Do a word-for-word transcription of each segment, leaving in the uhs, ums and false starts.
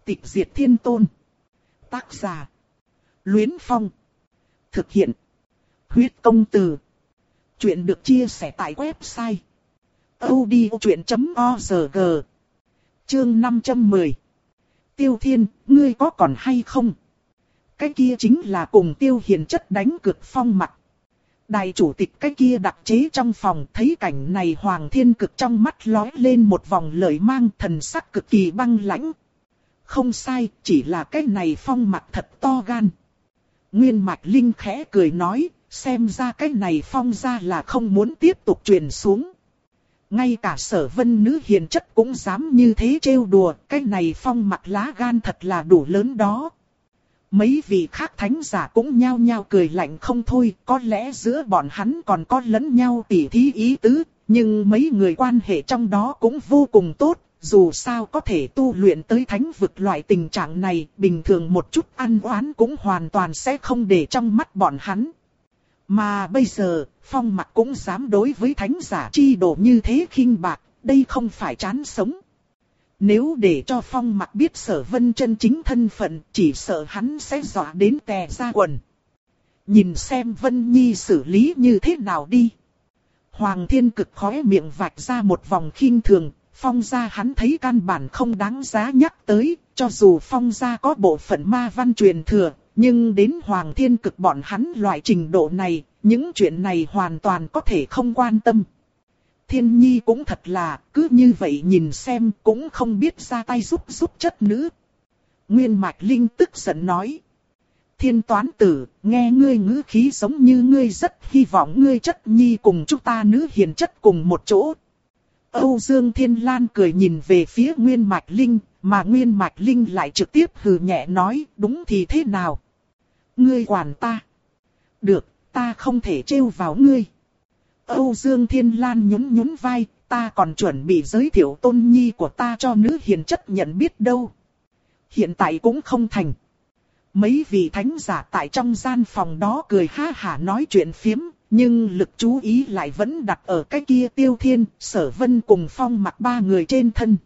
Tịch diệt thiên tôn. Tác giả. Luyến Phong. Thực hiện. Huyết công từ. Chuyện được chia sẻ tại website audiochuyện chấm org. Chương năm trăm mười. Tiêu Thiên, ngươi có còn hay không? Cái kia chính là cùng Tiêu Hiền chất đánh cược Phong Mặc. Đại chủ tịch cái kia đặc chế trong phòng thấy cảnh này, Hoàng Thiên Cực trong mắt lóe lên một vòng lợi mang, thần sắc cực kỳ băng lãnh. Không sai, chỉ là cái này Phong Mặc thật to gan. Nguyên Mạch Linh khẽ cười nói, xem ra cái này Phong gia là không muốn tiếp tục truyền xuống. Ngay cả Sở Vân nữ hiền chất cũng dám như thế trêu đùa, cái này Phong Mặc lá gan thật là đủ lớn đó. Mấy vị khác thánh giả cũng nhao nhao cười lạnh không thôi, có lẽ giữa bọn hắn còn có lẫn nhau tỉ thí ý tứ, nhưng mấy người quan hệ trong đó cũng vô cùng tốt, dù sao có thể tu luyện tới thánh vực loại tình trạng này, bình thường một chút ăn oán cũng hoàn toàn sẽ không để trong mắt bọn hắn. Mà bây giờ, Phong Mặc cũng dám đối với thánh giả chi đồ như thế khinh bạc, đây không phải chán sống. Nếu để cho Phong Mặc biết Sở Vân chân chính thân phận, chỉ sợ hắn sẽ dọa đến tè ra quần. Nhìn xem Vân Nhi xử lý như thế nào đi. Hoàng Thiên Cực khóe miệng vạch ra một vòng khinh thường, Phong gia hắn thấy căn bản không đáng giá nhắc tới, cho dù Phong gia có bộ phận ma văn truyền thừa, nhưng đến Hoàng Thiên Cực bọn hắn loại trình độ này, những chuyện này hoàn toàn có thể không quan tâm. Thiên Nhi cũng thật là, cứ như vậy nhìn xem cũng không biết ra tay giúp giúp chất nữ. Nguyên Mạch Linh tức giận nói. Thiên Toán Tử, nghe ngươi ngữ khí giống như ngươi rất hy vọng ngươi chất nhi cùng chúng ta nữ hiền chất cùng một chỗ. Âu Dương Thiên Lan cười nhìn về phía Nguyên Mạch Linh, mà Nguyên Mạch Linh lại trực tiếp hừ nhẹ nói, đúng thì thế nào? Ngươi quản ta. Được, ta không thể trêu vào ngươi. Âu Dương Thiên Lan nhún nhún vai, ta còn chuẩn bị giới thiệu tôn nhi của ta cho nữ hiền chất nhận biết đâu. Hiện tại cũng không thành. Mấy vị thánh giả tại trong gian phòng đó cười ha hả nói chuyện phiếm, nhưng lực chú ý lại vẫn đặt ở cái kia Tiêu Thiên, Sở Vân cùng Phong Mặc ba người trên thân.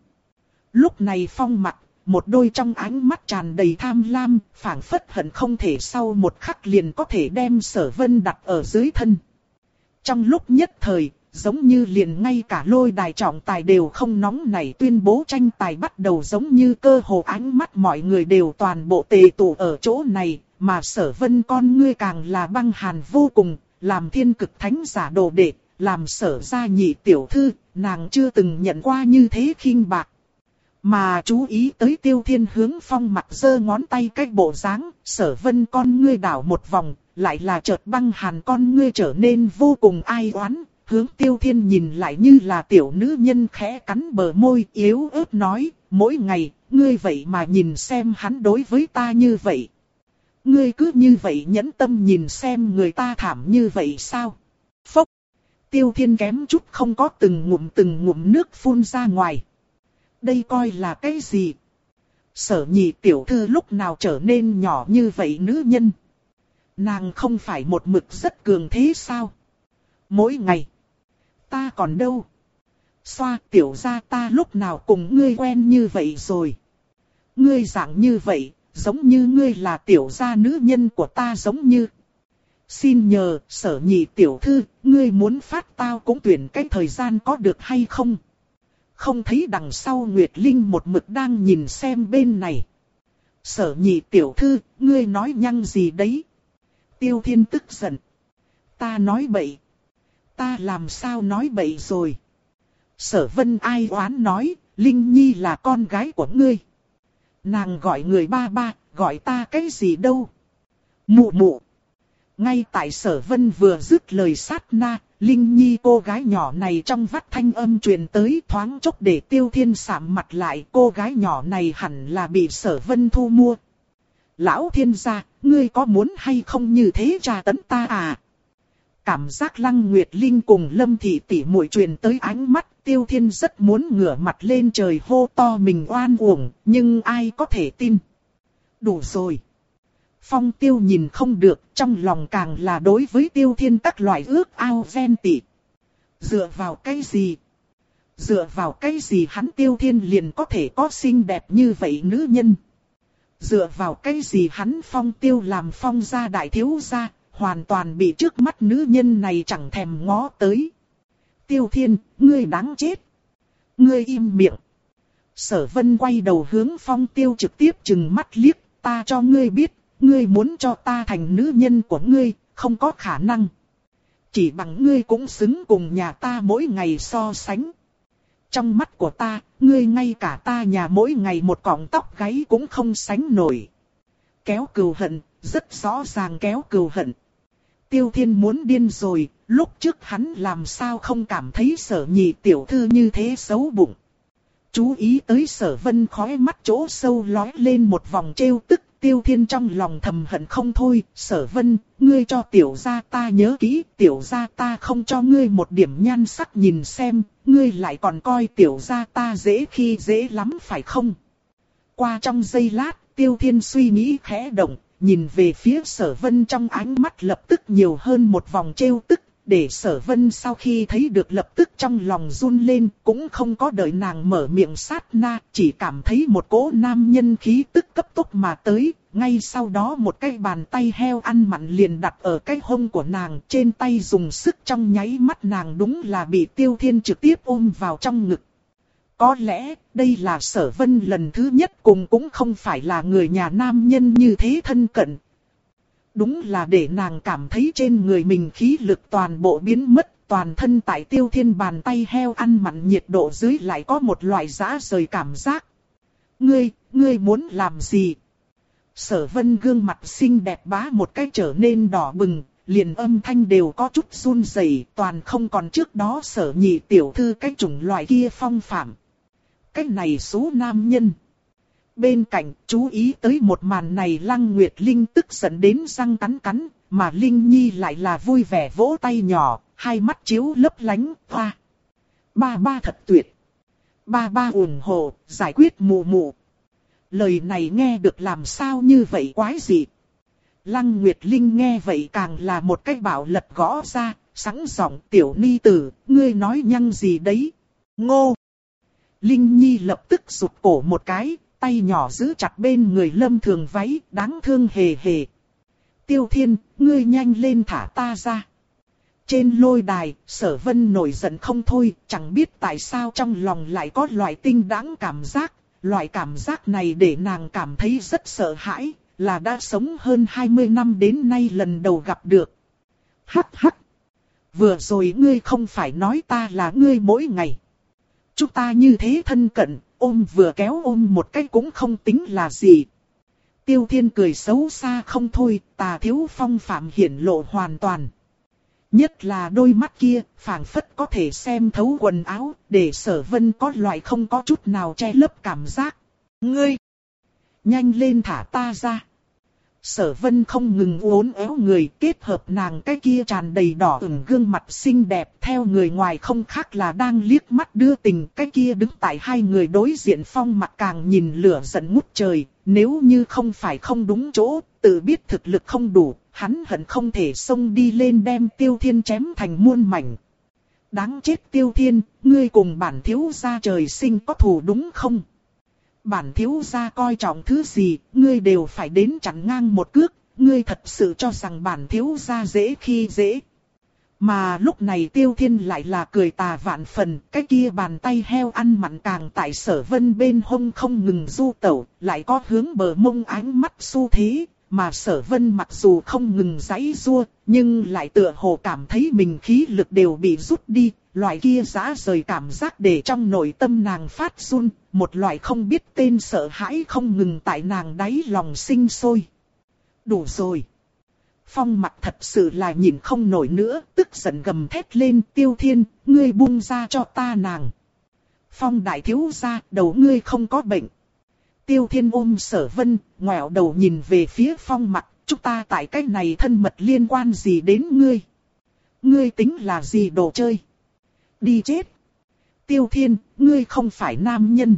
Lúc này Phong Mặc, một đôi trong ánh mắt tràn đầy tham lam, phảng phất hận không thể sau một khắc liền có thể đem Sở Vân đặt ở dưới thân. Trong lúc nhất thời, giống như liền ngay cả lôi đài trọng tài đều không nóng nảy tuyên bố tranh tài bắt đầu, giống như cơ hồ ánh mắt mọi người đều toàn bộ tề tụ ở chỗ này, mà Sở Vân con ngươi càng là băng hàn vô cùng, làm Thiên Cực thánh giả đồ đệ, làm Sở gia nhị tiểu thư, nàng chưa từng nhận qua như thế khinh bạc. Mà chú ý tới Tiêu Thiên hướng Phong Mặc giơ ngón tay cách bộ dáng, Sở Vân con ngươi đảo một vòng, lại là chợt băng hàn con ngươi trở nên vô cùng ai oán, hướng Tiêu Thiên nhìn lại như là tiểu nữ nhân khẽ cắn bờ môi yếu ớt nói, mỗi ngày, ngươi vậy mà nhìn xem hắn đối với ta như vậy. Ngươi cứ như vậy nhẫn tâm nhìn xem người ta thảm như vậy sao? Phốc! Tiêu Thiên kém chút không có từng ngụm từng ngụm nước phun ra ngoài. Đây coi là cái gì? Sở nhị tiểu thư lúc nào trở nên nhỏ như vậy nữ nhân? Nàng không phải một mực rất cường thế sao? Mỗi ngày. Ta còn đâu? Xoa tiểu gia ta lúc nào cùng ngươi quen như vậy rồi? Ngươi dạng như vậy, giống như ngươi là tiểu gia nữ nhân của ta giống như. Xin nhờ, Sở nhị tiểu thư, ngươi muốn phát tao cũng tuyển cái thời gian có được hay không? Không thấy đằng sau Nguyệt Linh một mực đang nhìn xem bên này. Sở nhị tiểu thư, ngươi nói nhăng gì đấy? Tiêu Thiên tức giận. Ta nói bậy. Ta làm sao nói bậy rồi? Sở Vân ai oán nói, Linh Nhi là con gái của ngươi. Nàng gọi người ba ba, gọi ta cái gì đâu? Mụ mụ. Ngay tại Sở Vân vừa dứt lời sát na, Linh Nhi cô gái nhỏ này trong vắt thanh âm truyền tới, thoáng chốc để Tiêu Thiên sạm mặt lại, cô gái nhỏ này hẳn là bị Sở Vân thu mua. Lão thiên gia, ngươi có muốn hay không như thế tra tấn ta à? Cảm giác Lăng Nguyệt Linh cùng Lâm Thị tỷ muội truyền tới ánh mắt, Tiêu Thiên rất muốn ngửa mặt lên trời hô to mình oan uổng, nhưng ai có thể tin? Đủ rồi. Phong Tiêu nhìn không được, trong lòng càng là đối với Tiêu Thiên các loại ước ao ghen tị. Dựa vào cái gì? Dựa vào cái gì hắn Tiêu Thiên liền có thể có xinh đẹp như vậy nữ nhân? Dựa vào cái gì hắn Phong Tiêu làm Phong gia đại thiếu gia, hoàn toàn bị trước mắt nữ nhân này chẳng thèm ngó tới. Tiêu Thiên, ngươi đáng chết. Ngươi im miệng. Sở Vân quay đầu hướng Phong Tiêu trực tiếp trừng mắt liếc, ta cho ngươi biết, ngươi muốn cho ta thành nữ nhân của ngươi, không có khả năng. Chỉ bằng ngươi cũng xứng cùng nhà ta mỗi ngày so sánh. Trong mắt của ta, ngươi ngay cả ta nhà mỗi ngày một cọng tóc gáy cũng không sánh nổi. Kéo cừu hận, rất rõ ràng kéo cừu hận. Tiêu Thiên muốn điên rồi, lúc trước hắn làm sao không cảm thấy Sở Nhị tiểu thư như thế xấu bụng. Chú ý tới Sở Vân khóe mắt chỗ sâu lóe lên một vòng trêu tức, Tiêu Thiên trong lòng thầm hận không thôi. Sở Vân, ngươi cho tiểu gia ta nhớ kỹ, tiểu gia ta không cho ngươi một điểm nhan sắc nhìn xem, ngươi lại còn coi tiểu gia ta dễ khi dễ lắm phải không? Qua trong giây lát, Tiêu Thiên suy nghĩ khẽ động, nhìn về phía Sở Vân trong ánh mắt lập tức nhiều hơn một vòng trêu tức, để Sở Vân sau khi thấy được lập tức trong lòng run lên, cũng không có đợi nàng mở miệng sát na, chỉ cảm thấy một cỗ nam nhân khí tức cấp tốc mà tới, ngay sau đó một cái bàn tay heo ăn mặn liền đặt ở cái hông của nàng, trên tay dùng sức trong nháy mắt nàng đúng là bị Tiêu Thiên trực tiếp ôm vào trong ngực. Có lẽ, đây là Sở Vân lần thứ nhất cùng cũng không phải là người nhà nam nhân như thế thân cận. Đúng là để nàng cảm thấy trên người mình khí lực toàn bộ biến mất, toàn thân tại Tiêu Thiên bàn tay heo ăn mặn nhiệt độ dưới lại có một loại rã rời cảm giác. Ngươi, ngươi muốn làm gì? Sở Vân gương mặt xinh đẹp bá một cái trở nên đỏ bừng, liền âm thanh đều có chút run rẩy, toàn không còn trước đó Sở Nhị tiểu thư cái chủng loại kia phong phạm. Cái này số nam nhân. Bên cạnh, chú ý tới một màn này Lăng Nguyệt Linh tức giận đến răng cắn cắn, mà Linh Nhi lại là vui vẻ vỗ tay nhỏ, hai mắt chiếu lấp lánh, hoa. Ba ba thật tuyệt. Ba ba ủng hộ, giải quyết mù mù. Lời này nghe được làm sao như vậy quái dị. Lăng Nguyệt Linh nghe vậy càng là một cái bảo lật gõ ra, sẵn giọng tiểu ni tử, ngươi nói nhăng gì đấy. Ngô. Linh Nhi lập tức rụt cổ một cái, tay nhỏ giữ chặt bên người Lâm Thường váy, đáng thương hề hề. Tiêu Thiên, ngươi nhanh lên thả ta ra. Trên lôi đài, Sở Vân nổi giận không thôi, chẳng biết tại sao trong lòng lại có loại tinh đãng cảm giác. Loại cảm giác này để nàng cảm thấy rất sợ hãi, là đã sống hơn hai mươi năm đến nay lần đầu gặp được. Hắc hắc. Vừa rồi ngươi không phải nói ta là ngươi mỗi ngày. Chúng ta như thế thân cận, ôm vừa kéo ôm một cái cũng không tính là gì. Tiêu Thiên cười xấu xa không thôi, Tà Thiếu Phong phạm hiển lộ hoàn toàn. Nhất là đôi mắt kia, phảng phất có thể xem thấu quần áo, để Sở Vân có loại không có chút nào che lấp cảm giác. Ngươi! Nhanh lên thả ta ra! Sở Vân không ngừng uốn éo người, kết hợp nàng cái kia tràn đầy đỏ ửng gương mặt xinh đẹp, theo người ngoài không khác là đang liếc mắt đưa tình, cái kia đứng tại hai người đối diện Phong mặt càng nhìn lửa giận ngút trời, nếu như không phải không đúng chỗ, tự biết thực lực không đủ, hắn hận không thể xông đi lên đem Tiêu Thiên chém thành muôn mảnh. Đáng chết Tiêu Thiên, ngươi cùng bản thiếu gia trời sinh có thù đúng không? Bản thiếu gia coi trọng thứ gì, ngươi đều phải đến chặn ngang một cước, ngươi thật sự cho rằng bản thiếu gia dễ khi dễ. Mà lúc này Tiêu Thiên lại là cười tà vạn phần, cái kia bàn tay heo ăn mặn càng tại Sở Vân bên hông không ngừng du tẩu, lại có hướng bờ mông ánh mắt xu thế, mà Sở Vân mặc dù không ngừng giãy giụa, nhưng lại tựa hồ cảm thấy mình khí lực đều bị rút đi, loại kia rã rời cảm giác để trong nội tâm nàng phát run, một loại không biết tên sợ hãi không ngừng tại nàng đáy lòng sinh sôi. Đủ rồi. Phong mặt thật sự là nhìn không nổi nữa, tức giận gầm thét lên, Tiêu Thiên, ngươi buông ra cho ta nàng. Phong đại thiếu gia, đầu ngươi không có bệnh. Tiêu Thiên ôm Sở Vân, ngoẹo đầu nhìn về phía Phong mặt, chúng ta tại cái này thân mật liên quan gì đến ngươi? Ngươi tính là gì đồ chơi? Đi chết! Tiêu Thiên, ngươi không phải nam nhân.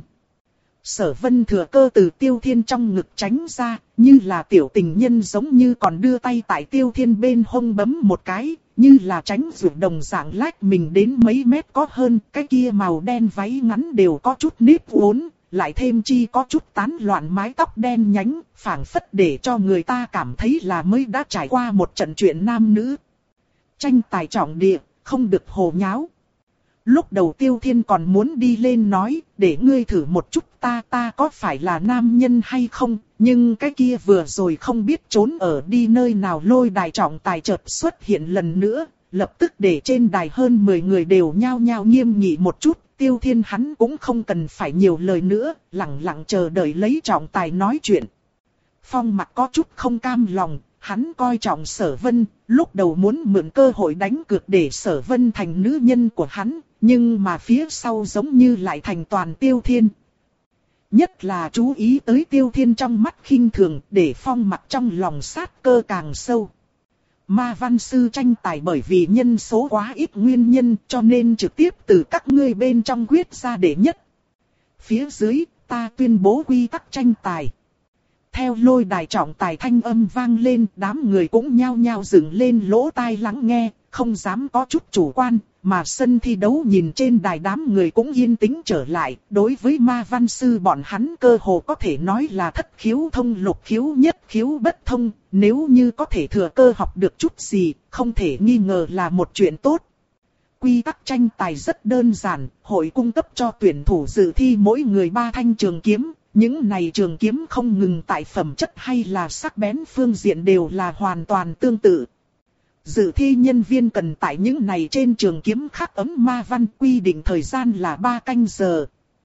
Sở Vân thừa cơ từ Tiêu Thiên trong ngực tránh ra, như là tiểu tình nhân giống như còn đưa tay tại Tiêu Thiên bên hông bấm một cái, như là tránh rụt đồng dạng lách mình đến mấy mét có hơn, cái kia màu đen váy ngắn đều có chút nếp uốn, lại thêm chi có chút tán loạn mái tóc đen nhánh, phảng phất để cho người ta cảm thấy là mới đã trải qua một trận chuyện nam nữ. Tranh tài trọng địa, không được hồ nháo. Lúc đầu Tiêu Thiên còn muốn đi lên nói, để ngươi thử một chút ta ta có phải là nam nhân hay không, nhưng cái kia vừa rồi không biết trốn ở đi nơi nào lôi đài trọng tài chợt xuất hiện lần nữa, lập tức để trên đài hơn mười người đều nhao nhao nghiêm nghị một chút. Tiêu Thiên hắn cũng không cần phải nhiều lời nữa, lặng lặng chờ đợi lấy trọng tài nói chuyện. Phong Mặc có chút không cam lòng, hắn coi trọng Sở Vân, lúc đầu muốn mượn cơ hội đánh cược để Sở Vân thành nữ nhân của hắn, nhưng mà phía sau giống như lại thành toàn Tiêu Thiên. Nhất là chú ý tới Tiêu Thiên trong mắt khinh thường, để Phong Mặc trong lòng sát cơ càng sâu. Ma văn sư tranh tài bởi vì nhân số quá ít nguyên nhân cho nên trực tiếp từ các ngươi bên trong quyết ra đệ nhất. Phía dưới, ta tuyên bố quy tắc tranh tài. Theo lôi đài trọng tài thanh âm vang lên, đám người cũng nhao nhao dựng lên lỗ tai lắng nghe, không dám có chút chủ quan, mà sân thi đấu nhìn trên đài đám người cũng yên tĩnh trở lại. Đối với ma văn sư bọn hắn cơ hồ có thể nói là thất khiếu thông lục khiếu nhất khiếu bất thông, nếu như có thể thừa cơ học được chút gì, không thể nghi ngờ là một chuyện tốt. Quy tắc tranh tài rất đơn giản, hội cung cấp cho tuyển thủ dự thi mỗi người ba thanh trường kiếm. Những này trường kiếm không ngừng tại phẩm chất hay là sắc bén phương diện đều là hoàn toàn tương tự. Dự thi nhân viên cần tại những này trên trường kiếm khắc ấm ma văn, quy định thời gian là ba canh giờ.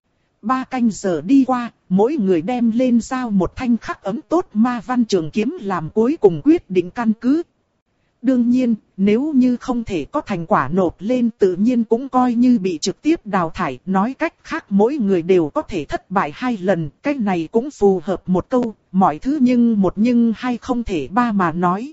ba canh giờ đi qua, mỗi người đem lên giao một thanh khắc ấm tốt ma văn trường kiếm làm cuối cùng quyết định căn cứ. Đương nhiên, nếu như không thể có thành quả nộp lên tự nhiên cũng coi như bị trực tiếp đào thải. Nói cách khác mỗi người đều có thể thất bại hai lần, cái này cũng phù hợp một câu, mọi thứ nhưng một nhưng hai không thể ba mà nói.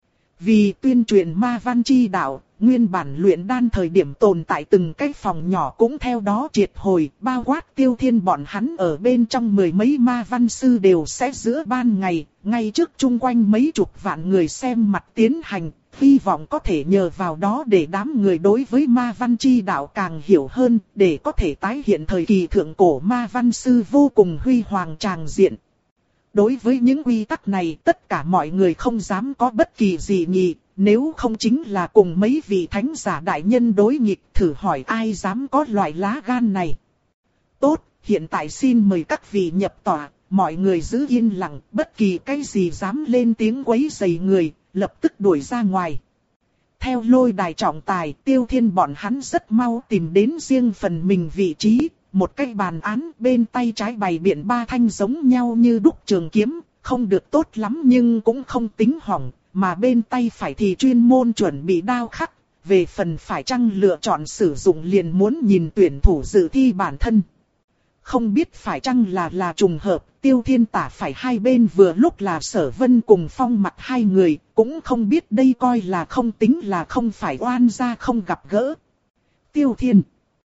Vì tuyên truyền ma văn chi đạo, nguyên bản luyện đan thời điểm tồn tại từng cái phòng nhỏ cũng theo đó triệt hồi, bao quát Tiêu Thiên bọn hắn ở bên trong mười mấy ma văn sư đều sẽ giữa ban ngày, ngay trước chung quanh mấy chục vạn người xem mặt tiến hành, hy vọng có thể nhờ vào đó để đám người đối với ma văn chi đạo càng hiểu hơn, để có thể tái hiện thời kỳ thượng cổ ma văn sư vô cùng huy hoàng tràng diện. Đối với những quy tắc này tất cả mọi người không dám có bất kỳ gì nghị, nếu không chính là cùng mấy vị thánh giả đại nhân đối nghịch, thử hỏi ai dám có loại lá gan này. Tốt, hiện tại xin mời các vị nhập tọa, mọi người giữ yên lặng, bất kỳ cái gì dám lên tiếng quấy rầy người, lập tức đuổi ra ngoài. Theo lôi đài trọng tài, Tiêu Thiên bọn hắn rất mau tìm đến riêng phần mình vị trí. Một cái bàn án bên tay trái bày biện ba thanh giống nhau như đúc trường kiếm, không được tốt lắm nhưng cũng không tính hỏng, mà bên tay phải thì chuyên môn chuẩn bị đao khắc, về phần phải chăng lựa chọn sử dụng liền muốn nhìn tuyển thủ dự thi bản thân. Không biết phải chăng là là trùng hợp, Tiêu Thiên tả phải hai bên vừa lúc là Sở Vân cùng Phong Mặc hai người, cũng không biết đây coi là không tính là không phải oan gia không gặp gỡ. Tiêu Thiên.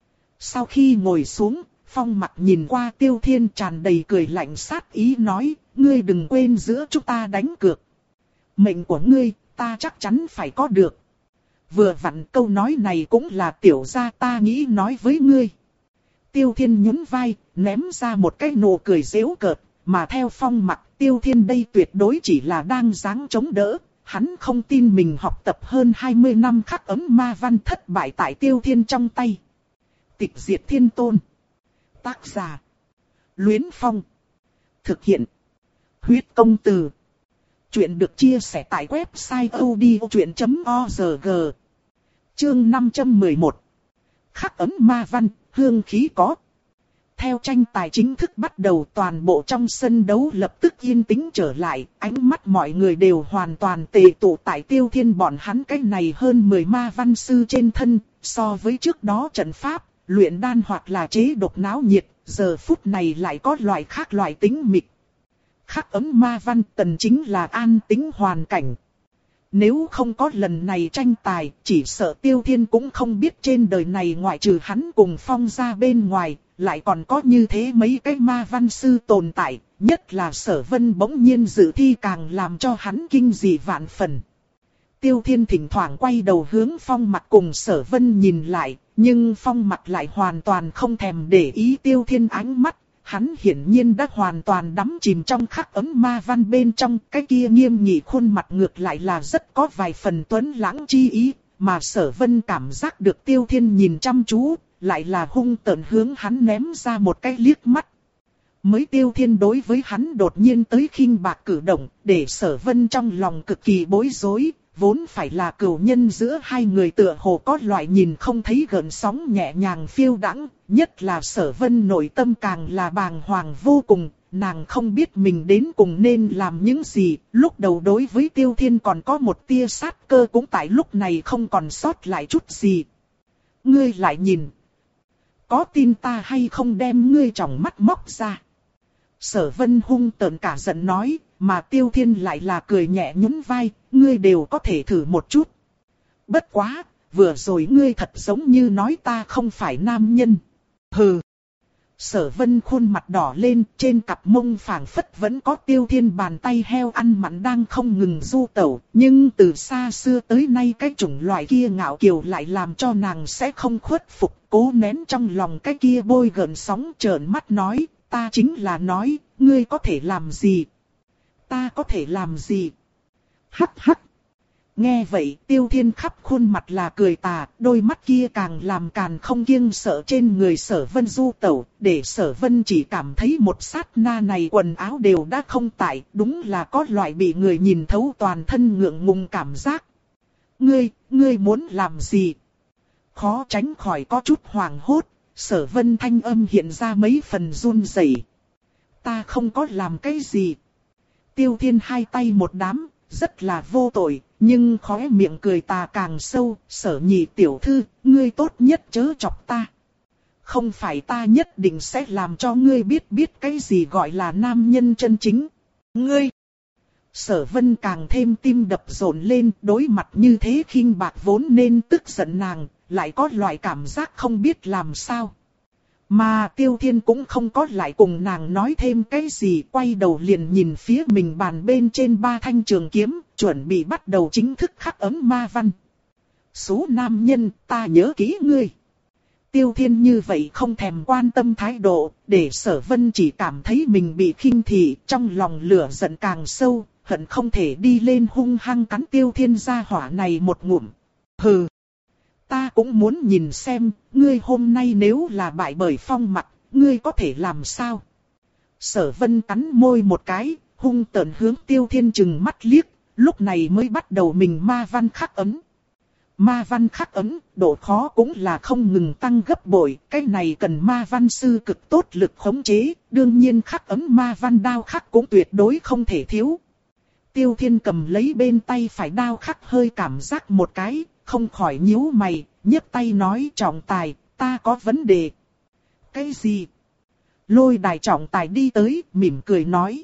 Sau khi ngồi xuống, Phong Mặc nhìn qua Tiêu Thiên tràn đầy cười lạnh sát ý nói, ngươi đừng quên giữa chúng ta đánh cược. Mệnh của ngươi, ta chắc chắn phải có được. Vừa vặn câu nói này cũng là tiểu gia ta nghĩ nói với ngươi. Tiêu Thiên nhún vai, ném ra một cái nụ cười giễu cợt, mà theo Phong Mặc, Tiêu Thiên đây tuyệt đối chỉ là đang giáng chống đỡ. Hắn không tin mình học tập hơn hai mươi năm khắc ấm ma văn thất bại tại Tiêu Thiên trong tay. Tịch diệt thiên tôn. Tác giả. Luyến Phong. Thực hiện. Huyết công từ. Chuyện được chia sẻ tại website odchuyện chấm org. Chương năm trăm mười một. Khắc ấm ma văn, hương khí có. Theo tranh tài chính thức bắt đầu toàn bộ trong sân đấu lập tức yên tĩnh trở lại, ánh mắt mọi người đều hoàn toàn tề tụ tại Tiêu Thiên bọn hắn cái này hơn mười ma văn sư trên thân, so với trước đó trận pháp, luyện đan hoặc là chế độc náo nhiệt, giờ phút này lại có loại khác loại tính mịch. Khắc ấm ma văn tần chính là an tĩnh hoàn cảnh. Nếu không có lần này tranh tài, chỉ sợ Tiêu Thiên cũng không biết trên đời này ngoại trừ hắn cùng Phong ra bên ngoài, lại còn có như thế mấy cái ma văn sư tồn tại, nhất là Sở Vân bỗng nhiên dự thi càng làm cho hắn kinh dị vạn phần. Tiêu Thiên thỉnh thoảng quay đầu hướng Phong Mặc cùng Sở Vân nhìn lại, nhưng Phong Mặc lại hoàn toàn không thèm để ý Tiêu Thiên ánh mắt, hắn hiển nhiên đã hoàn toàn đắm chìm trong khắc ấn ma văn bên trong, cái kia nghiêm nghị khuôn mặt ngược lại là rất có vài phần tuấn lãng chi ý, mà Sở Vân cảm giác được Tiêu Thiên nhìn chăm chú, lại là hung tợn hướng hắn ném ra một cái liếc mắt. Mới Tiêu Thiên đối với hắn đột nhiên tới khinh bạc cử động, để Sở Vân trong lòng cực kỳ bối rối, vốn phải là cửu nhân giữa hai người tựa hồ có loại nhìn không thấy gợn sóng nhẹ nhàng phiêu đãng, nhất là Sở Vân nội tâm càng là bàng hoàng vô cùng, nàng không biết mình đến cùng nên làm những gì, lúc đầu đối với Tiêu Thiên còn có một tia sát cơ cũng tại lúc này không còn sót lại chút gì. Ngươi lại nhìn, có tin ta hay không đem ngươi tròng mắt móc ra? Sở Vân hung tợn cả giận nói, mà Tiêu Thiên lại là cười nhẹ nhún vai, ngươi đều có thể thử một chút. Bất quá, vừa rồi ngươi thật giống như nói ta không phải nam nhân. Hừ. Sở Vân khuôn mặt đỏ lên, trên cặp mông phảng phất vẫn có Tiêu Thiên bàn tay heo ăn mặn đang không ngừng du tẩu, nhưng từ xa xưa tới nay cái chủng loại kia ngạo kiều lại làm cho nàng sẽ không khuất phục, cố nén trong lòng cái kia bôi gợn sóng trợn mắt nói, ta chính là nói, ngươi có thể làm gì? Ta có thể làm gì? Hắc hắc. Nghe vậy Tiêu Thiên khắp khuôn mặt là cười tà, đôi mắt kia càng làm càng không kiêng sợ trên người Sở Vân du tẩu, để Sở Vân chỉ cảm thấy một sát na này quần áo đều đã không tại, đúng là có loại bị người nhìn thấu toàn thân ngượng ngùng cảm giác. Ngươi, ngươi muốn làm gì? Khó tránh khỏi có chút hoảng hốt, Sở Vân thanh âm hiện ra mấy phần run rẩy. Ta không có làm cái gì. Tiêu Thiên hai tay một đám, rất là vô tội, nhưng khóe miệng cười tà càng sâu, Sở nhị tiểu thư, ngươi tốt nhất chớ chọc ta. Không phải ta nhất định sẽ làm cho ngươi biết biết cái gì gọi là nam nhân chân chính. Ngươi! Sở Vân càng thêm tim đập rộn lên, đối mặt như thế khinh bạc vốn nên tức giận nàng, lại có loại cảm giác không biết làm sao. Mà Tiêu Thiên cũng không có lại cùng nàng nói thêm cái gì, quay đầu liền nhìn phía mình bàn bên trên ba thanh trường kiếm, chuẩn bị bắt đầu chính thức khắc ấn ma văn. Số nam nhân, ta nhớ kỹ ngươi. Tiêu Thiên như vậy không thèm quan tâm thái độ, để Sở Vân chỉ cảm thấy mình bị khinh thị, trong lòng lửa giận càng sâu, hận không thể đi lên hung hăng cắn Tiêu Thiên gia hỏa này một ngụm. Hừ. Ta cũng muốn nhìn xem, ngươi hôm nay nếu là bại bởi Phong Mặc, ngươi có thể làm sao? Sở Vân cắn môi một cái, hung tợn hướng Tiêu Thiên chừng mắt liếc, lúc này mới bắt đầu mình ma văn khắc ấn. Ma văn khắc ấn, độ khó cũng là không ngừng tăng gấp bội, cái này cần ma văn sư cực tốt lực khống chế, đương nhiên khắc ấn ma văn đao khắc cũng tuyệt đối không thể thiếu. Tiêu Thiên cầm lấy bên tay phải đao khắc hơi cảm giác một cái, không khỏi nhíu mày, nhấc tay nói trọng tài, ta có vấn đề. Cái gì? Lôi đài trọng tài đi tới, mỉm cười nói.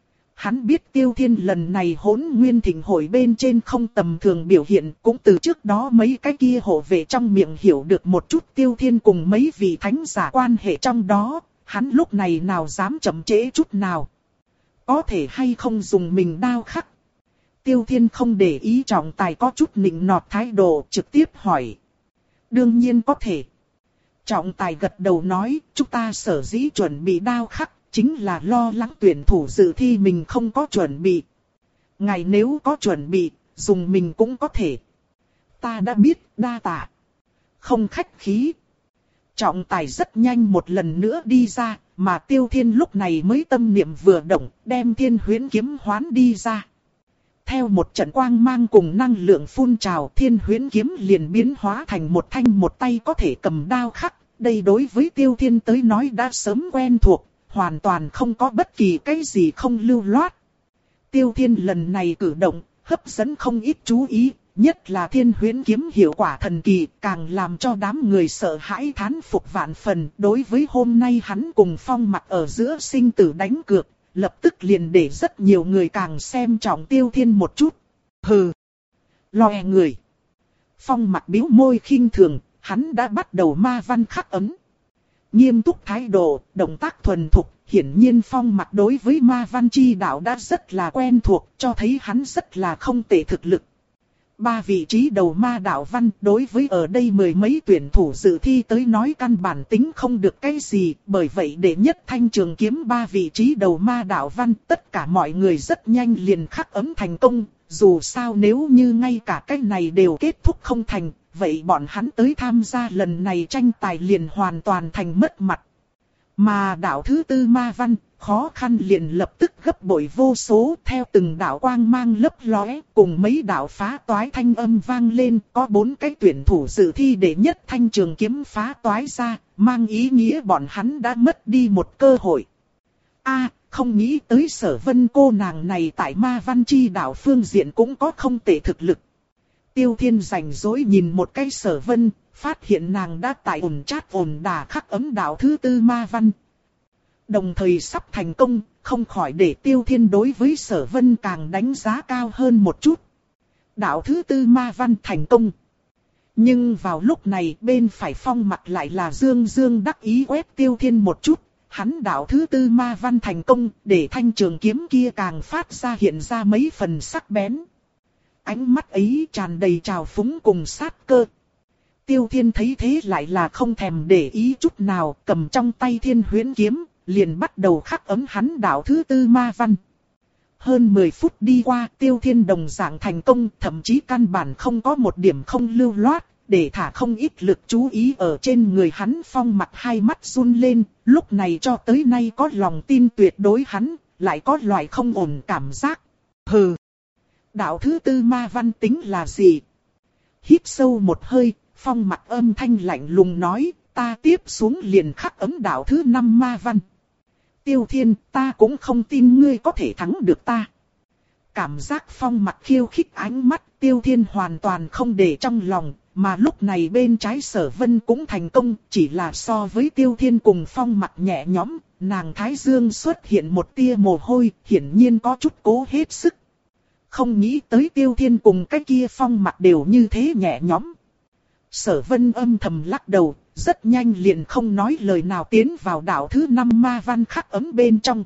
Hắn biết Tiêu Thiên lần này hỗn nguyên thịnh hội bên trên không tầm thường biểu hiện, cũng từ trước đó mấy cái kia hộ vệ trong miệng hiểu được một chút Tiêu Thiên cùng mấy vị thánh giả quan hệ trong đó, hắn lúc này nào dám chậm trễ chút nào. Có thể hay không dùng mình đao khắc? Tiêu Thiên không để ý trọng tài có chút nịnh nọt thái độ, trực tiếp hỏi. Đương nhiên có thể. Trọng tài gật đầu nói, chúng ta sở dĩ chuẩn bị đao khắc, chính là lo lắng tuyển thủ dự thi mình không có chuẩn bị. Ngài nếu có chuẩn bị, dùng mình cũng có thể. Ta đã biết, đa tạ. Không khách khí. Trọng tài rất nhanh một lần nữa đi ra, mà Tiêu Thiên lúc này mới tâm niệm vừa động, đem thiên huyễn kiếm hoán đi ra. Theo một trận quang mang cùng năng lượng phun trào, thiên huyễn kiếm liền biến hóa thành một thanh một tay có thể cầm đao khắc. Đây đối với Tiêu Thiên tới nói đã sớm quen thuộc, hoàn toàn không có bất kỳ cái gì không lưu loát. Tiêu Thiên lần này cử động, hấp dẫn không ít chú ý, nhất là thiên huyễn kiếm hiệu quả thần kỳ, càng làm cho đám người sợ hãi thán phục vạn phần. Đối với hôm nay hắn cùng Phong Mặc ở giữa sinh tử đánh cược, lập tức liền để rất nhiều người càng xem trọng Tiêu Thiên một chút. Hừ, loè người. Phong Mặc bĩu môi khinh thường, hắn đã bắt đầu ma văn khắc ấn. Nghiêm túc thái độ, động tác thuần thục, hiển nhiên Phong Mặc đối với ma văn chi đạo đã rất là quen thuộc, cho thấy hắn rất là không tệ thực lực. Ba vị trí đầu ma đạo văn đối với ở đây mười mấy tuyển thủ dự thi tới nói căn bản tính không được cái gì, bởi vậy đệ nhất thanh trường kiếm ba vị trí đầu ma đạo văn tất cả mọi người rất nhanh liền khắc ấn thành công, dù sao nếu như ngay cả cái này đều kết thúc không thành, vậy bọn hắn tới tham gia lần này tranh tài liền hoàn toàn thành mất mặt. Mà đạo thứ tư ma văn, khó khăn liền lập tức gấp bội vô số, theo từng đạo quang mang lấp lóe, cùng mấy đạo phá toái thanh âm vang lên, có bốn cái tuyển thủ dự thi để nhất thanh trường kiếm phá toái ra, mang ý nghĩa bọn hắn đã mất đi một cơ hội. A, không nghĩ tới Sở Vân cô nàng này tại ma văn chi đạo phương diện cũng có không tệ thực lực. Tiêu Thiên rảnh rỗi nhìn một cái Sở Vân, phát hiện nàng đã tại ổn chát ổn đà khắc ấm đạo thứ tư ma văn. Đồng thời sắp thành công, không khỏi để Tiêu Thiên đối với Sở Vân càng đánh giá cao hơn một chút. Đạo thứ tư ma văn thành công. Nhưng vào lúc này bên phải Phong Mặc lại là dương dương đắc ý quét Tiêu Thiên một chút. Hắn đạo thứ tư ma văn thành công, để thanh trường kiếm kia càng phát ra hiện ra mấy phần sắc bén. Ánh mắt ấy tràn đầy trào phúng cùng sát cơ. Tiêu Thiên thấy thế lại là không thèm để ý chút nào, cầm trong tay Thiên Huyễn kiếm, liền bắt đầu khắc ấm hắn đạo thứ tư ma văn. Hơn mười phút đi qua, Tiêu Thiên đồng dạng thành công, thậm chí căn bản không có một điểm không lưu loát, để thả không ít lực chú ý ở trên người hắn. Phong Mặc hai mắt run lên, lúc này cho tới nay có lòng tin tuyệt đối hắn, lại có loại không ổn cảm giác. Hừ! Đạo thứ tư ma văn tính là gì? Hít sâu một hơi, Phong Mặc âm thanh lạnh lùng nói, ta tiếp xuống liền khắc ấm đạo thứ năm ma văn. Tiêu Thiên, ta cũng không tin ngươi có thể thắng được ta. Cảm giác Phong Mặc khiêu khích ánh mắt, Tiêu Thiên hoàn toàn không để trong lòng, mà lúc này bên trái Sở Vân cũng thành công, chỉ là so với Tiêu Thiên cùng Phong Mặc nhẹ nhõm, nàng thái dương xuất hiện một tia mồ hôi, hiển nhiên có chút cố hết sức. Không nghĩ tới Tiêu Thiên cùng cái kia Phong Mặc đều như thế nhẹ nhõm. Sở Vân âm thầm lắc đầu, rất nhanh liền không nói lời nào tiến vào đạo thứ năm ma văn khắc ấm bên trong.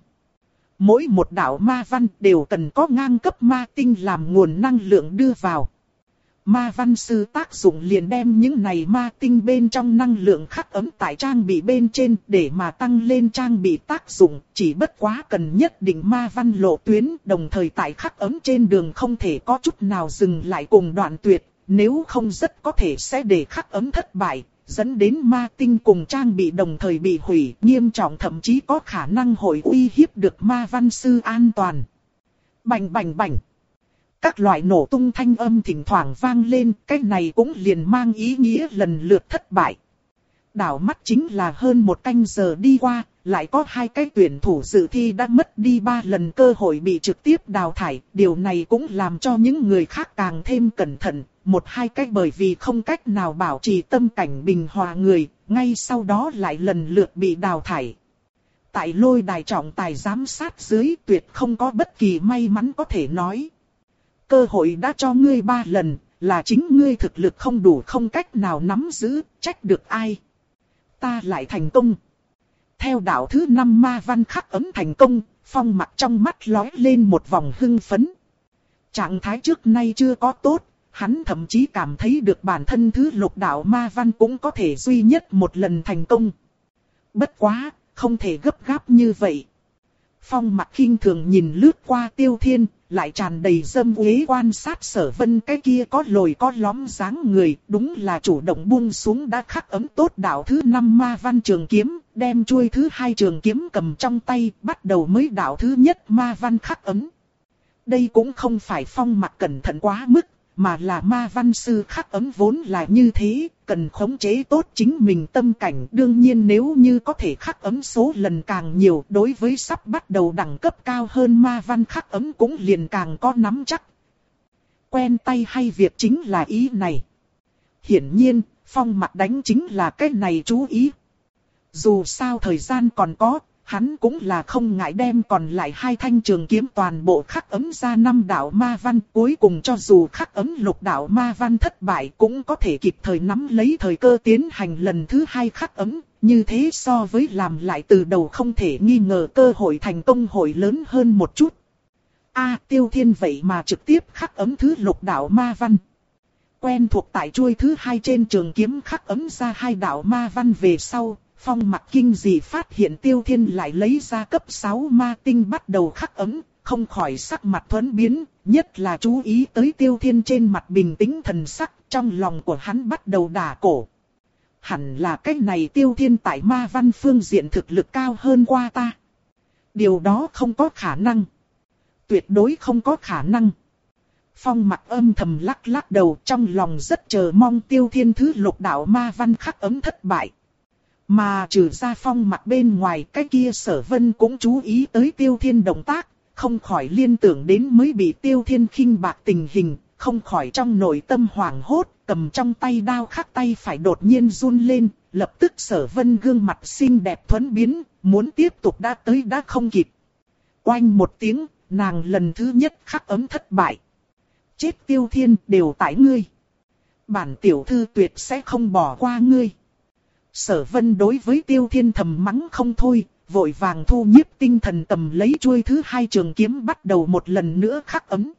Mỗi một đạo ma văn đều cần có ngang cấp ma tinh làm nguồn năng lượng đưa vào. Ma văn sư tác dụng liền đem những này ma tinh bên trong năng lượng khắc ấm tại trang bị bên trên để mà tăng lên trang bị tác dụng, chỉ bất quá cần nhất định ma văn lộ tuyến, đồng thời tại khắc ấm trên đường không thể có chút nào dừng lại cùng đoạn tuyệt, nếu không rất có thể sẽ để khắc ấm thất bại, dẫn đến ma tinh cùng trang bị đồng thời bị hủy, nghiêm trọng thậm chí có khả năng hội uy hiếp được ma văn sư an toàn. Bành bành bành. Các loại nổ tung thanh âm thỉnh thoảng vang lên, cái này cũng liền mang ý nghĩa lần lượt thất bại. Đảo mắt chính là hơn một canh giờ đi qua, lại có hai cái tuyển thủ dự thi đã mất đi ba lần cơ hội bị trực tiếp đào thải. Điều này cũng làm cho những người khác càng thêm cẩn thận, một hai cái bởi vì không cách nào bảo trì tâm cảnh bình hòa người, ngay sau đó lại lần lượt bị đào thải. Tại lôi đài trọng tài giám sát dưới tuyệt không có bất kỳ may mắn có thể nói. Cơ hội đã cho ngươi ba lần, là chính ngươi thực lực không đủ không cách nào nắm giữ, trách được ai. Ta lại thành công. Theo đạo thứ năm ma văn khắc ấm thành công, Phong Mặc trong mắt lóe lên một vòng hưng phấn. Trạng thái trước nay chưa có tốt, hắn thậm chí cảm thấy được bản thân thứ lục đạo ma văn cũng có thể duy nhất một lần thành công. Bất quá, không thể gấp gáp như vậy. Phong Mặc khinh thường nhìn lướt qua Tiêu Thiên, lại tràn đầy dâm uế quan sát Sở Vân cái kia có lồi có lõm dáng người, đúng là chủ động buông xuống đã khắc ấm tốt đạo thứ năm ma văn trường kiếm, đem chuôi thứ hai trường kiếm cầm trong tay, bắt đầu mới đạo thứ nhất ma văn khắc ấm. Đây cũng không phải Phong Mặc cẩn thận quá mức, mà là ma văn sư khắc ấm vốn là như thế, cần khống chế tốt chính mình tâm cảnh. Đương nhiên nếu như có thể khắc ấm số lần càng nhiều, đối với sắp bắt đầu đẳng cấp cao hơn ma văn khắc ấm cũng liền càng có nắm chắc. Quen tay hay việc chính là ý này. Hiển nhiên, Phong Mặc đánh chính là cái này chú ý. Dù sao thời gian còn có, hắn cũng là không ngại đem còn lại hai thanh trường kiếm toàn bộ khắc ấm ra năm đạo ma văn. Cuối cùng cho dù khắc ấm lục đạo ma văn thất bại cũng có thể kịp thời nắm lấy thời cơ tiến hành lần thứ hai khắc ấm. Như thế so với làm lại từ đầu không thể nghi ngờ cơ hội thành công hội lớn hơn một chút. A Tiêu Thiên vậy mà trực tiếp khắc ấm thứ lục đạo ma văn. Quen thuộc tại chuôi thứ hai trên trường kiếm khắc ấm ra hai đạo ma văn về sau, Phong Mặc kinh dị phát hiện Tiêu Thiên lại lấy ra cấp sáu ma tinh bắt đầu khắc ấm, không khỏi sắc mặt thuẫn biến, nhất là chú ý tới Tiêu Thiên trên mặt bình tĩnh thần sắc, trong lòng của hắn bắt đầu đả cổ. Hẳn là cái này Tiêu Thiên tại ma văn phương diện thực lực cao hơn qua ta. Điều đó không có khả năng. Tuyệt đối không có khả năng. Phong Mặc âm thầm lắc lắc đầu, trong lòng rất chờ mong Tiêu Thiên thứ lục đạo ma văn khắc ấm thất bại. Mà trừ ra Phong Mặc bên ngoài, cái kia Sở Vân cũng chú ý tới Tiêu Thiên động tác, không khỏi liên tưởng đến mới bị Tiêu Thiên khinh bạc tình hình, không khỏi trong nội tâm hoảng hốt, cầm trong tay đao khắc tay phải đột nhiên run lên, lập tức Sở Vân gương mặt xinh đẹp thuẫn biến, muốn tiếp tục đã tới đã không kịp. Oanh một tiếng, nàng lần thứ nhất khắc ấm thất bại. Chết Tiêu Thiên, đều tại ngươi. Bản tiểu thư tuyệt sẽ không bỏ qua ngươi. Sở Vân đối với Tiêu Thiên thầm mắng không thôi, vội vàng thu nhiếp tinh thần tầm lấy chuôi thứ hai trường kiếm bắt đầu một lần nữa khắc ấm.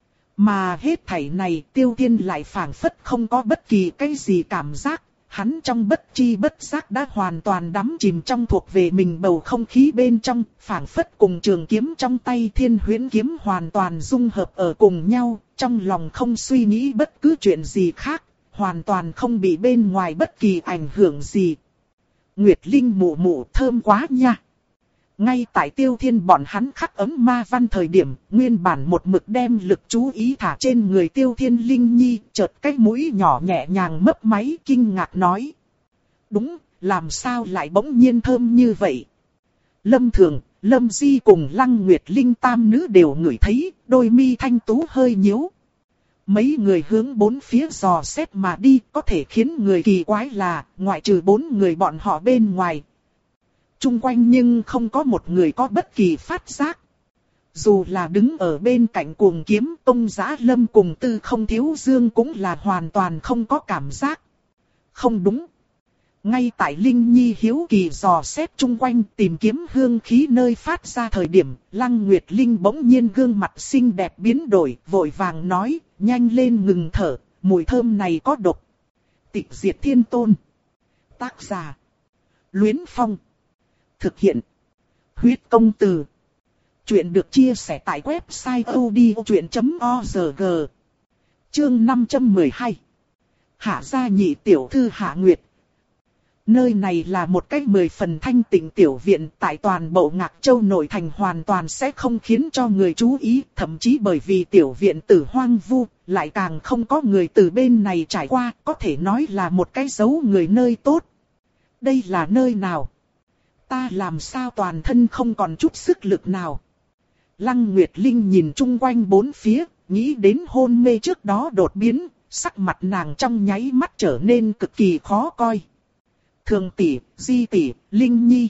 Mà hết thảy này Tiêu Thiên lại phảng phất không có bất kỳ cái gì cảm giác, hắn trong bất chi bất giác đã hoàn toàn đắm chìm trong thuộc về mình bầu không khí bên trong, phảng phất cùng trường kiếm trong tay Thiên Huyễn kiếm hoàn toàn dung hợp ở cùng nhau, trong lòng không suy nghĩ bất cứ chuyện gì khác, hoàn toàn không bị bên ngoài bất kỳ ảnh hưởng gì. Nguyệt Linh mụ mụ thơm quá nha. Ngay tại Tiêu Thiên bọn hắn khắc ấm ma văn thời điểm, nguyên bản một mực đem lực chú ý thả trên người Tiêu Thiên Linh Nhi, chợt cái mũi nhỏ nhẹ nhàng mấp máy kinh ngạc nói. Đúng, làm sao lại bỗng nhiên thơm như vậy? Lâm Thường, Lâm Di cùng Lăng Nguyệt Linh tam nữ đều ngửi thấy, đôi mi thanh tú hơi nhíu. Mấy người hướng bốn phía dò xét mà đi, có thể khiến người kỳ quái là, ngoại trừ bốn người bọn họ bên ngoài. Trung quanh nhưng không có một người có bất kỳ phát giác. Dù là đứng ở bên cạnh cuồng kiếm, Tông Giá Lâm cùng Tư Không Thiếu Dương cũng là hoàn toàn không có cảm giác. Không đúng. Ngay tại Linh Nhi hiếu kỳ dò xét chung quanh tìm kiếm hương khí nơi phát ra thời điểm, Lăng Nguyệt Linh bỗng nhiên gương mặt xinh đẹp biến đổi, vội vàng nói, nhanh lên ngừng thở, mùi thơm này có độc. Tịch Diệt Thiên Tôn. Tác giả. Luyến Phong. Thực hiện. Huyết Công Từ. Chuyện được chia sẻ tại website odchuyện chấm org. Chương năm trăm mười hai. Hạ gia nhị tiểu thư Hạ Nguyệt. Nơi này là một cái mười phần thanh tịnh tiểu viện, tại toàn bộ Ngạc Châu nội thành hoàn toàn sẽ không khiến cho người chú ý, thậm chí bởi vì tiểu viện tử hoang vu, lại càng không có người từ bên này trải qua, có thể nói là một cái dấu người nơi tốt. Đây là nơi nào? Ta làm sao toàn thân không còn chút sức lực nào? Lăng Nguyệt Linh nhìn chung quanh bốn phía, nghĩ đến hôn mê trước đó đột biến, sắc mặt nàng trong nháy mắt trở nên cực kỳ khó coi. Thường tỷ, Di tỷ, Linh Nhi.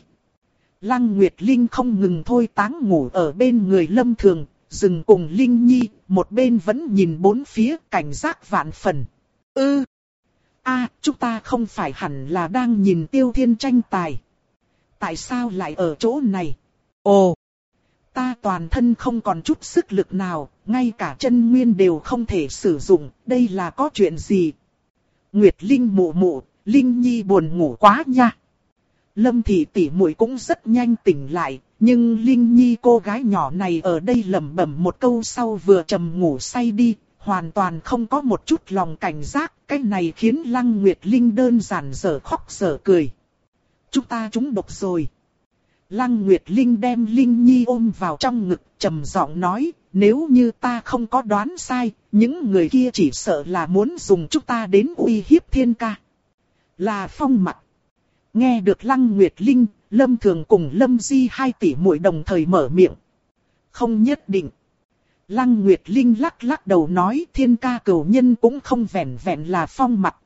Lăng Nguyệt Linh không ngừng thôi táng ngủ ở bên người Lâm Thường, dừng cùng Linh Nhi, một bên vẫn nhìn bốn phía cảnh giác vạn phần. Ư! A, chúng ta không phải hẳn là đang nhìn Tiêu Thiên tranh tài. Tại sao lại ở chỗ này? Ồ! Ta toàn thân không còn chút sức lực nào, ngay cả chân nguyên đều không thể sử dụng, đây là có chuyện gì? Nguyệt Linh mụ mụ, Linh Nhi buồn ngủ quá nha. Lâm thị tỷ muội cũng rất nhanh tỉnh lại, nhưng Linh Nhi cô gái nhỏ này ở đây lẩm bẩm một câu sau vừa trầm ngủ say đi, hoàn toàn không có một chút lòng cảnh giác, cái này khiến Lăng Nguyệt Linh đơn giản dở khóc dở cười. Chúng ta trúng độc rồi. Lăng Nguyệt Linh đem Linh Nhi ôm vào trong ngực, trầm giọng nói, nếu như ta không có đoán sai, những người kia chỉ sợ là muốn dùng chúng ta đến uy hiếp Thiên ca. Là Phong Mặc. Nghe được Lăng Nguyệt Linh, Lâm Thường cùng Lâm Di hai tỷ muội đồng thời mở miệng. Không nhất định. Lăng Nguyệt Linh lắc lắc đầu nói Thiên ca cửu nhân cũng không vẹn vẹn là Phong Mặc.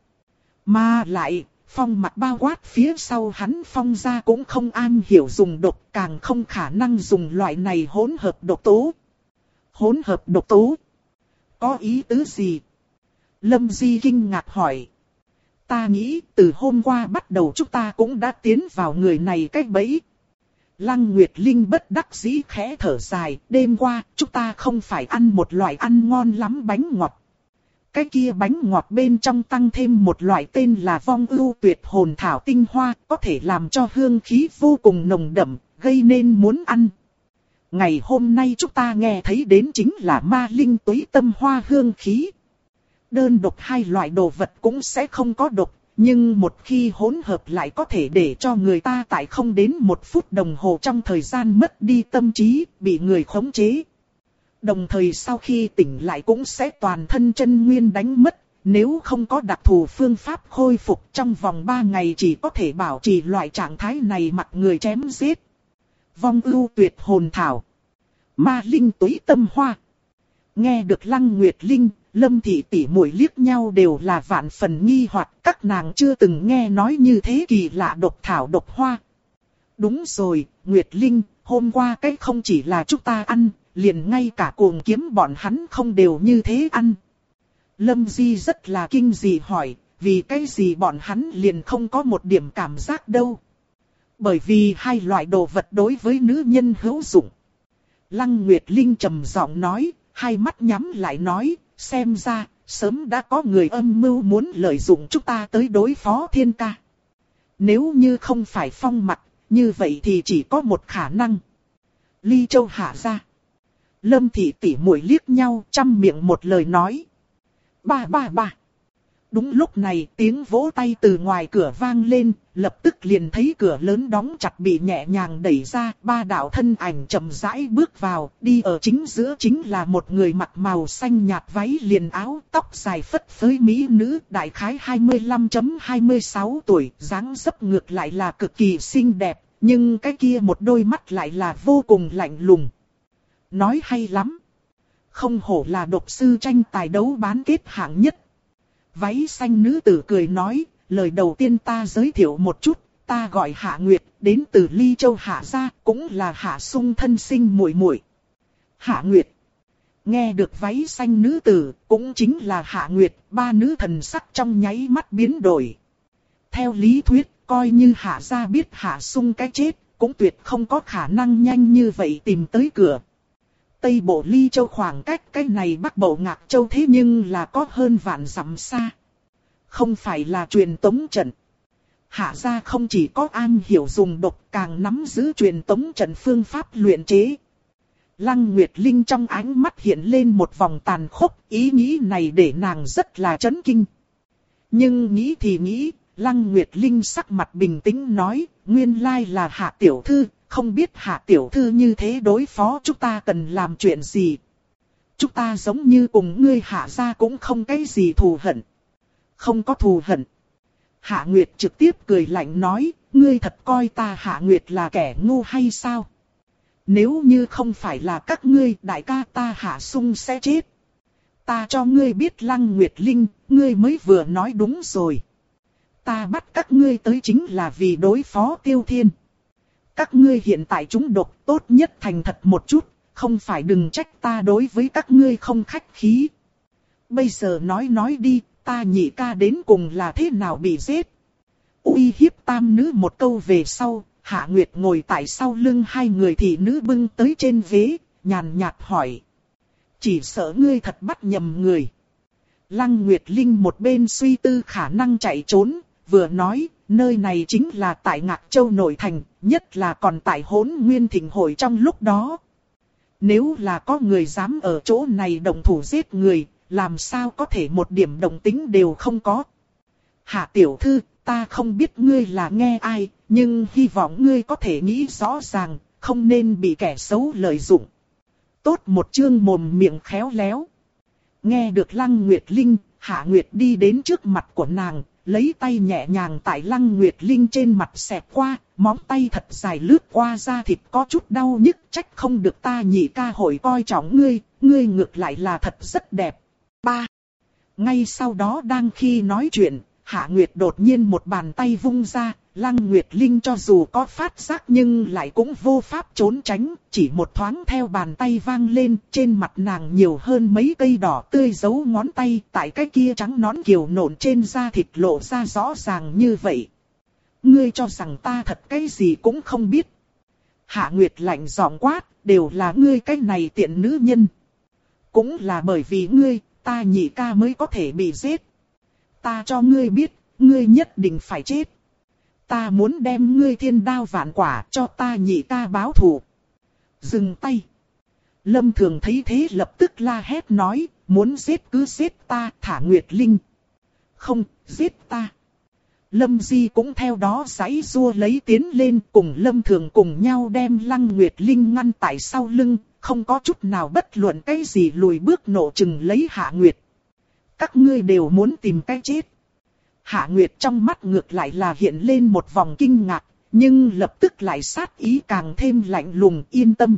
Mà lại, Phong Mặc bao quát phía sau hắn Phong gia cũng không am hiểu dùng độc, càng không khả năng dùng loại này hỗn hợp độc tố. Hỗn hợp độc tố? Có ý tứ gì? Lâm Di kinh ngạc hỏi. Ta nghĩ từ hôm qua bắt đầu chúng ta cũng đã tiến vào người này cách bẫy. Lăng Nguyệt Linh bất đắc dĩ khẽ thở dài, đêm qua chúng ta không phải ăn một loại ăn ngon lắm bánh ngọt. Cái kia bánh ngọt bên trong tăng thêm một loại tên là vong ưu tuyệt hồn thảo tinh hoa, có thể làm cho hương khí vô cùng nồng đậm, gây nên muốn ăn. Ngày hôm nay chúng ta nghe thấy đến chính là ma linh túy tâm hoa hương khí. Đơn độc hai loại đồ vật cũng sẽ không có độc, nhưng một khi hỗn hợp lại có thể để cho người ta tại không đến một phút đồng hồ trong thời gian mất đi tâm trí, bị người khống chế. Đồng thời sau khi tỉnh lại cũng sẽ toàn thân chân nguyên đánh mất, nếu không có đặc thù phương pháp khôi phục trong vòng ba ngày chỉ có thể bảo trì loại trạng thái này mặc người chém giết. Vong ưu tuyệt hồn thảo. Ma linh túy tâm hoa. Nghe được Lăng Nguyệt Linh, Lâm Thị tỷ muội liếc nhau đều là vạn phần nghi hoặc, các nàng chưa từng nghe nói như thế kỳ lạ độc thảo độc hoa. Đúng rồi, Nguyệt Linh, hôm qua cái không chỉ là chúng ta ăn, liền ngay cả cuồng kiếm bọn hắn không đều như thế ăn. Lâm Di rất là kinh dị hỏi, vì cái gì bọn hắn liền không có một điểm cảm giác đâu. Bởi vì hai loại đồ vật đối với nữ nhân hữu dụng. Lăng Nguyệt Linh trầm giọng nói, hai mắt nhắm lại nói, xem ra, sớm đã có người âm mưu muốn lợi dụng chúng ta tới đối phó Thiên Ca. Nếu như không phải Phong Mặc, như vậy thì chỉ có một khả năng. Ly Châu hạ ra. Lâm Thị tỷ muội liếc nhau, trăm miệng một lời nói. Ba ba ba. Đúng lúc này tiếng vỗ tay từ ngoài cửa vang lên, lập tức liền thấy cửa lớn đóng chặt bị nhẹ nhàng đẩy ra, ba đạo thân ảnh chậm rãi bước vào, đi ở chính giữa chính là một người mặc màu xanh nhạt váy liền áo, tóc dài phất phới mỹ nữ, đại khái hai mươi lăm hai mươi sáu tuổi, dáng dấp ngược lại là cực kỳ xinh đẹp, nhưng cái kia một đôi mắt lại là vô cùng lạnh lùng. Nói hay lắm. Không hổ là độc sư tranh tài đấu bán kết hạng nhất. Váy xanh nữ tử cười nói, lời đầu tiên ta giới thiệu một chút, ta gọi Hạ Nguyệt, đến từ Ly Châu Hạ gia, cũng là Hạ Sung thân sinh muội muội. Hạ Nguyệt. Nghe được váy xanh nữ tử, cũng chính là Hạ Nguyệt, ba nữ thần sắc trong nháy mắt biến đổi. Theo lý thuyết, coi như Hạ gia biết Hạ Sung cái chết, cũng tuyệt không có khả năng nhanh như vậy tìm tới cửa. Tây bộ Ly Châu khoảng cách cái này Bắc bộ Ngạc Châu thế nhưng là có hơn vạn dặm xa. Không phải là truyền tống trận. Hạ gia không chỉ có an hiểu dùng độc, càng nắm giữ truyền tống trận phương pháp luyện chế. Lăng Nguyệt Linh trong ánh mắt hiện lên một vòng tàn khốc, ý nghĩ này để nàng rất là chấn kinh. Nhưng nghĩ thì nghĩ, Lăng Nguyệt Linh sắc mặt bình tĩnh nói, nguyên lai là Hạ tiểu thư. Không biết Hạ tiểu thư như thế đối phó chúng ta cần làm chuyện gì. Chúng ta giống như cùng ngươi Hạ gia cũng không cái gì thù hận. Không có thù hận. Hạ Nguyệt trực tiếp cười lạnh nói, ngươi thật coi ta Hạ Nguyệt là kẻ ngu hay sao? Nếu như không phải là các ngươi, đại ca ta Hạ Sung sẽ chết. Ta cho ngươi biết Lăng Nguyệt Linh, ngươi mới vừa nói đúng rồi. Ta bắt các ngươi tới chính là vì đối phó Tiêu Thiên. Các ngươi hiện tại chúng độc, tốt nhất thành thật một chút, không phải đừng trách ta đối với các ngươi không khách khí. Bây giờ nói nói đi, ta nhị ca đến cùng là thế nào bị giết. Uy hiếp tam nữ một câu về sau, Hạ Nguyệt ngồi tại sau lưng hai người thị nữ bưng tới trên ghế, nhàn nhạt hỏi. Chỉ sợ ngươi thật bắt nhầm người. Lăng Nguyệt Linh một bên suy tư khả năng chạy trốn, vừa nói, nơi này chính là tại Ngạc Châu nội thành, nhất là còn tại Hỗn Nguyên Thịnh hội trong lúc đó. Nếu là có người dám ở chỗ này động thủ giết người, làm sao có thể một điểm động tính đều không có. Hạ tiểu thư, ta không biết ngươi là nghe ai, nhưng hy vọng ngươi có thể nghĩ rõ ràng, không nên bị kẻ xấu lợi dụng. Tốt một chương mồm miệng khéo léo. Nghe được Lăng Nguyệt Linh, Hạ Nguyệt đi đến trước mặt của nàng, lấy tay nhẹ nhàng tại Lăng Nguyệt Linh trên mặt xẹt qua, móng tay thật dài lướt qua da thịt có chút đau nhức, trách không được ta nhị ca hội coi trọng ngươi, ngươi ngược lại là thật rất đẹp. Ba. Ngay sau đó đang khi nói chuyện, Hạ Nguyệt đột nhiên một bàn tay vung ra, Lăng Nguyệt Linh cho dù có phát giác nhưng lại cũng vô pháp trốn tránh, chỉ một thoáng theo bàn tay vang lên, trên mặt nàng nhiều hơn mấy cây đỏ tươi dấu ngón tay, tại cái kia trắng nõn kiều nộn trên da thịt lộ ra rõ ràng như vậy. Ngươi cho rằng ta thật cái gì cũng không biết. Hạ Nguyệt lạnh giọng quát, đều là ngươi cái này tiện nữ nhân. Cũng là bởi vì ngươi, ta nhị ca mới có thể bị giết. Ta cho ngươi biết, ngươi nhất định phải chết. Ta muốn đem ngươi thiên đao vạn quả cho ta nhị ca báo thù. Dừng tay. Lâm Thường thấy thế lập tức la hét nói, muốn giết cứ giết ta, thả Nguyệt Linh. Không, giết ta. Lâm Di cũng theo đó giãy giụa lấy tiến lên, cùng Lâm Thường cùng nhau đem Lăng Nguyệt Linh ngăn tại sau lưng, không có chút nào bất luận cái gì lùi bước nộ chừng lấy Hạ Nguyệt. Các ngươi đều muốn tìm cái chết. Hạ Nguyệt trong mắt ngược lại là hiện lên một vòng kinh ngạc, nhưng lập tức lại sát ý càng thêm lạnh lùng, yên tâm.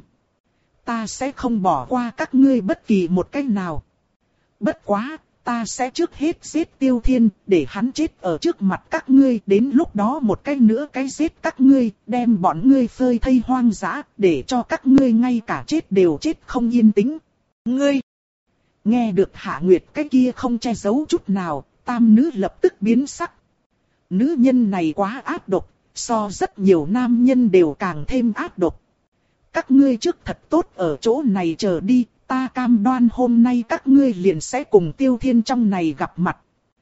Ta sẽ không bỏ qua các ngươi bất kỳ một cách nào. Bất quá, ta sẽ trước hết giết Tiêu Thiên, để hắn chết ở trước mặt các ngươi. Đến lúc đó một cái nữa cái giết các ngươi, đem bọn ngươi phơi thây hoang dã, để cho các ngươi ngay cả chết đều chết không yên tĩnh. Ngươi! Nghe được Hạ Nguyệt cái kia không che giấu chút nào, tam nữ lập tức biến sắc. Nữ nhân này quá ác độc, so rất nhiều nam nhân đều càng thêm ác độc. Các ngươi trước thật tốt ở chỗ này chờ đi, ta cam đoan hôm nay các ngươi liền sẽ cùng Tiêu Thiên trong này gặp mặt.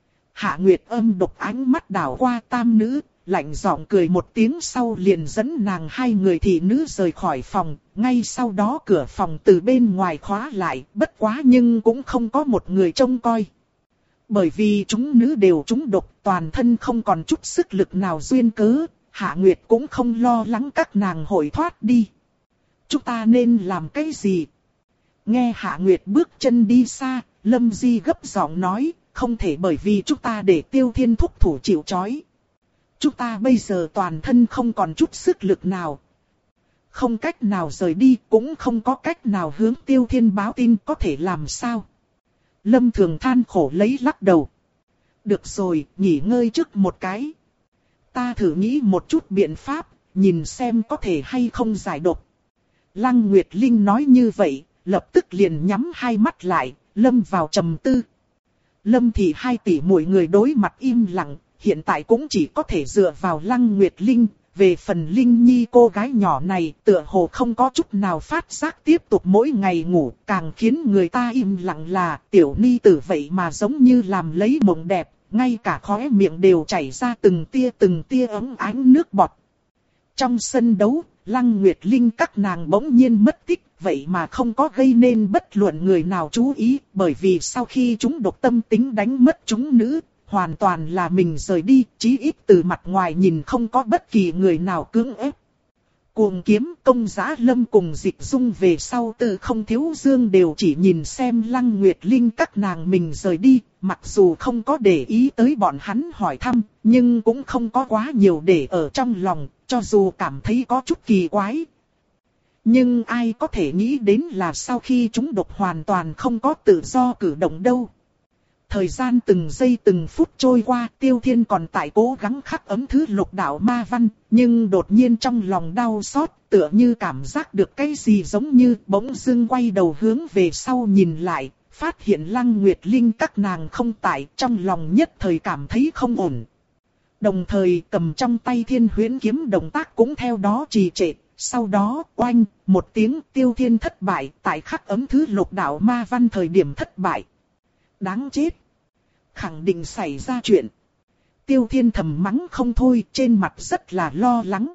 Hạ Nguyệt âm độc ánh mắt đảo qua tam nữ, lạnh giọng cười một tiếng sau liền dẫn nàng hai người thị nữ rời khỏi phòng, ngay sau đó cửa phòng từ bên ngoài khóa lại, bất quá nhưng cũng không có một người trông coi. Bởi vì chúng nữ đều trúng độc, toàn thân không còn chút sức lực nào duyên cớ, Hạ Nguyệt cũng không lo lắng các nàng hội thoát đi. Chúng ta nên làm cái gì? Nghe Hạ Nguyệt bước chân đi xa, Lâm Di gấp giọng nói, không thể bởi vì chúng ta để Tiêu Thiên thúc thủ chịu trói. Chúng ta bây giờ toàn thân không còn chút sức lực nào. Không cách nào rời đi, cũng không có cách nào hướng Tiêu Thiên báo tin, có thể làm sao? Lâm Thường than khổ lấy lắc đầu. Được rồi, nghỉ ngơi trước một cái. Ta thử nghĩ một chút biện pháp, nhìn xem có thể hay không giải độc. Lăng Nguyệt Linh nói như vậy, lập tức liền nhắm hai mắt lại, lâm vào trầm tư. Lâm thì hai tỷ mỗi người đối mặt im lặng, hiện tại cũng chỉ có thể dựa vào Lăng Nguyệt Linh. Về phần Linh Nhi cô gái nhỏ này, tựa hồ không có chút nào phát giác tiếp tục mỗi ngày ngủ, càng khiến người ta im lặng là tiểu ni tử vậy mà giống như làm lấy mộng đẹp, ngay cả khóe miệng đều chảy ra từng tia từng tia ấm ánh nước bọt. Trong sân đấu, Lăng Nguyệt Linh các nàng bỗng nhiên mất tích, vậy mà không có gây nên bất luận người nào chú ý, bởi vì sau khi chúng độc tâm tính đánh mất chúng nữ, hoàn toàn là mình rời đi, chí ít từ mặt ngoài nhìn không có bất kỳ người nào cưỡng ép. Cuồng Kiếm, Công Giá Lâm cùng Dịch Dung về sau từ không thiếu dương đều chỉ nhìn xem Lăng Nguyệt Linh các nàng mình rời đi, mặc dù không có để ý tới bọn hắn hỏi thăm, nhưng cũng không có quá nhiều để ở trong lòng, cho dù cảm thấy có chút kỳ quái. Nhưng ai có thể nghĩ đến là sau khi chúng độc hoàn toàn không có tự do cử động đâu. Thời gian từng giây từng phút trôi qua, Tiêu Thiên còn tại cố gắng khắc ấm thứ lục đạo ma văn, nhưng đột nhiên trong lòng đau xót, tựa như cảm giác được cái gì giống như bỗng dưng quay đầu hướng về sau nhìn lại, phát hiện Lăng Nguyệt Linh các nàng không tại, trong lòng nhất thời cảm thấy không ổn. Đồng thời cầm trong tay Thiên Huyễn kiếm động tác cũng theo đó trì trệ, sau đó oanh, một tiếng Tiêu Thiên thất bại, tại khắc ấm thứ lục đạo ma văn thời điểm thất bại. Đáng chết. Khẳng định xảy ra chuyện. Tiêu Thiên thầm mắng không thôi, trên mặt rất là lo lắng.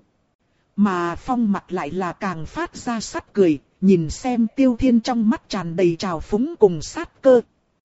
Mà Phong mặt lại là càng phát ra sát cười, nhìn xem Tiêu Thiên trong mắt tràn đầy trào phúng cùng sát cơ.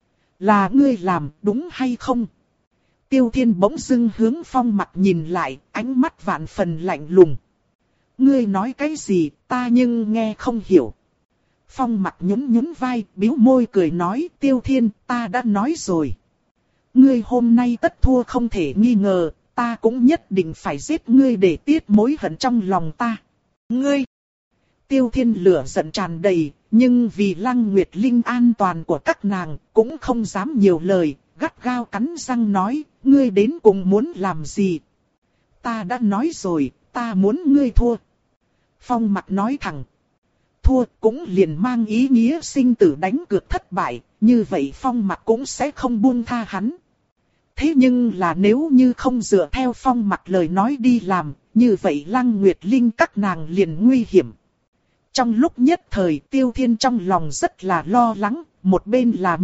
Là ngươi làm, đúng hay không? Tiêu Thiên bỗng dưng hướng Phong mặt nhìn lại, ánh mắt vạn phần lạnh lùng. Ngươi nói cái gì, ta nhưng nghe không hiểu. Phong mặt nhún nhún vai, bĩu môi cười nói, Tiêu Thiên, ta đã nói rồi. Ngươi hôm nay tất thua không thể nghi ngờ, ta cũng nhất định phải giết ngươi để tiết mối hận trong lòng ta. Ngươi! Tiêu Thiên lửa giận tràn đầy, nhưng vì Lăng Nguyệt Linh an toàn của các nàng, cũng không dám nhiều lời, gắt gao cắn răng nói, ngươi đến cùng muốn làm gì? Ta đã nói rồi, ta muốn ngươi thua. Phong mặt nói thẳng. Thua cũng liền mang ý nghĩa sinh tử đánh cược thất bại, như vậy Phong mặt cũng sẽ không buông tha hắn. Thế nhưng là nếu như không dựa theo Phong mặt lời nói đi làm, như vậy Lăng Nguyệt Linh các nàng liền nguy hiểm. Trong lúc nhất thời Tiêu Thiên trong lòng rất là lo lắng, một bên là mình,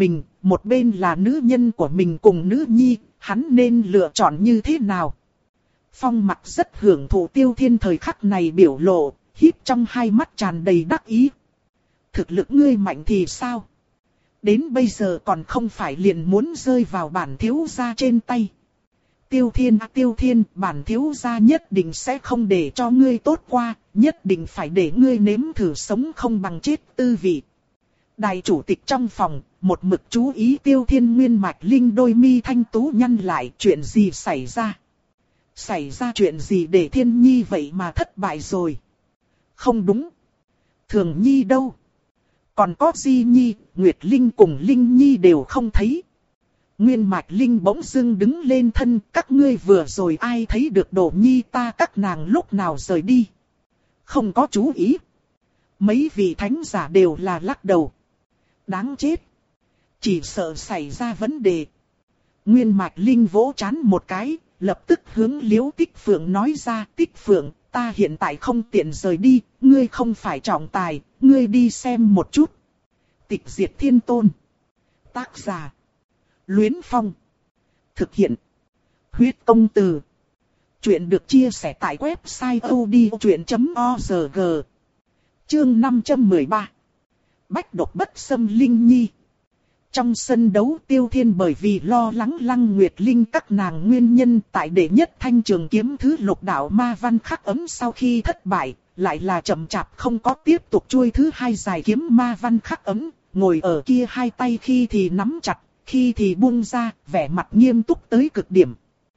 một bên là nữ nhân của mình cùng nữ nhi, hắn nên lựa chọn như thế nào? Phong Mặc rất hưởng thụ Tiêu Thiên thời khắc này biểu lộ, híp trong hai mắt tràn đầy đắc ý. Thực lực ngươi mạnh thì sao? Đến bây giờ còn không phải liền muốn rơi vào bản thiếu gia trên tay. Tiêu Thiên à, Tiêu Thiên, bản thiếu gia nhất định sẽ không để cho ngươi tốt qua, nhất định phải để ngươi nếm thử sống không bằng chết tư vị. Đại chủ tịch trong phòng, một mực chú ý Tiêu Thiên Nguyên Mạch Linh đôi mi thanh tú nhăn lại, chuyện gì xảy ra? Xảy ra chuyện gì để Thiên Nhi vậy mà thất bại rồi? Không đúng. Thường Nhi đâu? Còn có Di Nhi, Nguyệt Linh cùng Linh Nhi đều không thấy. Nguyên Mạch Linh bỗng dưng đứng lên thân, các ngươi vừa rồi ai thấy được Đỗ Nhi ta các nàng lúc nào rời đi? Không có chú ý. Mấy vị thánh giả đều là lắc đầu. Đáng chết. Chỉ sợ xảy ra vấn đề. Nguyên Mạch Linh vỗ trán một cái, lập tức hướng Liễu Tích Phượng nói ra, Tích Phượng, ta hiện tại không tiện rời đi, ngươi không phải trọng tài, ngươi đi xem một chút. Tịch Diệt Thiên Tôn. Tác giả. Luyến Phong. Thực hiện. Huyết Công Từ. Chuyện được chia sẻ tại website odchuyện chấm org. Chương năm trăm mười ba. Bách độc bất xâm Linh Nhi. Trong sân đấu Tiêu Thiên bởi vì lo lắng Lăng Nguyệt Linh các nàng nguyên nhân tại đệ nhất thanh trường kiếm thứ lục đạo ma văn khắc ấm sau khi thất bại, lại là chậm chạp không có tiếp tục chuôi thứ hai giải kiếm ma văn khắc ấm, ngồi ở kia hai tay khi thì nắm chặt, khi thì buông ra, vẻ mặt nghiêm túc tới cực điểm.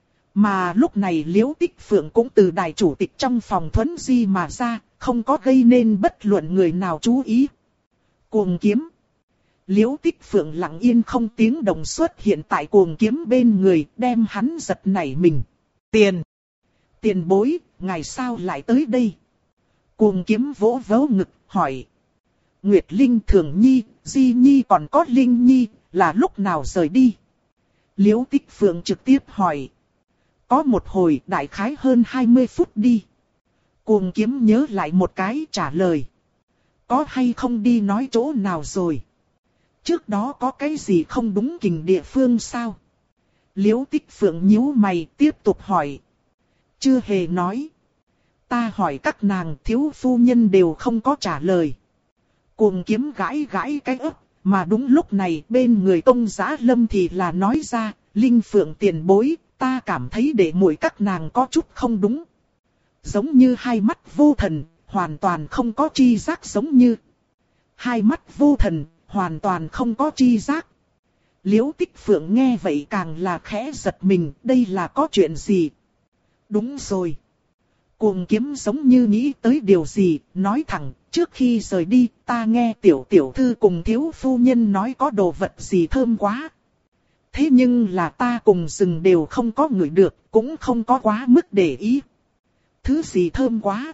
Mà lúc này Liễu Tích Phượng cũng từ đại chủ tịch trong phòng thuấn di mà ra, không có gây nên bất luận người nào chú ý. Cuồng kiếm. Liễu Tích Phượng lặng yên không tiếng động xuất hiện tại cuồng kiếm bên người, đem hắn giật nảy mình. Tiền! Tiền bối, ngày sao lại tới đây? Cuồng kiếm vỗ vỗ ngực, hỏi. Nguyệt Linh Thường Nhi, Di Nhi còn có Linh Nhi, là lúc nào rời đi? Liễu Tích Phượng trực tiếp hỏi. Có một hồi đại khái hơn hai mươi phút đi. Cuồng kiếm nhớ lại một cái trả lời. Có hay không đi nói chỗ nào rồi? Trước đó có cái gì không đúng kình địa phương sao? Liễu Tích Phượng nhíu mày tiếp tục hỏi. Chưa hề nói. Ta hỏi các nàng thiếu phu nhân đều không có trả lời. Cuồng kiếm gãi gãi cái ấp. Mà đúng lúc này bên người Tông Giá Lâm thì là nói ra. Linh Phượng tiền bối, ta cảm thấy để muội các nàng có chút không đúng. Giống như hai mắt vô thần, hoàn toàn không có chi giác giống như. Hai mắt vô thần, hoàn toàn không có chi giác. Liễu Tích Phượng nghe vậy càng là khẽ giật mình, đây là có chuyện gì? Đúng rồi. Cuồng kiếm giống như nghĩ tới điều gì, nói thẳng, trước khi rời đi, ta nghe tiểu tiểu thư cùng thiếu phu nhân nói có đồ vật gì thơm quá. Thế nhưng là ta cùng rừng đều không có ngửi được, cũng không có quá mức để ý. Thứ gì thơm quá?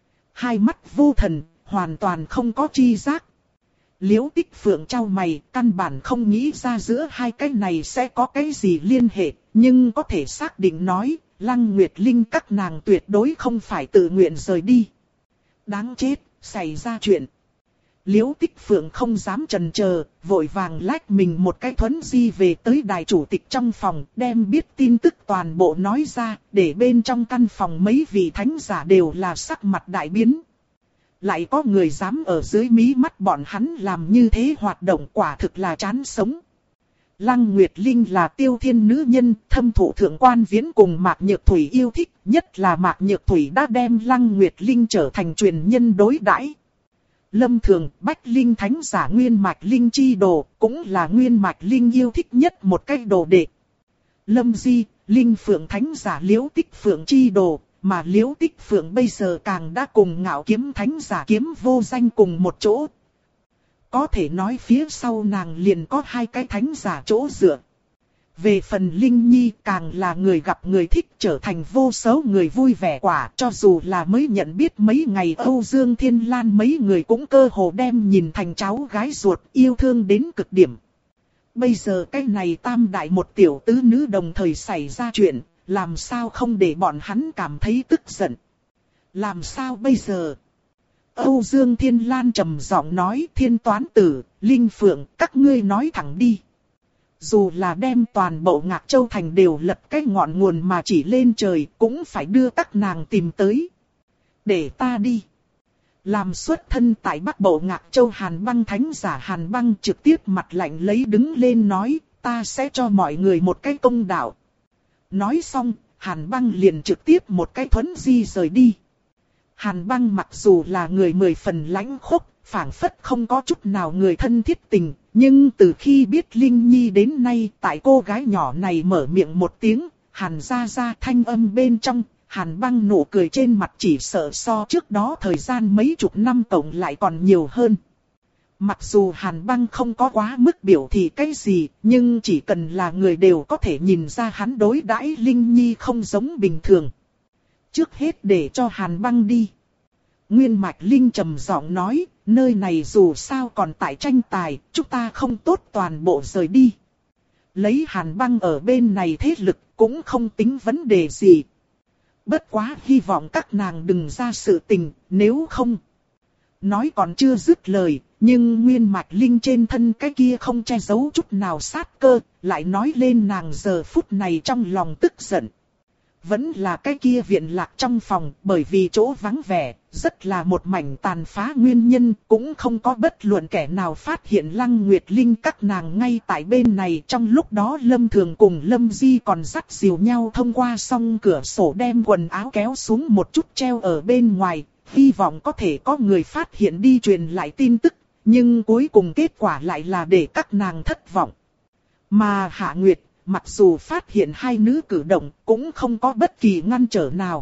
Hai mắt vô thần, hoàn toàn không có chi giác. Liễu Tích Phượng trao mày, căn bản không nghĩ ra giữa hai cái này sẽ có cái gì liên hệ, nhưng có thể xác định nói, Lăng Nguyệt Linh các nàng tuyệt đối không phải tự nguyện rời đi. Đáng chết, xảy ra chuyện. Liễu Tích Phượng không dám chần chờ, vội vàng lách mình một cái thuấn di về tới đại chủ tịch trong phòng, đem biết tin tức toàn bộ nói ra, để bên trong căn phòng mấy vị thánh giả đều là sắc mặt đại biến. Lại có người dám ở dưới mí mắt bọn hắn làm như thế hoạt động quả thực là chán sống. Lăng Nguyệt Linh là Tiêu Thiên nữ nhân, thâm thụ thượng quan viễn cùng Mạc Nhược Thủy yêu thích, nhất là Mạc Nhược Thủy đã đem Lăng Nguyệt Linh trở thành truyền nhân đối đãi. Lâm Thường, Bách Linh Thánh giả Nguyên Mạch Linh chi đồ, cũng là Nguyên Mạch Linh yêu thích nhất một cái đồ đệ. Lâm Di, Linh Phượng Thánh giả Liễu Tích Phượng chi đồ, mà Liễu Tích Phượng bây giờ càng đã cùng Ngạo Kiếm Thánh giả Kiếm Vô Danh cùng một chỗ. Có thể nói phía sau nàng liền có hai cái thánh giả chỗ dựa. Về phần Linh Nhi càng là người gặp người thích trở thành vô số người vui vẻ quả. Cho dù là mới nhận biết mấy ngày Âu Dương Thiên Lan mấy người cũng cơ hồ đem nhìn thành cháu gái ruột yêu thương đến cực điểm. Bây giờ cái này tam đại một tiểu tứ nữ đồng thời xảy ra chuyện, làm sao không để bọn hắn cảm thấy tức giận. Làm sao bây giờ? Âu Dương Thiên Lan trầm giọng nói Thiên Toán Tử, Linh Phượng, các ngươi nói thẳng đi. Dù là đem toàn bộ Ngạc Châu Thành đều lật cái ngọn nguồn mà chỉ lên trời, cũng phải đưa các nàng tìm tới. Để ta đi. Làm xuất thân tại Bắc Bộ Ngạc Châu Hàn Băng thánh giả Hàn Băng trực tiếp mặt lạnh lấy đứng lên nói, ta sẽ cho mọi người một cái công đạo. Nói xong, Hàn Băng liền trực tiếp một cái thuấn di rời đi. Hàn Băng mặc dù là người mười phần lãnh khốc, phảng phất không có chút nào người thân thiết tình, nhưng từ khi biết Linh Nhi đến nay, tại cô gái nhỏ này mở miệng một tiếng, Hàn ra ra thanh âm bên trong, Hàn Băng nụ cười trên mặt chỉ sợ so trước đó thời gian mấy chục năm tổng lại còn nhiều hơn. Mặc dù Hàn Băng không có quá mức biểu thị cái gì, nhưng chỉ cần là người đều có thể nhìn ra hắn đối đãi Linh Nhi không giống bình thường. Trước hết để cho Hàn Băng đi. Nguyên Mạch Linh trầm giọng nói, nơi này dù sao còn tại tranh tài, chúng ta không tốt toàn bộ rời đi. Lấy Hàn Băng ở bên này thế lực cũng không tính vấn đề gì. Bất quá hy vọng các nàng đừng ra sự tình, nếu không. Nói còn chưa dứt lời, nhưng Nguyên Mạch Linh trên thân cái kia không che giấu chút nào sát cơ, lại nói lên nàng giờ phút này trong lòng tức giận. Vẫn là cái kia viện lạc trong phòng, bởi vì chỗ vắng vẻ, rất là một mảnh tàn phá nguyên nhân, cũng không có bất luận kẻ nào phát hiện Lăng Nguyệt Linh các nàng ngay tại bên này. Trong lúc đó Lâm Thường cùng Lâm Di còn dắt dìu nhau thông qua song cửa sổ đem quần áo kéo xuống một chút treo ở bên ngoài, hy vọng có thể có người phát hiện đi truyền lại tin tức, nhưng cuối cùng kết quả lại là để các nàng thất vọng. Mà Hạ Nguyệt, mặc dù phát hiện hai nữ cử động, cũng không có bất kỳ ngăn trở nào.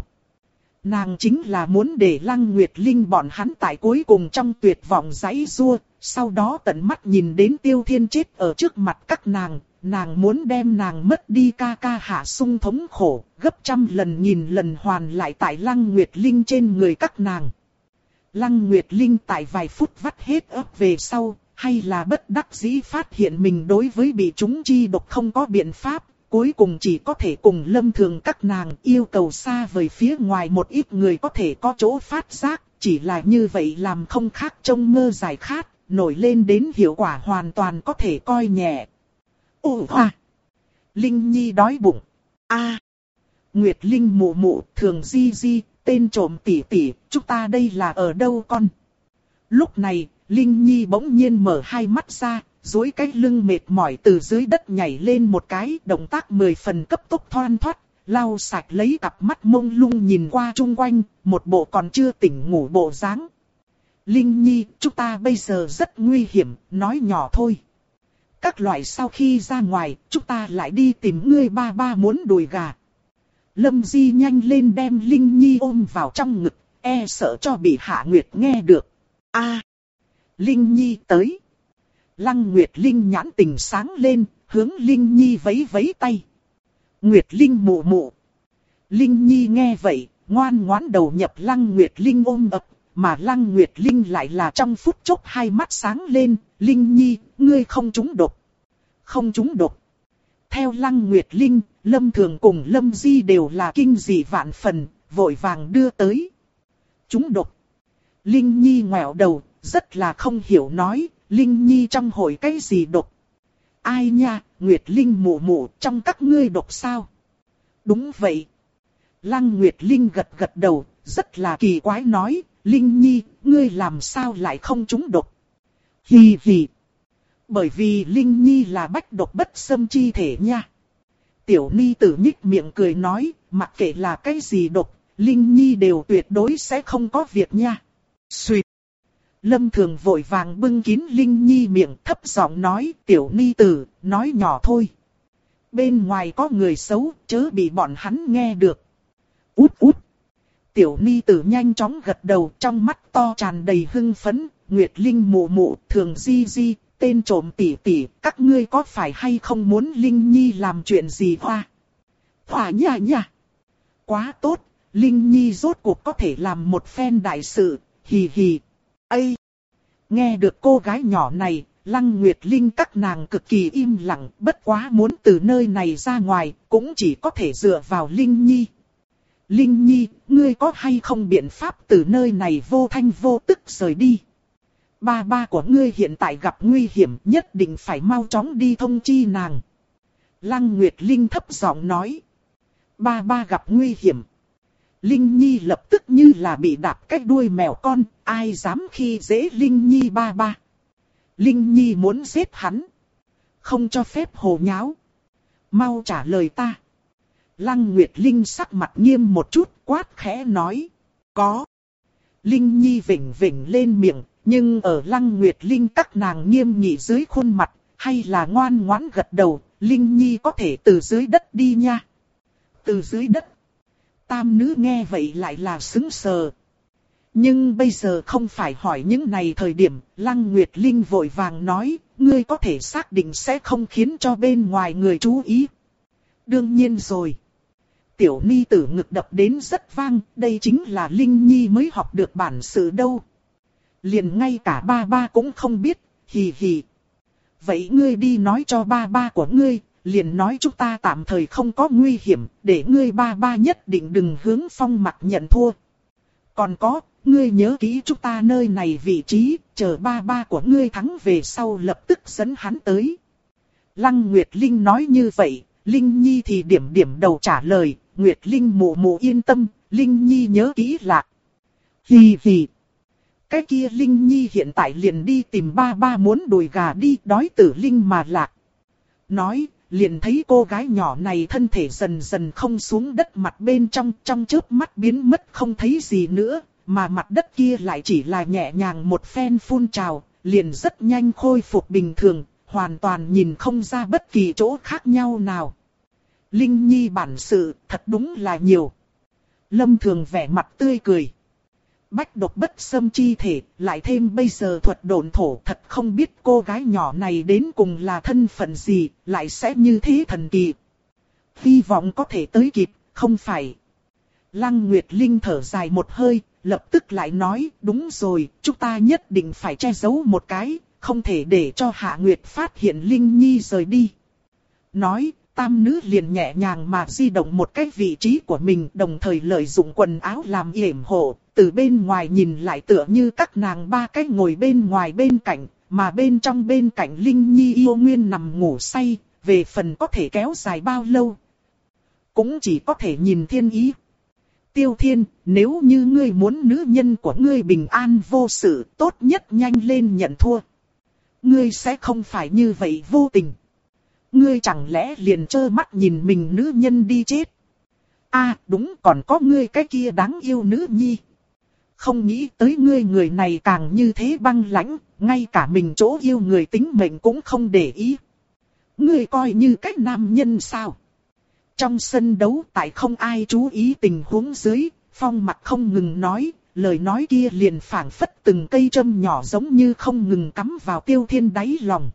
Nàng chính là muốn để Lăng Nguyệt Linh bọn hắn tại cuối cùng trong tuyệt vọng giãy giụa, sau đó tận mắt nhìn đến Tiêu Thiên chết ở trước mặt các nàng, nàng muốn đem nàng mất đi ca ca Hạ Sung thống khổ, gấp trăm lần nghìn lần hoàn lại tại Lăng Nguyệt Linh trên người các nàng. Lăng Nguyệt Linh tại vài phút vắt hết óc về sau, hay là bất đắc dĩ phát hiện mình đối với bị chúng chi độc không có biện pháp, cuối cùng chỉ có thể cùng Lâm Thường các nàng yêu cầu xa vời phía ngoài một ít người có thể có chỗ phát giác, chỉ là như vậy làm không khác trông mơ giải khát, nổi lên đến hiệu quả hoàn toàn có thể coi nhẹ. Ồ hoa! Linh Nhi đói bụng. A! Nguyệt Linh mụ mụ, Thường Di Di, tên trộm tỷ tỷ, chúng ta đây là ở đâu con? Lúc này, Linh Nhi bỗng nhiên mở hai mắt ra, duỗi cái lưng mệt mỏi từ dưới đất nhảy lên một cái, động tác mười phần cấp tốc thoăn thoắt, lau sạch lấy cặp mắt mông lung nhìn qua chung quanh, một bộ còn chưa tỉnh ngủ bộ dáng. Linh Nhi, chúng ta bây giờ rất nguy hiểm, nói nhỏ thôi. Các loại sau khi ra ngoài, chúng ta lại đi tìm ngươi ba ba muốn đùi gà. Lâm Di nhanh lên đem Linh Nhi ôm vào trong ngực, e sợ cho bị Hạ Nguyệt nghe được. A, Linh Nhi tới. Lăng Nguyệt Linh nhãn tình sáng lên, hướng Linh Nhi vẫy vẫy tay. Nguyệt Linh mụ mụ. Linh Nhi nghe vậy, ngoan ngoãn đầu nhập Lăng Nguyệt Linh ôm ập, mà Lăng Nguyệt Linh lại là trong phút chốc hai mắt sáng lên. Linh Nhi, ngươi không trúng độc. Không trúng độc. Theo Lăng Nguyệt Linh, Lâm Thường cùng Lâm Di đều là kinh dị vạn phần, vội vàng đưa tới. Trúng độc. Linh Nhi ngoẹo đầu, rất là không hiểu nói, Linh Nhi trong hội cái gì độc? Ai nha, Nguyệt Linh mụ mụ, trong các ngươi độc sao? Đúng vậy. Lăng Nguyệt Linh gật gật đầu, rất là kỳ quái nói, Linh Nhi, ngươi làm sao lại không trúng độc? Hì hì. Bởi vì Linh Nhi là bách độc bất xâm chi thể nha. Tiểu Ni tử nhích miệng cười nói, mặc kệ là cái gì độc, Linh Nhi đều tuyệt đối sẽ không có việc nha. Xuyệt. Lâm Thường vội vàng bưng kín Linh Nhi miệng thấp giọng nói, Tiểu Ni tử, nói nhỏ thôi. Bên ngoài có người xấu, chớ bị bọn hắn nghe được. Út út. Tiểu Ni tử nhanh chóng gật đầu, trong mắt to tràn đầy hưng phấn, Nguyệt Linh mụ mụ, Thường Di Di, tên trộm tỷ tỷ, các ngươi có phải hay không muốn Linh Nhi làm chuyện gì hoa? Hoa nha nha. Quá tốt, Linh Nhi rốt cuộc có thể làm một phen đại sự, hì hì. Ây! Nghe được cô gái nhỏ này, Lăng Nguyệt Linh các nàng cực kỳ im lặng, bất quá muốn từ nơi này ra ngoài, cũng chỉ có thể dựa vào Linh Nhi. Linh Nhi, ngươi có hay không biện pháp từ nơi này vô thanh vô tức rời đi? Ba ba của ngươi hiện tại gặp nguy hiểm, nhất định phải mau chóng đi thông chi nàng. Lăng Nguyệt Linh thấp giọng nói. Ba ba gặp nguy hiểm. Linh Nhi lập tức như là bị đạp cái đuôi mèo con, ai dám khi dễ Linh Nhi ba ba. Linh Nhi muốn giết hắn. Không cho phép hồ nháo. Mau trả lời ta. Lăng Nguyệt Linh sắc mặt nghiêm một chút, quát khẽ nói. Có. Linh Nhi vểnh vểnh lên miệng, nhưng ở Lăng Nguyệt Linh các nàng nghiêm nghị dưới khuôn mặt, hay là ngoan ngoãn gật đầu, Linh Nhi có thể từ dưới đất đi nha. Từ dưới đất. Tam nữ nghe vậy lại là sững sờ. Nhưng bây giờ không phải hỏi những này thời điểm, Lăng Nguyệt Linh vội vàng nói, ngươi có thể xác định sẽ không khiến cho bên ngoài người chú ý. Đương nhiên rồi. Tiểu ni tử ngực đập đến rất vang, đây chính là Linh Nhi mới học được bản sự đâu. Liền ngay cả ba ba cũng không biết, hì hì. Vậy ngươi đi nói cho ba ba của ngươi, liền nói chúng ta tạm thời không có nguy hiểm, để ngươi ba ba nhất định đừng hướng Phong Mặc nhận thua. Còn có, ngươi nhớ kỹ chúng ta nơi này vị trí, chờ ba ba của ngươi thắng về sau lập tức dẫn hắn tới. Lăng Nguyệt Linh nói như vậy, Linh Nhi thì điểm điểm đầu trả lời, Nguyệt Linh mụ mụ yên tâm, Linh Nhi nhớ kỹ lạc. Hì hì. Cái kia Linh Nhi hiện tại liền đi tìm ba ba muốn đùi gà đi, đói tử Linh mà lạc. Nói, liền thấy cô gái nhỏ này thân thể dần dần không xuống đất mặt bên trong, trong chớp mắt biến mất không thấy gì nữa, mà mặt đất kia lại chỉ là nhẹ nhàng một phen phun trào, liền rất nhanh khôi phục bình thường, hoàn toàn nhìn không ra bất kỳ chỗ khác nhau nào. Linh Nhi bản sự thật đúng là nhiều. Lâm Thường vẻ mặt tươi cười. Bách độc bất xâm chi thể, lại thêm bây giờ thuật độn thổ, thật không biết cô gái nhỏ này đến cùng là thân phận gì, lại sẽ như thế thần kỳ. Hy vọng có thể tới kịp, không phải. Lăng Nguyệt Linh thở dài một hơi, lập tức lại nói, đúng rồi, chúng ta nhất định phải che giấu một cái, không thể để cho Hạ Nguyệt phát hiện Linh Nhi rời đi. Nói, tam nữ liền nhẹ nhàng mà di động một cái vị trí của mình, đồng thời lợi dụng quần áo làm yểm hộ. Từ bên ngoài nhìn lại tựa như các nàng ba cái ngồi bên ngoài bên cạnh, mà bên trong bên cạnh Linh Nhi yêu nguyên nằm ngủ say, về phần có thể kéo dài bao lâu. Cũng chỉ có thể nhìn thiên ý. Tiêu Thiên, nếu như ngươi muốn nữ nhân của ngươi bình an vô sự, tốt nhất nhanh lên nhận thua. Ngươi sẽ không phải như vậy vô tình. Ngươi chẳng lẽ liền trơ mắt nhìn mình nữ nhân đi chết. À đúng, còn có ngươi cái kia đáng yêu nữ nhi. Không nghĩ tới ngươi người này càng như thế băng lãnh, ngay cả mình chỗ yêu người tính mệnh cũng không để ý. Ngươi coi như cách nam nhân sao? Trong sân đấu tại không ai chú ý tình huống dưới, Phong Mặc không ngừng nói, lời nói kia liền phảng phất từng cây châm nhỏ giống như không ngừng cắm vào Tiêu Thiên đáy lòng.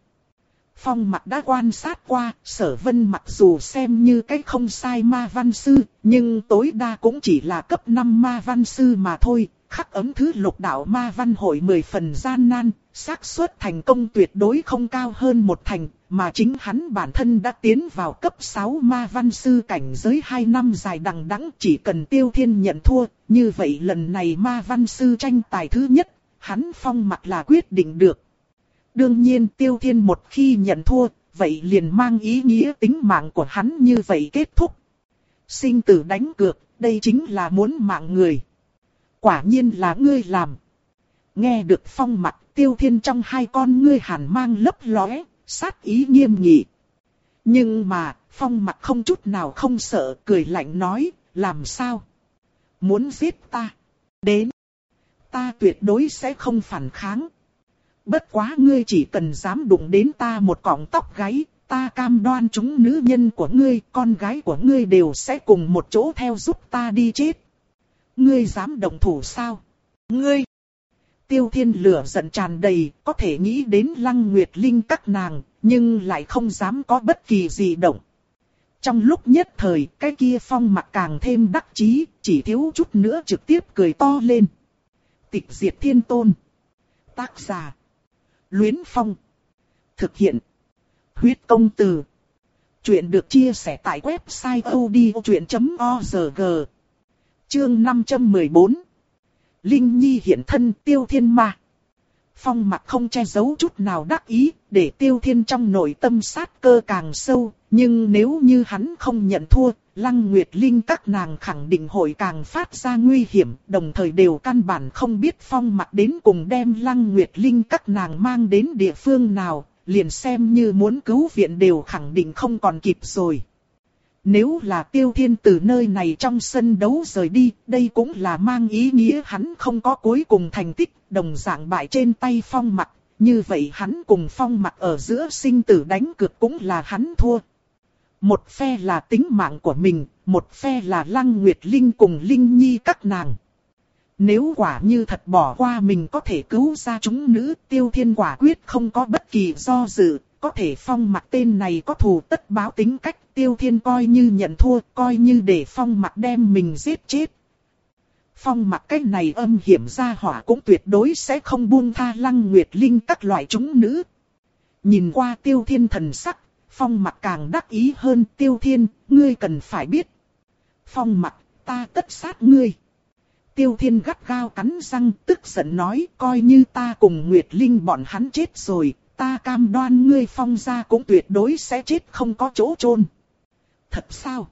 Phong Mặc đã quan sát qua, Sở Vân mặc dù xem như cái không sai ma văn sư, nhưng tối đa cũng chỉ là cấp năm ma văn sư mà thôi. Khắc ấm thứ lục đạo ma văn hội mười phần gian nan, xác suất thành công tuyệt đối không cao hơn một thành, mà chính hắn bản thân đã tiến vào cấp sáu ma văn sư cảnh giới hai năm dài đằng đẵng, chỉ cần Tiêu Thiên nhận thua, như vậy lần này ma văn sư tranh tài thứ nhất, hắn Phong Mặc là quyết định được. Đương nhiên Tiêu Thiên một khi nhận thua, vậy liền mang ý nghĩa tính mạng của hắn như vậy kết thúc. Sinh tử đánh cược, đây chính là muốn mạng người. Quả nhiên là ngươi làm. Nghe được Phong Mặc, Tiêu Thiên trong hai con ngươi hàn mang lấp lóe, sát ý nghiêm nghị. Nhưng mà, Phong Mặc không chút nào không sợ, cười lạnh nói, làm sao? Muốn giết ta? Đến. Ta tuyệt đối sẽ không phản kháng. Bất quá ngươi chỉ cần dám đụng đến ta một cọng tóc gáy, ta cam đoan chúng nữ nhân của ngươi, con gái của ngươi đều sẽ cùng một chỗ theo giúp ta đi chết. Ngươi dám động thủ sao? Ngươi! Tiêu Thiên lửa giận tràn đầy, có thể nghĩ đến Lăng Nguyệt Linh các nàng, nhưng lại không dám có bất kỳ gì động. Trong lúc nhất thời, cái kia Phong Mặc càng thêm đắc chí, chỉ thiếu chút nữa trực tiếp cười to lên. Tịch diệt thiên tôn. Tác giả. Luyến Phong. Thực hiện. Huyết công từ. Chuyện được chia sẻ tại website odchuyện chấm org. Chương năm trăm mười bốn. Linh Nhi hiện thân Tiêu Thiên ma. Phong Mặc không che giấu chút nào đắc ý, để Tiêu Thiên trong nội tâm sát cơ càng sâu, nhưng nếu như hắn không nhận thua, Lăng Nguyệt Linh các nàng khẳng định hội càng phát ra nguy hiểm, đồng thời đều căn bản không biết Phong Mặc đến cùng đem Lăng Nguyệt Linh các nàng mang đến địa phương nào, liền xem như muốn cứu viện đều khẳng định không còn kịp rồi. Nếu là Tiêu Thiên từ nơi này trong sân đấu rời đi, đây cũng là mang ý nghĩa hắn không có cuối cùng thành tích, đồng dạng bại trên tay Phong Mặc, như vậy hắn cùng Phong Mặc ở giữa sinh tử đánh cược cũng là hắn thua. Một phe là tính mạng của mình, một phe là Lăng Nguyệt Linh cùng Linh Nhi các nàng. Nếu quả như thật bỏ qua mình có thể cứu ra chúng nữ, Tiêu Thiên quả quyết không có bất kỳ do dự, có thể Phong Mặc tên này có thù tất báo tính cách, Tiêu Thiên coi như nhận thua, coi như để Phong Mặc đem mình giết chết. Phong Mặc cái này âm hiểm ra hỏa cũng tuyệt đối sẽ không buông tha Lăng Nguyệt Linh các loại chúng nữ. Nhìn qua Tiêu Thiên thần sắc, Phong Mặc càng đắc ý hơn. Tiêu Thiên, ngươi cần phải biết. Phong Mặc, ta tất sát ngươi. Tiêu Thiên gắt gao cắn răng, tức giận nói, coi như ta cùng Nguyệt Linh bọn hắn chết rồi, ta cam đoan ngươi Phong gia cũng tuyệt đối sẽ chết không có chỗ chôn. Thật sao?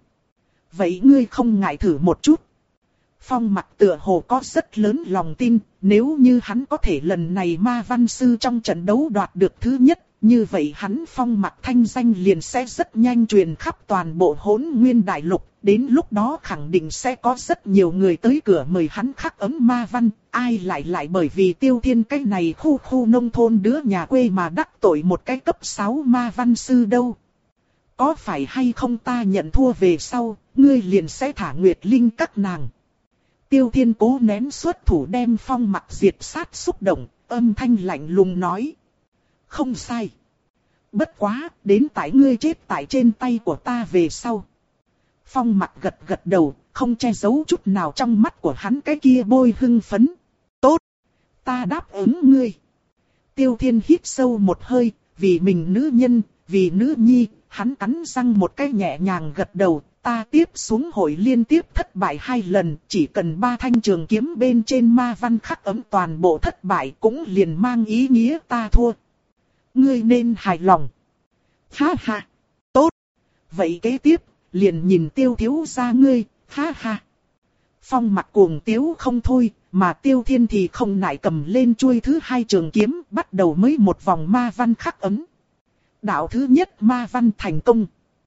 Vậy ngươi không ngại thử một chút. Phong Mặc tựa hồ có rất lớn lòng tin, nếu như hắn có thể lần này ma văn sư trong trận đấu đoạt được thứ nhất, như vậy hắn Phong Mặc thanh danh liền sẽ rất nhanh truyền khắp toàn bộ Hỗn Nguyên Đại Lục, đến lúc đó khẳng định sẽ có rất nhiều người tới cửa mời hắn khắc ấm ma văn, ai lại lại bởi vì Tiêu Thiên cái này khu khu nông thôn đứa nhà quê mà đắc tội một cái cấp sáu ma văn sư đâu. Có phải hay không ta nhận thua về sau, ngươi liền sẽ thả Nguyệt Linh các nàng. Tiêu Thiên cố nén xuất thủ đem Phong Mặc diệt sát xúc động, âm thanh lạnh lùng nói. Không sai. Bất quá, đến tại ngươi chết tại trên tay của ta về sau. Phong Mặc gật gật đầu, không che giấu chút nào trong mắt của hắn cái kia bôi hưng phấn. Tốt, ta đáp ứng ngươi. Tiêu Thiên hít sâu một hơi, vì mình nữ nhân, vì nữ nhi, hắn cắn răng một cái nhẹ nhàng gật đầu. Ta tiếp xuống hội liên tiếp thất bại hai lần, chỉ cần ba thanh trường kiếm bên trên ma văn khắc ấm toàn bộ thất bại cũng liền mang ý nghĩa ta thua. Ngươi nên hài lòng. Ha ha, tốt. Vậy kế tiếp, liền nhìn Tiêu thiếu gia ngươi, ha ha. Phong Mặc cuồng tiếu không thôi, mà Tiêu Thiên thì không nại cầm lên chuôi thứ hai trường kiếm, bắt đầu mới một vòng ma văn khắc ấm. Đạo thứ nhất ma văn thành công.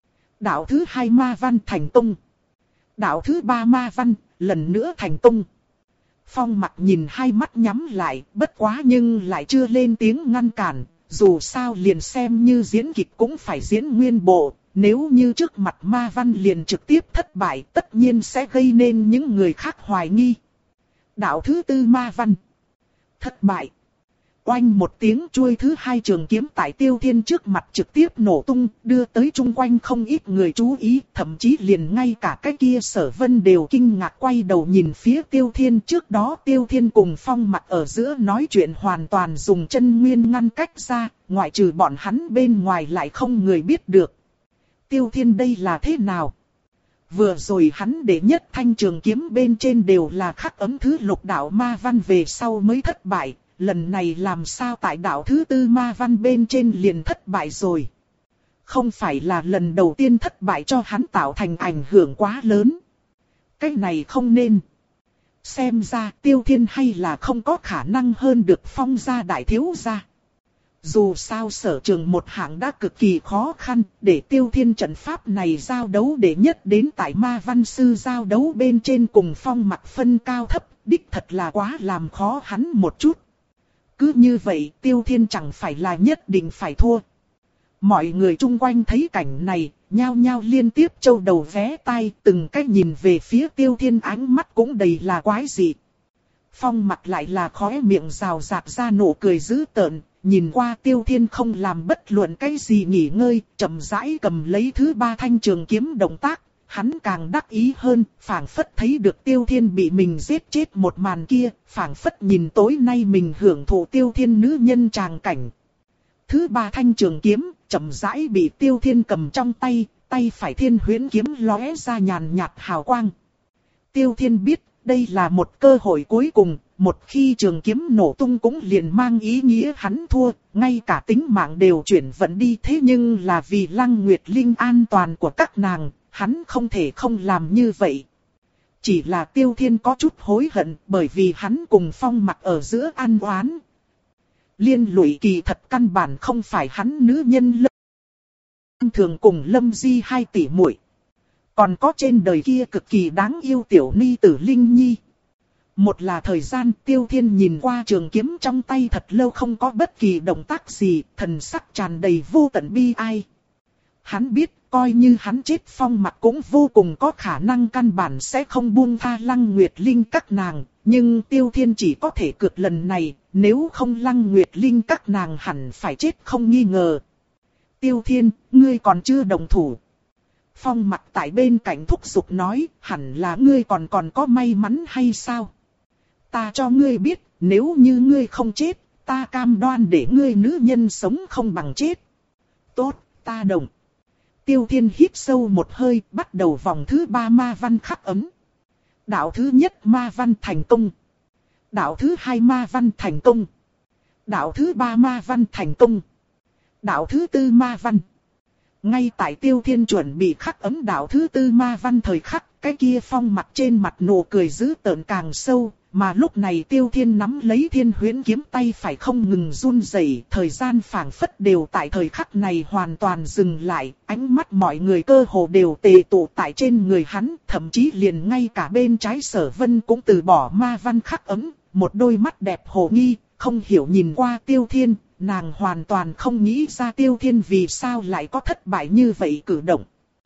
Đạo thứ hai ma văn thành công. Đạo thứ ba ma văn, lần nữa thành công. Phong Mặc nhìn hai mắt nhắm lại, bất quá nhưng lại chưa lên tiếng ngăn cản. Dù sao liền xem như diễn kịch cũng phải diễn nguyên bộ. Nếu như trước mặt ma văn liền trực tiếp thất bại, tất nhiên sẽ gây nên những người khác hoài nghi. Đạo thứ tư ma văn. Thất bại. Oanh một tiếng, chuôi thứ hai trường kiếm tại Tiêu Thiên trước mặt trực tiếp nổ tung, đưa tới chung quanh không ít người chú ý, thậm chí liền ngay cả cái kia Sở Vân đều kinh ngạc quay đầu nhìn phía Tiêu Thiên. Trước đó Tiêu Thiên cùng Phong Mặc ở giữa nói chuyện hoàn toàn dùng chân nguyên ngăn cách ra, ngoại trừ bọn hắn bên ngoài lại không người biết được. Tiêu Thiên đây là thế nào? Vừa rồi hắn để nhất thanh trường kiếm bên trên đều là khắc ấm thứ lục đạo ma văn về sau mới thất bại. Lần này làm sao tại đạo thứ tư ma văn bên trên liền thất bại rồi. Không phải là lần đầu tiên thất bại cho hắn tạo thành ảnh hưởng quá lớn. Cái này không nên. Xem ra Tiêu Thiên hay là không có khả năng hơn được Phong gia đại thiếu gia. Dù sao sở trường một hạng đã cực kỳ khó khăn, để Tiêu Thiên trận pháp này giao đấu để nhất đến tại ma văn sư giao đấu bên trên cùng Phong Mặc phân cao thấp, đích thật là quá làm khó hắn một chút. Cứ như vậy Tiêu Thiên chẳng phải là nhất định phải thua. Mọi người chung quanh thấy cảnh này, nhao nhao liên tiếp châu đầu vé tai, từng cách nhìn về phía Tiêu Thiên, ánh mắt cũng đầy là quái dị. Phong Mặc lại là khóe miệng rào rạt ra nụ cười dữ tợn, nhìn qua Tiêu Thiên không làm bất luận cái gì nghỉ ngơi, chậm rãi cầm lấy thứ ba thanh trường kiếm động tác. Hắn càng đắc ý hơn, phảng phất thấy được Tiêu Thiên bị mình giết chết một màn kia, phảng phất nhìn tối nay mình hưởng thụ Tiêu Thiên nữ nhân tràng cảnh. Thứ ba thanh trường kiếm, chậm rãi bị Tiêu Thiên cầm trong tay, tay phải thiên huyễn kiếm lóe ra nhàn nhạt hào quang. Tiêu Thiên biết, đây là một cơ hội cuối cùng, một khi trường kiếm nổ tung cũng liền mang ý nghĩa hắn thua, ngay cả tính mạng đều chuyển vận đi. Thế nhưng là vì Lăng Nguyệt Linh an toàn của các nàng, hắn không thể không làm như vậy. Chỉ là Tiêu Thiên có chút hối hận, bởi vì hắn cùng Phong Mặc ở giữa ăn oán. Liên lụy kỳ thật căn bản không phải hắn nữ nhân Lâm Thường cùng Lâm Di hai tỷ muội, còn có trên đời kia cực kỳ đáng yêu tiểu ni tử Linh Nhi. Một là thời gian Tiêu Thiên nhìn qua trường kiếm trong tay thật lâu không có bất kỳ động tác gì, thần sắc tràn đầy vô tận bi ai. Hắn biết coi như hắn chết, Phong Mặc cũng vô cùng có khả năng căn bản sẽ không buông tha Lăng Nguyệt Linh các nàng. Nhưng Tiêu Thiên chỉ có thể cược lần này, nếu không Lăng Nguyệt Linh các nàng hẳn phải chết không nghi ngờ. Tiêu Thiên, ngươi còn chưa đồng thủ. Phong Mặc tại bên cạnh thúc giục nói, hẳn là ngươi còn còn có may mắn hay sao? Ta cho ngươi biết, nếu như ngươi không chết, ta cam đoan để ngươi nữ nhân sống không bằng chết. Tốt, ta đồng. Tiêu Thiên hít sâu một hơi, bắt đầu vòng thứ ba ma văn khắc ấm. Đạo thứ nhất ma văn thành công. Đạo thứ hai ma văn thành công. Đạo thứ ba ma văn thành công. Đạo thứ tư ma văn. Ngay tại Tiêu Thiên chuẩn bị khắc ấm đạo thứ tư ma văn thời khắc, cái kia Phong Mặc trên mặt nụ cười dữ tợn càng sâu. Mà lúc này Tiêu Thiên nắm lấy Thiên Huyễn kiếm, tay phải không ngừng run rẩy, thời gian phảng phất đều tại thời khắc này hoàn toàn dừng lại, ánh mắt mọi người cơ hồ đều tề tụ tại trên người hắn, thậm chí liền ngay cả bên trái Sở Vân cũng từ bỏ ma văn khắc ấm, một đôi mắt đẹp hồ nghi, không hiểu nhìn qua Tiêu Thiên, nàng hoàn toàn không nghĩ ra Tiêu Thiên vì sao lại có thất bại như vậy cử động.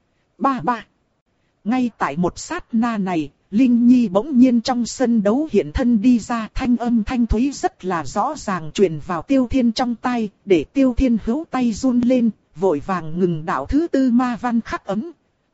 Ba ba. Ngay tại một sát na này, Linh Nhi bỗng nhiên trong sân đấu hiện thân đi ra, thanh âm thanh thúy rất là rõ ràng truyền vào Tiêu Thiên trong tai, để Tiêu Thiên hữu tay run lên, vội vàng ngừng đạo thứ tư ma văn khắc ấm.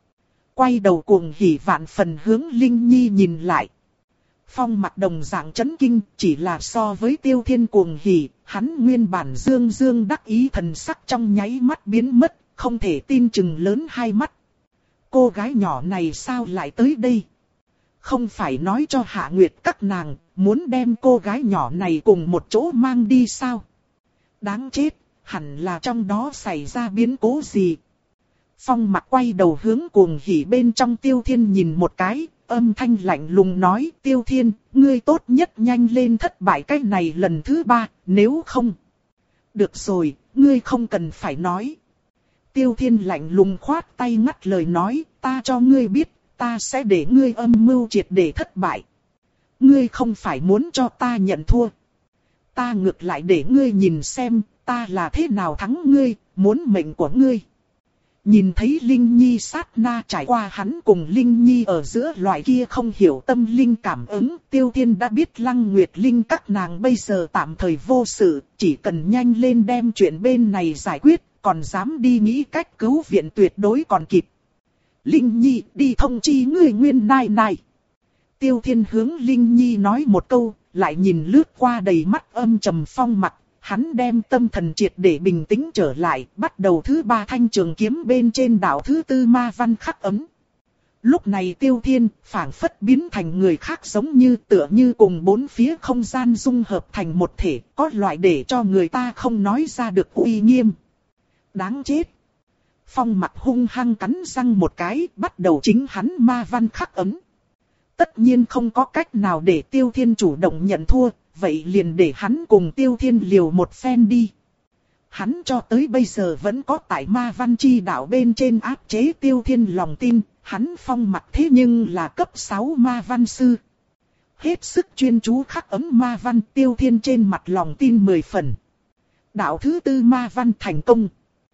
Quay đầu cuồng hỉ vạn phần hướng Linh Nhi nhìn lại. Phong Mặc đồng dạng chấn kinh, chỉ là so với Tiêu Thiên cuồng hỉ, hắn nguyên bản dương dương đắc ý thần sắc trong nháy mắt biến mất, không thể tin chừng lớn hai mắt. Cô gái nhỏ này sao lại tới đây? Không phải nói cho Hạ Nguyệt các nàng, muốn đem cô gái nhỏ này cùng một chỗ mang đi sao? Đáng chết, hẳn là trong đó xảy ra biến cố gì? Phong Mặc quay đầu hướng cuồng hỉ bên trong Tiêu Thiên nhìn một cái, âm thanh lạnh lùng nói, Tiêu Thiên, ngươi tốt nhất nhanh lên thất bại cái này lần thứ ba, nếu không. Được rồi, ngươi không cần phải nói. Tiêu Thiên lạnh lùng khoát tay ngắt lời nói, ta cho ngươi biết, ta sẽ để ngươi âm mưu triệt để thất bại. Ngươi không phải muốn cho ta nhận thua. Ta ngược lại để ngươi nhìn xem, ta là thế nào thắng ngươi, muốn mệnh của ngươi. Nhìn thấy Linh Nhi sát na trải qua hắn cùng Linh Nhi ở giữa loại kia không hiểu tâm linh cảm ứng, Tiêu Thiên đã biết Lăng Nguyệt Linh các nàng bây giờ tạm thời vô sự, chỉ cần nhanh lên đem chuyện bên này giải quyết, còn dám đi nghĩ cách cứu viện tuyệt đối còn kịp. Linh Nhi, đi thông chi ngươi nguyên nai nai. Tiêu Thiên hướng Linh Nhi nói một câu, lại nhìn lướt qua đầy mắt âm trầm Phong Mặc. Hắn đem tâm thần triệt để bình tĩnh trở lại, bắt đầu thứ ba thanh trường kiếm bên trên đạo thứ tư ma văn khắc ấm. Lúc này Tiêu Thiên phảng phất biến thành người khác, giống như tựa như cùng bốn phía không gian dung hợp thành một thể, có loại để cho người ta không nói ra được uy nghiêm. Đáng chết. Phong Mặc hung hăng cắn răng một cái, bắt đầu chính hắn ma văn khắc ấm. Tất nhiên không có cách nào để Tiêu Thiên chủ động nhận thua, vậy liền để hắn cùng Tiêu Thiên liều một phen đi. Hắn cho tới bây giờ vẫn có tại ma văn chi đạo bên trên áp chế Tiêu Thiên lòng tin, hắn Phong Mặc thế nhưng là cấp sáu ma văn sư. Hết sức chuyên chú khắc ấm ma văn, Tiêu Thiên trên mặt lòng tin mười phần. Đạo thứ tư ma văn thành công.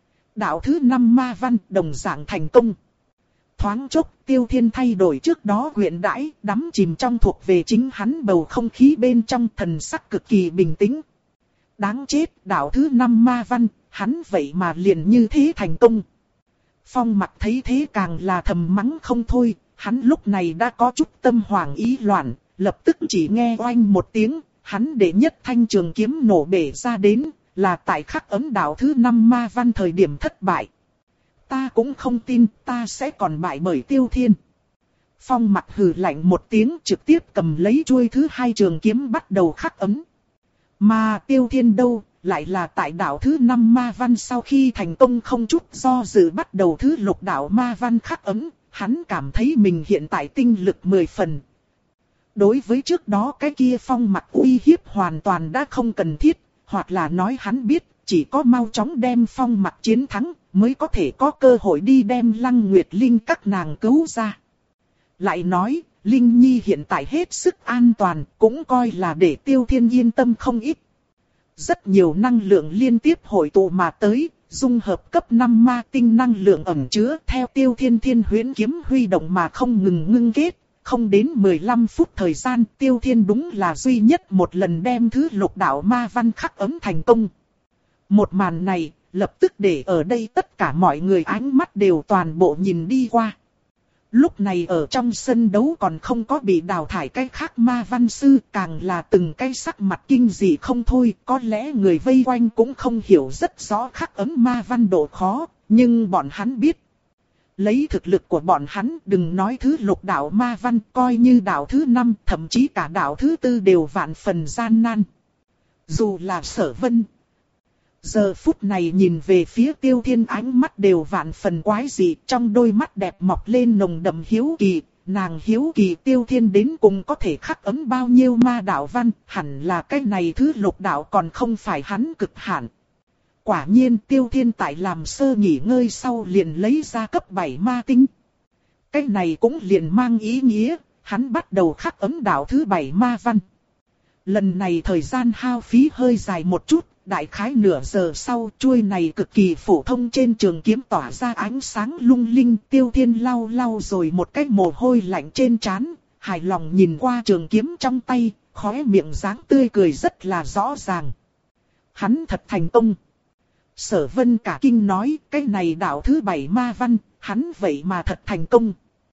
Đạo thứ năm ma văn đồng dạng thành công. Thoáng chốc Tiêu Thiên thay đổi trước đó quyện đãi, đắm chìm trong thuộc về chính hắn bầu không khí bên trong, thần sắc cực kỳ bình tĩnh. Đáng chết, đạo thứ năm ma văn, hắn vậy mà liền như thế thành công. Phong Mặc thấy thế càng là thầm mắng không thôi, hắn lúc này đã có chút tâm hoảng ý loạn, lập tức chỉ nghe oanh một tiếng, hắn để nhất thanh trường kiếm nổ bể ra đến, là tại khắc ấm đạo thứ năm ma văn thời điểm thất bại. Ta cũng không tin ta sẽ còn bại bởi Tiêu Thiên. Phong Mặc hừ lạnh một tiếng, trực tiếp cầm lấy chuôi thứ hai trường kiếm bắt đầu khắc ấn. Mà Tiêu Thiên đâu, lại là tại đạo thứ năm ma văn sau khi thành công không chút do dự bắt đầu thứ lục đạo ma văn khắc ấn, hắn cảm thấy mình hiện tại tinh lực mười phần. Đối với trước đó cái kia Phong Mặc uy hiếp hoàn toàn đã không cần thiết, hoặc là nói hắn biết, chỉ có mau chóng đem Phong Mặc chiến thắng, mới có thể có cơ hội đi đem Lăng Nguyệt Linh các nàng cứu ra. Lại nói, Linh Nhi hiện tại hết sức an toàn, cũng coi là để Tiêu Thiên yên tâm không ít. Rất nhiều năng lượng liên tiếp hội tụ mà tới, dung hợp cấp năm ma tinh năng lượng ẩn chứa theo Tiêu Thiên Thiên huyễn kiếm huy động mà không ngừng ngưng kết. Không đến mười lăm phút thời gian, Tiêu Thiên đúng là duy nhất một lần đem thứ lục đạo ma văn khắc ấn thành công. Một màn này, lập tức để ở đây tất cả mọi người ánh mắt đều toàn bộ nhìn đi qua. Lúc này ở trong sân đấu còn không có bị đào thải cái khác ma văn sư, càng là từng cái sắc mặt kinh dị không thôi. Có lẽ người vây quanh cũng không hiểu rất rõ khắc ấn ma văn độ khó, nhưng bọn hắn biết. Lấy thực lực của bọn hắn, đừng nói thứ lục đạo ma văn, coi như đạo thứ năm, thậm chí cả đạo thứ tư đều vạn phần gian nan. Dù là Sở Vân, giờ phút này nhìn về phía Tiêu Thiên ánh mắt đều vạn phần quái dị, trong đôi mắt đẹp mọc lên nồng đậm hiếu kỳ. Nàng hiếu kỳ Tiêu Thiên đến cùng có thể khắc ấn bao nhiêu ma đạo văn, hẳn là cái này thứ lục đạo còn không phải hắn cực hạn. Quả nhiên Tiêu Thiên tại làm sơ nghỉ ngơi sau liền lấy ra cấp bảy ma tinh. Cái này cũng liền mang ý nghĩa, hắn bắt đầu khắc ấn đạo thứ bảy ma văn. Lần này thời gian hao phí hơi dài một chút, đại khái nửa giờ sau chuôi này cực kỳ phổ thông trên trường kiếm tỏa ra ánh sáng lung linh. Tiêu Thiên lau lau rồi một cái mồ hôi lạnh trên trán, hài lòng nhìn qua trường kiếm trong tay, khóe miệng dáng tươi cười rất là rõ ràng. Hắn thật thành công. Sở Vân cả kinh nói, cái này đạo thứ bảy ma văn, hắn vậy mà thật thành công.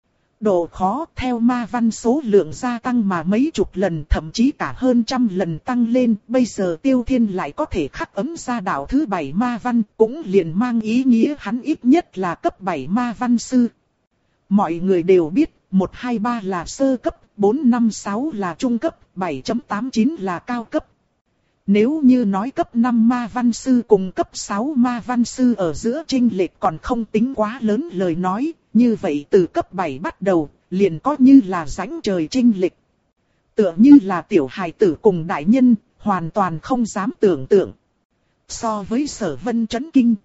Độ khó theo ma văn số lượng gia tăng mà mấy chục lần, thậm chí cả hơn trăm lần tăng lên. Bây giờ Tiêu Thiên lại có thể khắc ấn ra đạo thứ bảy ma văn, cũng liền mang ý nghĩa hắn ít nhất là cấp bảy ma văn sư. Mọi người đều biết, một, hai, ba là sơ cấp, bốn, năm, sáu là trung cấp, bảy chấm tám chín là cao cấp. Nếu như nói cấp năm ma văn sư cùng cấp sáu ma văn sư ở giữa chênh lệch còn không tính quá lớn lời nói, như vậy từ cấp bảy bắt đầu, liền có như là rãnh trời chênh lệch. Tựa như là tiểu hài tử cùng đại nhân, hoàn toàn không dám tưởng tượng. So với Sở Vân chấn kinh,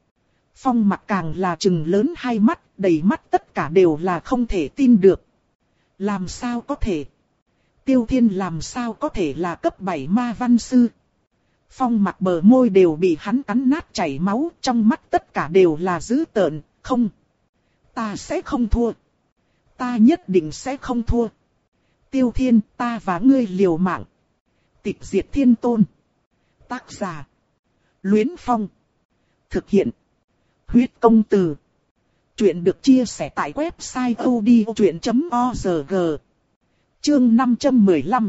Phong Mặc càng là trừng lớn hai mắt, đầy mắt tất cả đều là không thể tin được. Làm sao có thể? Tiêu Thiên làm sao có thể là cấp bảy ma văn sư? Phong Mặc bờ môi đều bị hắn cắn nát chảy máu, trong mắt tất cả đều là dữ tợn. Không, ta sẽ không thua. Ta nhất định sẽ không thua. Tiêu Thiên, ta và ngươi liều mạng. Tịch diệt thiên tôn. Tác giả: Luyến Phong. Thực hiện: Huyết công từ. Chuyện được chia sẻ tại website odchuyện chấm org. Chương năm trăm mười lăm.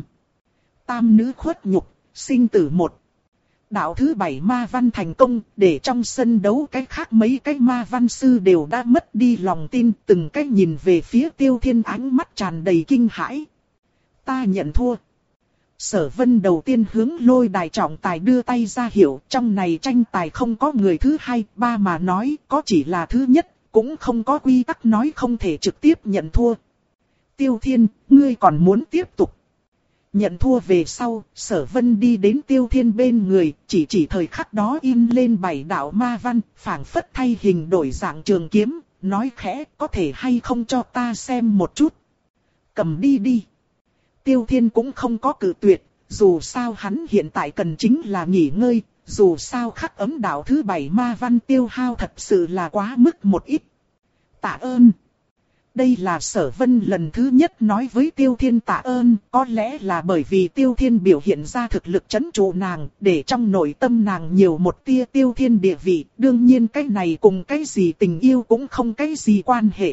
Tam nữ khuất nhục, sinh tử một. Đạo thứ bảy ma văn thành công, để trong sân đấu cái khác mấy cái ma văn sư đều đã mất đi lòng tin, từng cái nhìn về phía Tiêu Thiên ánh mắt tràn đầy kinh hãi. Ta nhận thua. Sở Vân đầu tiên hướng lôi đài trọng tài đưa tay ra hiệu, trong này tranh tài không có người thứ hai, ba mà nói, có chỉ là thứ nhất, cũng không có quy tắc nói không thể trực tiếp nhận thua. Tiêu Thiên, ngươi còn muốn tiếp tục? Nhận thua về sau, Sở Vân đi đến Tiêu Thiên bên người, chỉ chỉ thời khắc đó in lên bảy đạo ma văn, phảng phất thay hình đổi dạng trường kiếm, nói khẽ, có thể hay không cho ta xem một chút? Cầm đi đi. Tiêu Thiên cũng không có cự tuyệt, dù sao hắn hiện tại cần chính là nghỉ ngơi, dù sao khắc ấm đạo thứ bảy ma văn tiêu hao thật sự là quá mức một ít. Tạ ơn. Đây là Sở Vân lần thứ nhất nói với Tiêu Thiên tạ ơn, có lẽ là bởi vì Tiêu Thiên biểu hiện ra thực lực trấn trụ nàng, để trong nội tâm nàng nhiều một tia Tiêu Thiên địa vị, đương nhiên cái này cùng cái gì tình yêu cũng không cái gì quan hệ.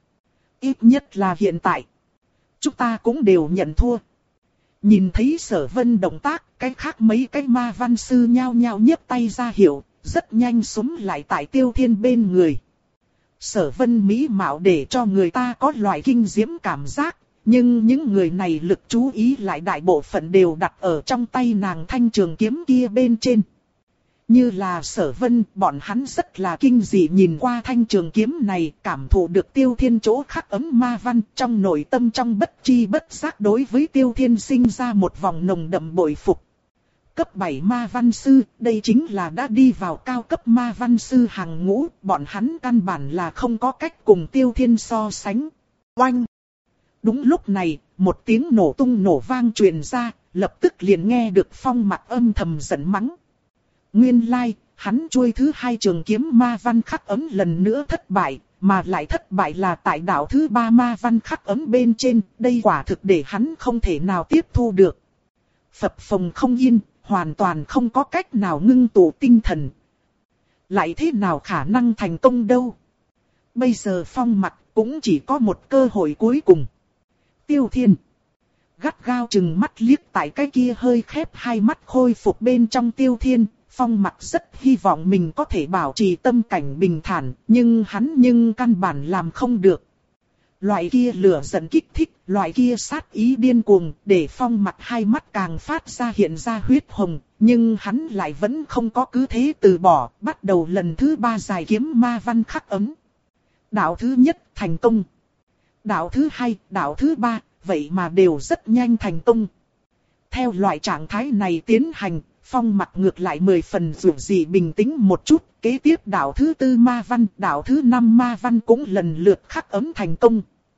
Ít nhất là hiện tại, chúng ta cũng đều nhận thua. Nhìn thấy Sở Vân động tác, cái khác mấy cái ma văn sư nhao nhao nhấc tay ra hiệu, rất nhanh xúm lại tại Tiêu Thiên bên người. Sở Vân mỹ mạo để cho người ta có loại kinh diễm cảm giác, nhưng những người này lực chú ý lại đại bộ phận đều đặt ở trong tay nàng thanh trường kiếm kia bên trên. Như là Sở Vân, bọn hắn rất là kinh dị nhìn qua thanh trường kiếm này, cảm thụ được Tiêu Thiên chỗ khắc ấm ma văn, trong nội tâm trong bất chi bất giác đối với Tiêu Thiên sinh ra một vòng nồng đậm bội phục. Cấp bảy ma văn sư, đây chính là đã đi vào cao cấp ma văn sư hàng ngũ, bọn hắn căn bản là không có cách cùng Tiêu Thiên so sánh. Oanh! Đúng lúc này, một tiếng nổ tung nổ vang truyền ra, lập tức liền nghe được Phong Mặc âm thầm giận mắng. Nguyên lai, like, hắn chuôi thứ hai trường kiếm ma văn khắc ấm lần nữa thất bại, mà lại thất bại là tại đạo thứ ba ma văn khắc ấm bên trên, đây quả thực để hắn không thể nào tiếp thu được. Phập phồng không yên, hoàn toàn không có cách nào ngưng tụ tinh thần. Lại thế nào khả năng thành công đâu? Bây giờ Phong Mặc cũng chỉ có một cơ hội cuối cùng. Tiêu Thiên gắt gao chừng mắt liếc tại cái kia hơi khép hai mắt khôi phục bên trong Tiêu Thiên. Phong Mặc rất hy vọng mình có thể bảo trì tâm cảnh bình thản, nhưng hắn nhưng căn bản làm không được. Loại kia lửa giận kích thích, loại kia sát ý điên cuồng, để Phong Mặc hai mắt càng phát ra hiện ra huyết hồng, nhưng hắn lại vẫn không có cứ thế từ bỏ, bắt đầu lần thứ ba giải kiếm ma văn khắc ấm. Đạo thứ nhất thành công. Đạo thứ hai, đạo thứ ba, vậy mà đều rất nhanh thành công. Theo loại trạng thái này tiến hành, Phong Mặc ngược lại mười phần dù gì bình tĩnh một chút, kế tiếp đạo thứ tư ma văn, đạo thứ năm ma văn cũng lần lượt khắc ấm thành công.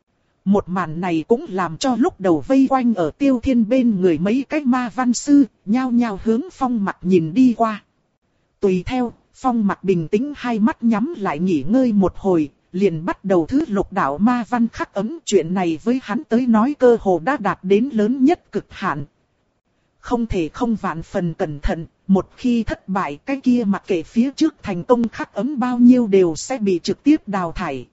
Một màn này cũng làm cho lúc đầu vây quanh ở Tiêu Thiên bên người mấy cái ma văn sư, nhao nhao hướng Phong Mặc nhìn đi qua. Tùy theo, Phong Mặc bình tĩnh hai mắt nhắm lại nghỉ ngơi một hồi, liền bắt đầu thứ lục đạo ma văn khắc ấm. Chuyện này với hắn tới nói cơ hồ đã đạt đến lớn nhất cực hạn. Không thể không vạn phần cẩn thận, một khi thất bại cái kia mặc kệ phía trước thành công khắc ấm bao nhiêu đều sẽ bị trực tiếp đào thải.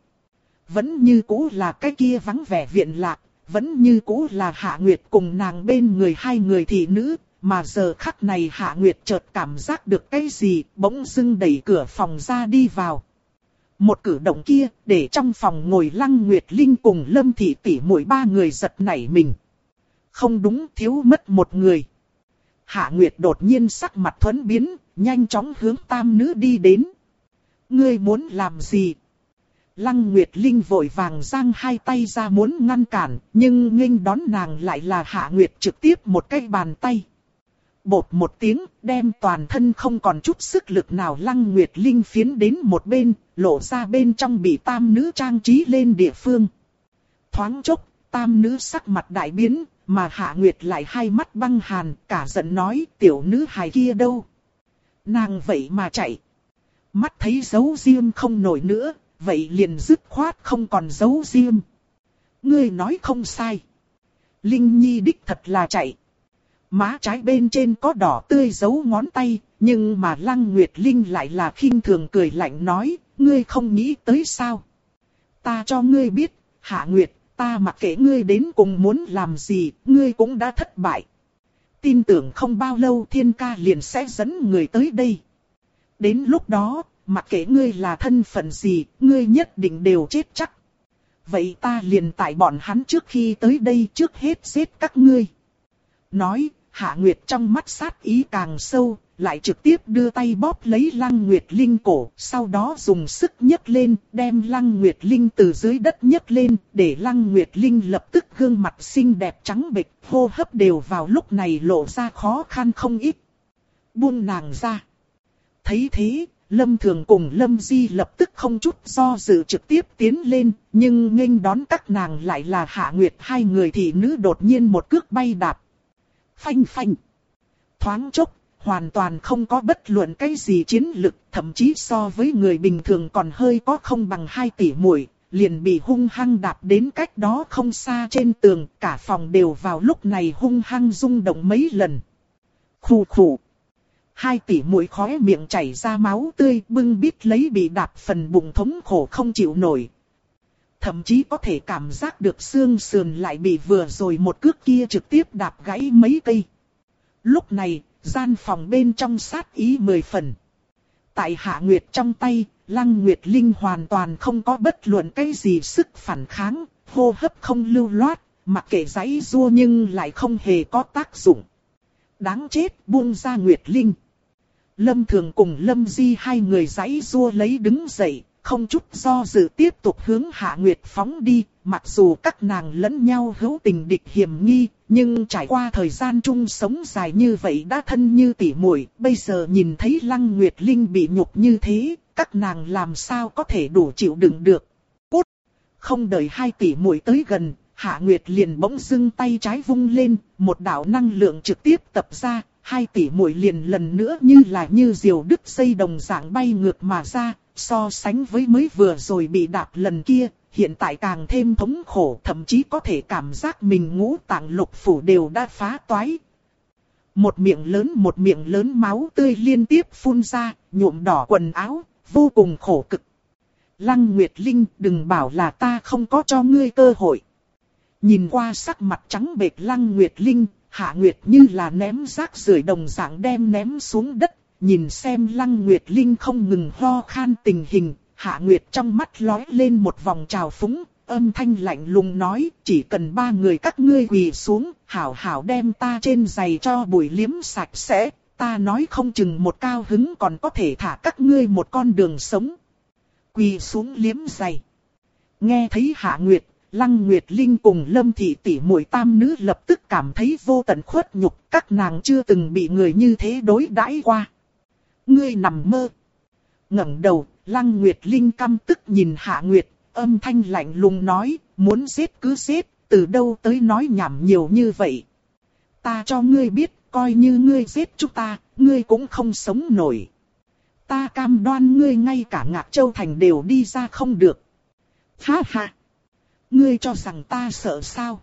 Vẫn như cũ là cái kia vắng vẻ viện lạc, vẫn như cũ là Hạ Nguyệt cùng nàng bên người hai người thị nữ, mà giờ khắc này Hạ Nguyệt chợt cảm giác được cái gì, bỗng dưng đẩy cửa phòng ra đi vào. Một cử động kia, để trong phòng ngồi Lăng Nguyệt Linh cùng Lâm Thị tỷ muội ba người giật nảy mình. Không đúng, thiếu mất một người. Hạ Nguyệt đột nhiên sắc mặt thuẫn biến, nhanh chóng hướng tam nữ đi đến. Ngươi muốn làm gì? Lăng Nguyệt Linh vội vàng giang hai tay ra muốn ngăn cản, nhưng nghênh đón nàng lại là Hạ Nguyệt trực tiếp một cái bàn tay. Bột một tiếng, đem toàn thân không còn chút sức lực nào Lăng Nguyệt Linh phiến đến một bên, lộ ra bên trong bị tam nữ trang trí lên địa phương. Thoáng chốc, tam nữ sắc mặt đại biến, mà Hạ Nguyệt lại hai mắt băng hàn, cả giận nói tiểu nữ hài kia đâu? Nàng vậy mà chạy. Mắt thấy giấu diêm không nổi nữa, vậy liền dứt khoát không còn giấu diêm. Ngươi nói không sai. Linh Nhi đích thật là chạy. Má trái bên trên có đỏ tươi dấu ngón tay, nhưng mà Lăng Nguyệt Linh lại là khinh thường cười lạnh nói, ngươi không nghĩ tới sao? Ta cho ngươi biết, Hạ Nguyệt, ta mặc kệ ngươi đến cùng muốn làm gì, ngươi cũng đã thất bại. Tin tưởng không bao lâu Thiên Ca liền sẽ dẫn người tới đây. Đến lúc đó, mặc kệ ngươi là thân phận gì, ngươi nhất định đều chết chắc. Vậy ta liền tại bọn hắn trước khi tới đây trước hết giết các ngươi. Nói, Hạ Nguyệt trong mắt sát ý càng sâu, lại trực tiếp đưa tay bóp lấy Lăng Nguyệt Linh cổ, sau đó dùng sức nhấc lên, đem Lăng Nguyệt Linh từ dưới đất nhấc lên, để Lăng Nguyệt Linh lập tức gương mặt xinh đẹp trắng bệch, hô hấp đều vào lúc này lộ ra khó khăn không ít. Buông nàng ra. Thấy thế, Lâm Thường cùng Lâm Di lập tức không chút do dự trực tiếp tiến lên, nhưng nghênh đón các nàng lại là Hạ Nguyệt hai người thị nữ đột nhiên một cước bay đạp. Phanh phanh. Thoáng chốc, hoàn toàn không có bất luận cái gì chiến lực, thậm chí so với người bình thường còn hơi có không bằng hai tỷ muội, liền bị hung hăng đạp đến cách đó không xa trên tường, cả phòng đều vào lúc này hung hăng rung động mấy lần. Khù khù. Hai tỷ muội khóe miệng chảy ra máu tươi, bưng bít lấy bị đạp phần bụng thống khổ không chịu nổi. Thậm chí có thể cảm giác được xương sườn lại bị vừa rồi một cước kia trực tiếp đạp gãy mấy cây. Lúc này, gian phòng bên trong sát ý mười phần. Tại Hạ Nguyệt trong tay, Lăng Nguyệt Linh hoàn toàn không có bất luận cái gì sức phản kháng, hô hấp không lưu loát, mặc kệ giãy giụa nhưng lại không hề có tác dụng. Đáng chết, buông ra Nguyệt Linh. Lâm Thường cùng Lâm Di hai người giãy giụa lấy đứng dậy, không chút do dự tiếp tục hướng Hạ Nguyệt phóng đi, mặc dù các nàng lẫn nhau hữu tình địch hiểm nghi, nhưng trải qua thời gian chung sống dài như vậy đã thân như tỉ muội, bây giờ nhìn thấy Lăng Nguyệt Linh bị nhục như thế, các nàng làm sao có thể đủ chịu đựng được. Cút! Không đợi hai tỉ muội tới gần, Hạ Nguyệt liền bỗng dưng tay trái vung lên, một đạo năng lượng trực tiếp tập ra, hai tỷ muội liền lần nữa như là như diều đứt dây đồng dạng bay ngược mà ra, so sánh với mới vừa rồi bị đạp lần kia, hiện tại càng thêm thống khổ, thậm chí có thể cảm giác mình ngũ tạng lục phủ đều đã phá toái. Một miệng lớn một miệng lớn máu tươi liên tiếp phun ra, nhuộm đỏ quần áo, vô cùng khổ cực. Lăng Nguyệt Linh, đừng bảo là ta không có cho ngươi cơ hội. Nhìn qua sắc mặt trắng bệch Lăng Nguyệt Linh, Hạ Nguyệt như là ném rác rưởi đồng dạng đem ném xuống đất, nhìn xem Lăng Nguyệt Linh không ngừng ho khan tình hình, Hạ Nguyệt trong mắt lóe lên một vòng trào phúng, âm thanh lạnh lùng nói, chỉ cần ba người các ngươi quỳ xuống, hảo hảo đem ta trên giày cho bụi liếm sạch sẽ, ta nói không chừng một cao hứng còn có thể thả các ngươi một con đường sống. Quỳ xuống liếm giày. Nghe thấy Hạ Nguyệt, Lăng Nguyệt Linh cùng Lâm Thị tỷ muội tam nữ lập tức cảm thấy vô tận khuất nhục, các nàng chưa từng bị người như thế đối đãi qua. Ngươi nằm mơ. Ngẩng đầu, Lăng Nguyệt Linh căm tức nhìn Hạ Nguyệt, âm thanh lạnh lùng nói, muốn giết cứ giết, từ đâu tới nói nhảm nhiều như vậy. Ta cho ngươi biết, coi như ngươi giết chúng ta, ngươi cũng không sống nổi. Ta cam đoan ngươi ngay cả Ngạc Châu Thành đều đi ra không được. Ha ha! Ngươi cho rằng ta sợ sao?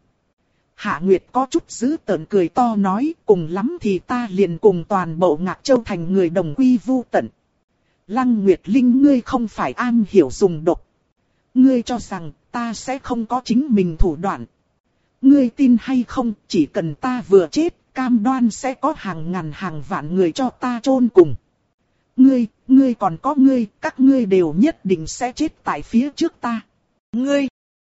Hạ Nguyệt có chút dữ tợn cười to nói, cùng lắm thì ta liền cùng toàn bộ Ngạc Châu Thành người đồng quy vu tận. Lăng Nguyệt Linh, ngươi không phải am hiểu dùng độc. Ngươi cho rằng ta sẽ không có chính mình thủ đoạn. Ngươi tin hay không, chỉ cần ta vừa chết, cam đoan sẽ có hàng ngàn hàng vạn người cho ta chôn cùng. Ngươi, ngươi còn có ngươi, các ngươi đều nhất định sẽ chết tại phía trước ta. Ngươi,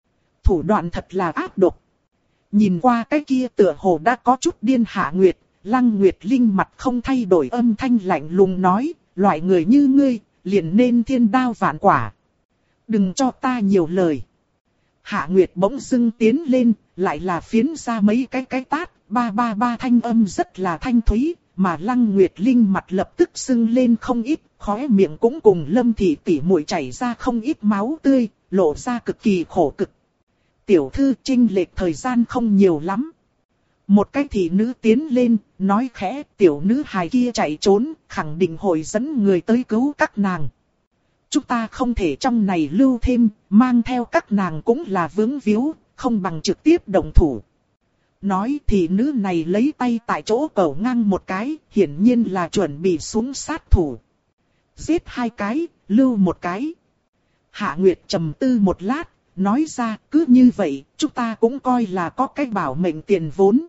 thủ đoạn thật là ác độc. Nhìn qua cái kia tựa hồ đã có chút điên Hạ Nguyệt, Lăng Nguyệt Linh mặt không thay đổi âm thanh lạnh lùng nói, loại người như ngươi, liền nên thiên đao vạn quả. Đừng cho ta nhiều lời. Hạ Nguyệt bỗng dưng tiến lên, lại là phiến ra mấy cái cái tát, ba ba ba thanh âm rất là thanh thúy, mà Lăng Nguyệt Linh mặt lập tức sưng lên không ít, khóe miệng cũng cùng Lâm Thị tỷ muội chảy ra không ít máu tươi, lộ ra cực kỳ khổ cực. Tiểu thư, chênh lệch thời gian không nhiều lắm. Một cái thị nữ tiến lên, nói khẽ, tiểu nữ hài kia chạy trốn, khẳng định hội dẫn người tới cứu các nàng. Chúng ta không thể trong này lưu thêm, mang theo các nàng cũng là vướng víu, không bằng trực tiếp động thủ. Nói thị nữ này lấy tay tại chỗ cẩu ngang một cái, hiển nhiên là chuẩn bị xuống sát thủ. Giết hai cái, lưu một cái. Hạ Nguyệt trầm tư một lát, nói ra, cứ như vậy, chúng ta cũng coi là có cái bảo mệnh tiền vốn.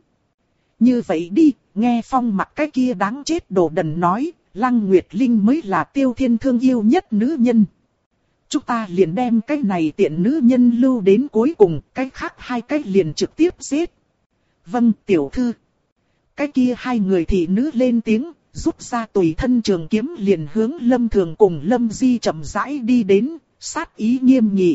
Như vậy đi, nghe Phong mặc cái kia đáng chết đồ đần nói, Lăng Nguyệt Linh mới là Tiêu Thiên thương yêu nhất nữ nhân. Chúng ta liền đem cái này tiện nữ nhân lưu đến cuối cùng, cái khác hai cái liền trực tiếp giết. Vâng, tiểu thư. Cái kia hai người thị nữ lên tiếng, rút ra tùy thân trường kiếm liền hướng Lâm Thường cùng Lâm Di chậm rãi đi đến, sát ý nghiêm nghị.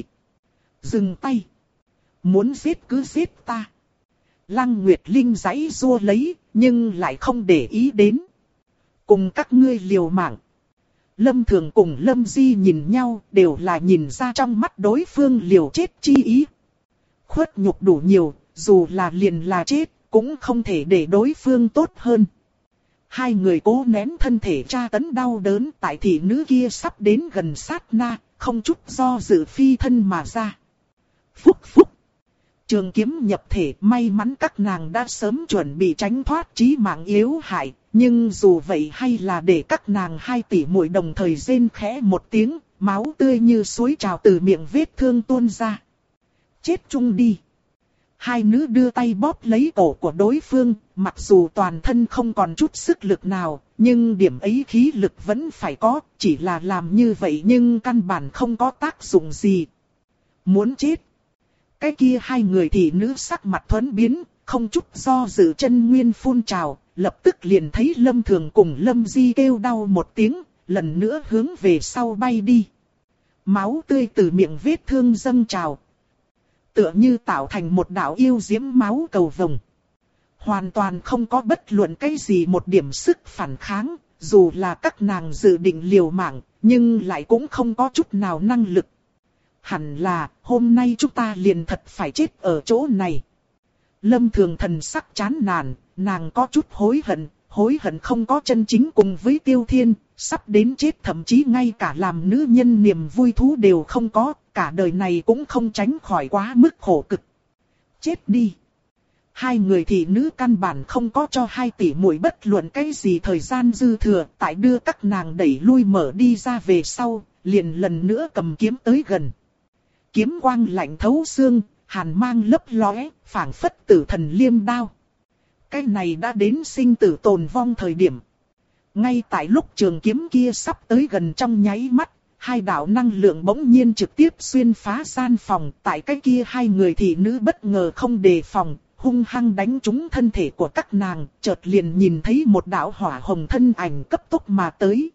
Dừng tay. Muốn giết cứ giết ta. Lăng Nguyệt Linh giãy giụa lấy, nhưng lại không để ý đến. Cùng các ngươi liều mạng. Lâm Thường cùng Lâm Di nhìn nhau, đều là nhìn ra trong mắt đối phương liều chết chi ý. Khuất nhục đủ nhiều, dù là liền là chết, cũng không thể để đối phương tốt hơn. Hai người cố nén thân thể tra tấn đau đớn, tại thị nữ kia sắp đến gần sát na, không chút do dự phi thân mà ra. Phúc phúc. Trường kiếm nhập thể, may mắn các nàng đã sớm chuẩn bị tránh thoát chí mạng yếu hại, nhưng dù vậy hay là để các nàng hai tỷ muội đồng thời rên khẽ một tiếng, máu tươi như suối trào từ miệng vết thương tuôn ra. Chết chung đi. Hai nữ đưa tay bóp lấy cổ của đối phương, mặc dù toàn thân không còn chút sức lực nào, nhưng điểm ấy khí lực vẫn phải có, chỉ là làm như vậy nhưng căn bản không có tác dụng gì. Muốn chết. Cái kia hai người thị nữ sắc mặt thuẫn biến, không chút do dự chân nguyên phun trào, lập tức liền thấy Lâm Thường cùng Lâm Di kêu đau một tiếng, lần nữa hướng về sau bay đi. Máu tươi từ miệng vết thương dâng trào, tựa như tạo thành một đạo yêu diễm máu cầu vồng. Hoàn toàn không có bất luận cái gì một điểm sức phản kháng, dù là các nàng dự định liều mạng, nhưng lại cũng không có chút nào năng lực. Hẳn là, hôm nay chúng ta liền thật phải chết ở chỗ này. Lâm Thường thần sắc chán nản, nàng có chút hối hận, hối hận không có chân chính cùng với Tiêu Thiên, sắp đến chết thậm chí ngay cả làm nữ nhân niềm vui thú đều không có, cả đời này cũng không tránh khỏi quá mức khổ cực. Chết đi. Hai người thị nữ căn bản không có cho hai tỷ muội bất luận cái gì thời gian dư thừa, tại đưa các nàng đẩy lui mở đi ra về sau, liền lần nữa cầm kiếm tới gần. Kiếm quang lạnh thấu xương, hàn mang lấp lóe, phảng phất tử thần liêm đao. Cái này đã đến sinh tử tồn vong thời điểm. Ngay tại lúc trường kiếm kia sắp tới gần trong nháy mắt, hai đạo năng lượng bỗng nhiên trực tiếp xuyên phá gian phòng, tại cái kia hai người thị nữ bất ngờ không đề phòng, hung hăng đánh trúng thân thể của các nàng, chợt liền nhìn thấy một đạo hỏa hồng thân ảnh cấp tốc mà tới.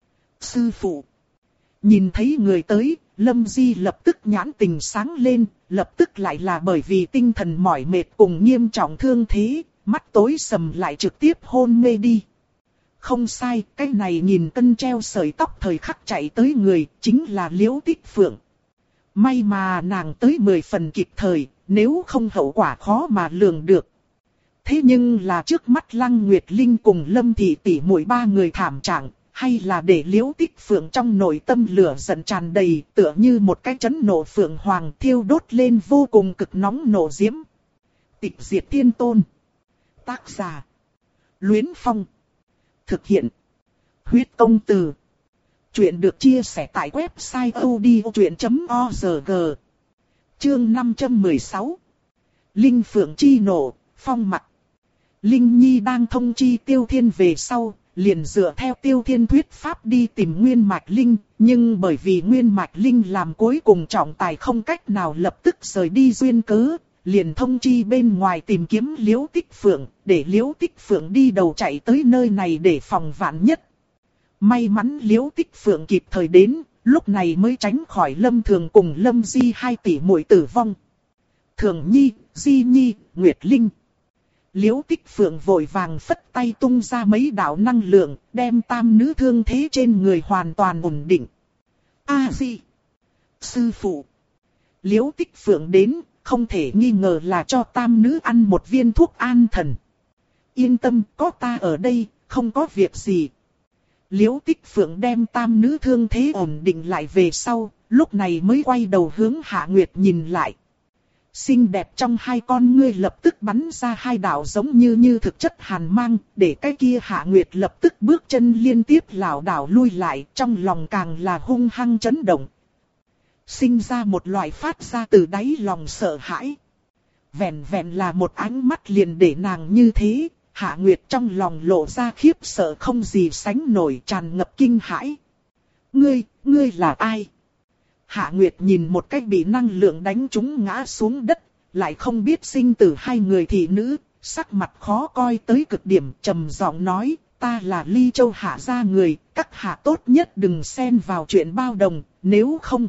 Sư phụ. Nhìn thấy người tới, Lâm Di lập tức nhãn tình sáng lên, lập tức lại là bởi vì tinh thần mỏi mệt cùng nghiêm trọng thương thế, mắt tối sầm lại trực tiếp hôn mê đi. Không sai, cái này nhìn cân treo sợi tóc thời khắc chạy tới người, chính là Liễu Tích Phượng. May mà nàng tới mười phần kịp thời, nếu không hậu quả khó mà lường được. Thế nhưng là trước mắt Lăng Nguyệt Linh cùng Lâm Thị tỷ muội ba người thảm trạng, hay là để Liễu Tích Phượng trong nội tâm lửa giận tràn đầy, tựa như một cái chấn nộ phượng hoàng thiêu đốt lên vô cùng cực nóng nộ diễm. Tịch diệt tiên tôn. Tác giả. Luyến Phong. Thực hiện. Huyết công từ. Chuyện được chia sẻ tại website odchuyện chấm org. Chương năm trăm mười sáu. Linh Phượng chi nộ, phong mặt. Linh Nhi đang thông chi Tiêu Thiên về sau, liền dựa theo Tiêu Thiên thuyết pháp đi tìm Nguyên Mạch Linh, nhưng bởi vì Nguyên Mạch Linh làm cuối cùng trọng tài không cách nào lập tức rời đi duyên cớ, liền thông chi bên ngoài tìm kiếm Liễu Tích Phượng, để Liễu Tích Phượng đi đầu chạy tới nơi này để phòng vạn nhất. May mắn Liễu Tích Phượng kịp thời đến, lúc này mới tránh khỏi Lâm Thường cùng Lâm Di hai tỷ muội tử vong. Thường Nhi, Di Nhi, Nguyệt Linh. Liễu Tích Phượng vội vàng phất tay tung ra mấy đạo năng lượng, đem tam nữ thương thế trên người hoàn toàn ổn định. A Di. Sư phụ. Liễu Tích Phượng đến, không thể nghi ngờ là cho tam nữ ăn một viên thuốc an thần. Yên tâm, có ta ở đây, không có việc gì. Liễu Tích Phượng đem tam nữ thương thế ổn định lại về sau, lúc này mới quay đầu hướng Hạ Nguyệt nhìn lại. Xinh đẹp trong hai con ngươi lập tức bắn ra hai đạo giống như như thực chất hàn mang, để cái kia Hạ Nguyệt lập tức bước chân liên tiếp lảo đảo lui lại, trong lòng càng là hung hăng chấn động. Sinh ra một loại phát ra từ đáy lòng sợ hãi. Vẹn vẹn là một ánh mắt liền để nàng như thế, Hạ Nguyệt trong lòng lộ ra khiếp sợ không gì sánh nổi, tràn ngập kinh hãi. Ngươi, ngươi là ai? Hạ Nguyệt nhìn một cách bị năng lượng đánh trúng ngã xuống đất, lại không biết sinh tử hai người thị nữ, sắc mặt khó coi tới cực điểm, trầm giọng nói, ta là Ly Châu Hạ gia người, các hạ tốt nhất đừng xen vào chuyện bao đồng, nếu không...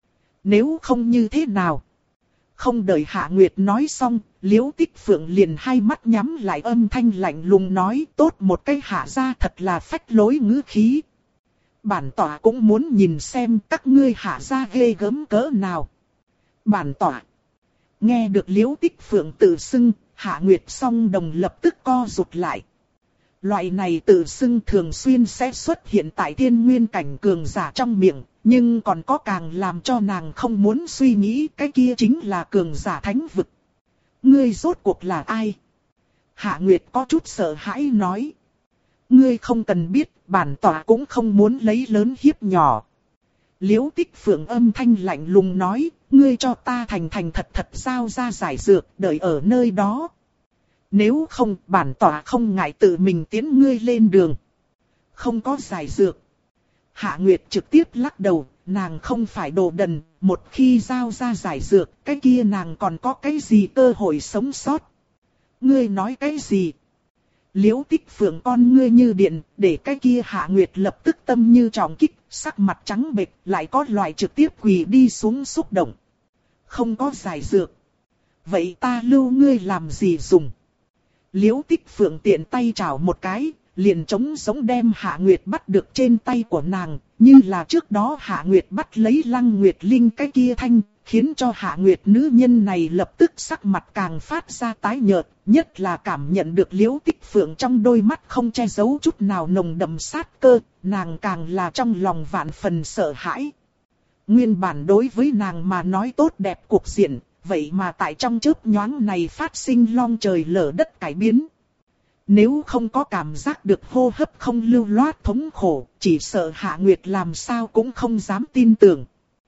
Nếu không như thế nào? Không đợi Hạ Nguyệt nói xong, Liễu Tích Phượng liền hai mắt nhắm lại, âm thanh lạnh lùng nói, tốt một cái Hạ gia thật là phách lối ngữ khí. Bản tọa cũng muốn nhìn xem các ngươi Hạ gia ghê gớm cỡ nào. Bản tọa. Nghe được Liễu Tích Phượng tự xưng, Hạ Nguyệt song đồng lập tức co rụt lại. Loại này tự xưng thường xuyên sẽ xuất hiện tại thiên nguyên cảnh cường giả trong miệng, nhưng còn có càng làm cho nàng không muốn suy nghĩ, cái kia chính là cường giả thánh vực. Ngươi rốt cuộc là ai? Hạ Nguyệt có chút sợ hãi nói. Ngươi không cần biết, bản tọa cũng không muốn lấy lớn hiếp nhỏ. Liễu Tích Phượng âm thanh lạnh lùng nói, ngươi cho ta thành thành thật thật giao ra giải dược, đợi ở nơi đó. Nếu không, bản tỏa không ngại tự mình tiến ngươi lên đường. Không có giải dược. Hạ Nguyệt trực tiếp lắc đầu, nàng không phải đồ đần, một khi giao ra giải dược, cái kia nàng còn có cái gì cơ hội sống sót. Ngươi nói cái gì? Liễu Tích Phượng con ngươi như điện, để cái kia Hạ Nguyệt lập tức tâm như trọng kích, sắc mặt trắng bệch, lại có loại trực tiếp quỳ đi xuống xúc động. Không có giải dược. Vậy ta lưu ngươi làm gì dùng? Liễu Tích Phượng tiện tay chảo một cái, liền trống giống đem Hạ Nguyệt bắt được trên tay của nàng, như là trước đó Hạ Nguyệt bắt lấy Lăng Nguyệt Linh cái kia thanh, khiến cho Hạ Nguyệt nữ nhân này lập tức sắc mặt càng phát ra tái nhợt, nhất là cảm nhận được Liễu Tích Phượng trong đôi mắt không che giấu chút nào nồng đậm sát cơ, nàng càng là trong lòng vạn phần sợ hãi. Nguyên bản đối với nàng mà nói tốt đẹp cuộc diện, vậy mà tại trong chớp nhoáng này phát sinh long trời lở đất cải biến. Nếu không có cảm giác được hô hấp không lưu loát thống khổ, chỉ sợ Hạ Nguyệt làm sao cũng không dám tin tưởng.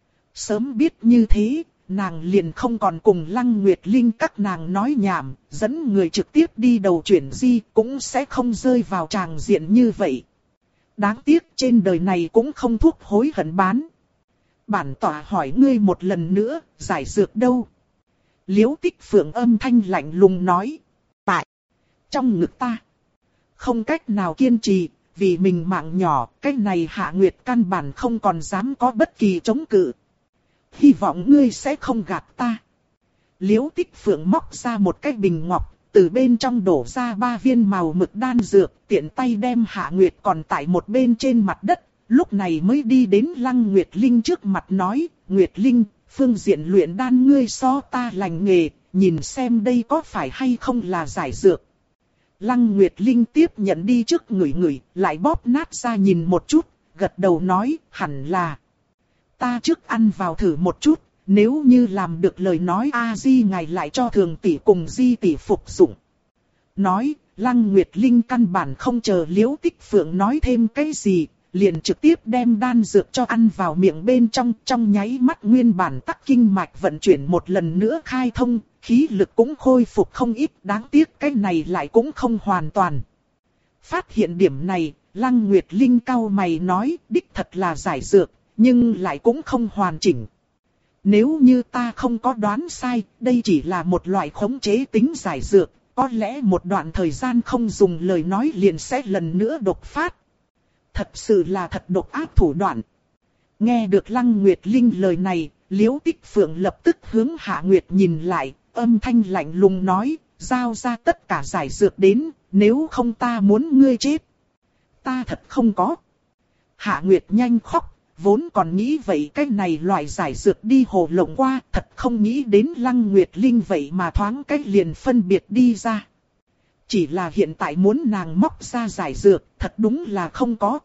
Sớm biết như thế, nàng liền không còn cùng Lăng Nguyệt Linh các nàng nói nhảm, dẫn người trực tiếp đi đầu chuyển di cũng sẽ không rơi vào tràng diện như vậy. Đáng tiếc trên đời này cũng không thuốc hối hận bán. Bản tỏa hỏi ngươi một lần nữa, giải dược đâu? Liễu Tích Phượng âm thanh lạnh lùng nói. Tại trong ngực ta. Không cách nào kiên trì, vì mình mạng nhỏ, cái này Hạ Nguyệt căn bản không còn dám có bất kỳ chống cự. Hy vọng ngươi sẽ không gạt ta. Liễu Tích Phượng móc ra một cái bình ngọc, từ bên trong đổ ra ba viên màu mực đan dược, tiện tay đem Hạ Nguyệt còn tại một bên trên mặt đất, lúc này mới đi đến Lăng Nguyệt Linh trước mặt nói, Nguyệt Linh, phương diện luyện đan ngươi so ta lành nghề, nhìn xem đây có phải hay không là giải dược. Lăng Nguyệt Linh tiếp nhận đi trước ngửi ngửi, lại bóp nát ra nhìn một chút, gật đầu nói, hẳn là. Ta trước ăn vào thử một chút, nếu như làm được lời nói A-di ngài lại cho thường tỷ cùng di tỷ phục dụng. Nói, Lăng Nguyệt Linh căn bản không chờ Liễu Tích Phượng nói thêm cái gì, liền trực tiếp đem đan dược cho ăn vào miệng bên trong, trong nháy mắt nguyên bản tắc kinh mạch vận chuyển một lần nữa khai thông, khí lực cũng khôi phục không ít, đáng tiếc cái này lại cũng không hoàn toàn. Phát hiện điểm này, Lăng Nguyệt Linh cau mày nói, đích thật là giải dược, nhưng lại cũng không hoàn chỉnh. Nếu như ta không có đoán sai, đây chỉ là một loại khống chế tính giải dược, có lẽ một đoạn thời gian không dùng lời nói liền sẽ lần nữa đột phát. Thật sự là thật độc ác thủ đoạn. Nghe được Lăng Nguyệt Linh lời này, Liễu Tích Phượng lập tức hướng Hạ Nguyệt nhìn lại, âm thanh lạnh lùng nói, giao ra tất cả giải dược đến, nếu không ta muốn ngươi chết. Ta thật không có. Hạ Nguyệt nhanh khóc, vốn còn nghĩ vậy cái này loại giải dược đi hồ lộng qua, thật không nghĩ đến Lăng Nguyệt Linh vậy mà thoáng cách liền phân biệt đi ra. Chỉ là hiện tại muốn nàng móc ra giải dược, thật đúng là không có.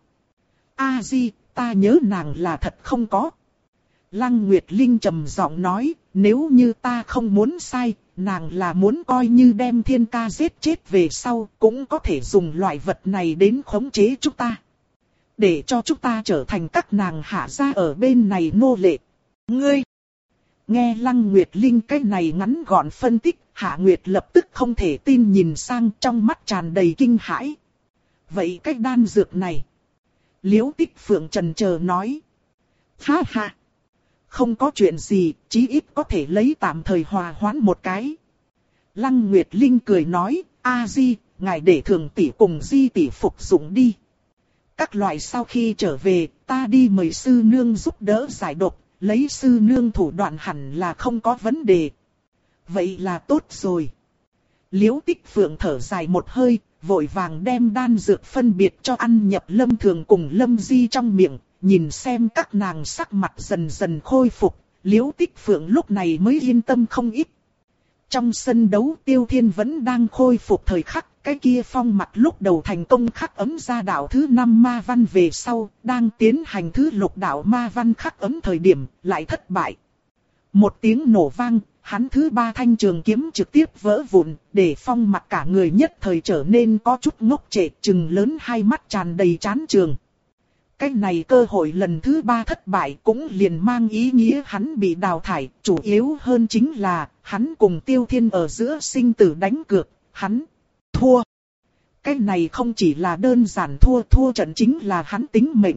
A Di, ta nhớ nàng là thật không có. Lăng Nguyệt Linh trầm giọng nói, nếu như ta không muốn sai, nàng là muốn coi như đem Thiên Ca giết chết về sau, cũng có thể dùng loại vật này đến khống chế chúng ta. Để cho chúng ta trở thành các nàng hạ gia ở bên này nô lệ. Ngươi! Nghe Lăng Nguyệt Linh cái này ngắn gọn phân tích, Hạ Nguyệt lập tức không thể tin nhìn sang, trong mắt tràn đầy kinh hãi. Vậy cái đan dược này? Liễu Tích Phượng chần chờ nói. Ha ha! Không có chuyện gì, chí ít có thể lấy tạm thời hòa hoãn một cái. Lăng Nguyệt Linh cười nói, A Di, ngài để thường tỷ cùng Di tỷ phục dụng đi. Các loại sau khi trở về, ta đi mời sư nương giúp đỡ giải độc, lấy sư nương thủ đoạn hẳn là không có vấn đề. Vậy là tốt rồi. Liễu Tích Phượng thở dài một hơi, vội vàng đem đan dược phân biệt cho ăn nhập Lâm Thường cùng Lâm Di trong miệng, nhìn xem các nàng sắc mặt dần dần khôi phục, Liễu Tích Phượng lúc này mới yên tâm không ít. Trong sân đấu Tiêu Thiên vẫn đang khôi phục thời khắc, cái kia phong mặt lúc đầu thành công khắc ấm ra đạo thứ năm ma văn về sau, đang tiến hành thứ lục đạo ma văn khắc ấm thời điểm, lại thất bại. Một tiếng nổ vang, hắn thứ ba thanh trường kiếm trực tiếp vỡ vụn, để phong mặt cả người nhất thời trở nên có chút ngốc trệ, trừng lớn hai mắt tràn đầy chán trường. Cái này cơ hội lần thứ ba thất bại cũng liền mang ý nghĩa hắn bị đào thải, chủ yếu hơn chính là hắn cùng Tiêu Thiên ở giữa sinh tử đánh cược, hắn thua. Cái này không chỉ là đơn giản thua, thua trận chính là hắn tính mệnh.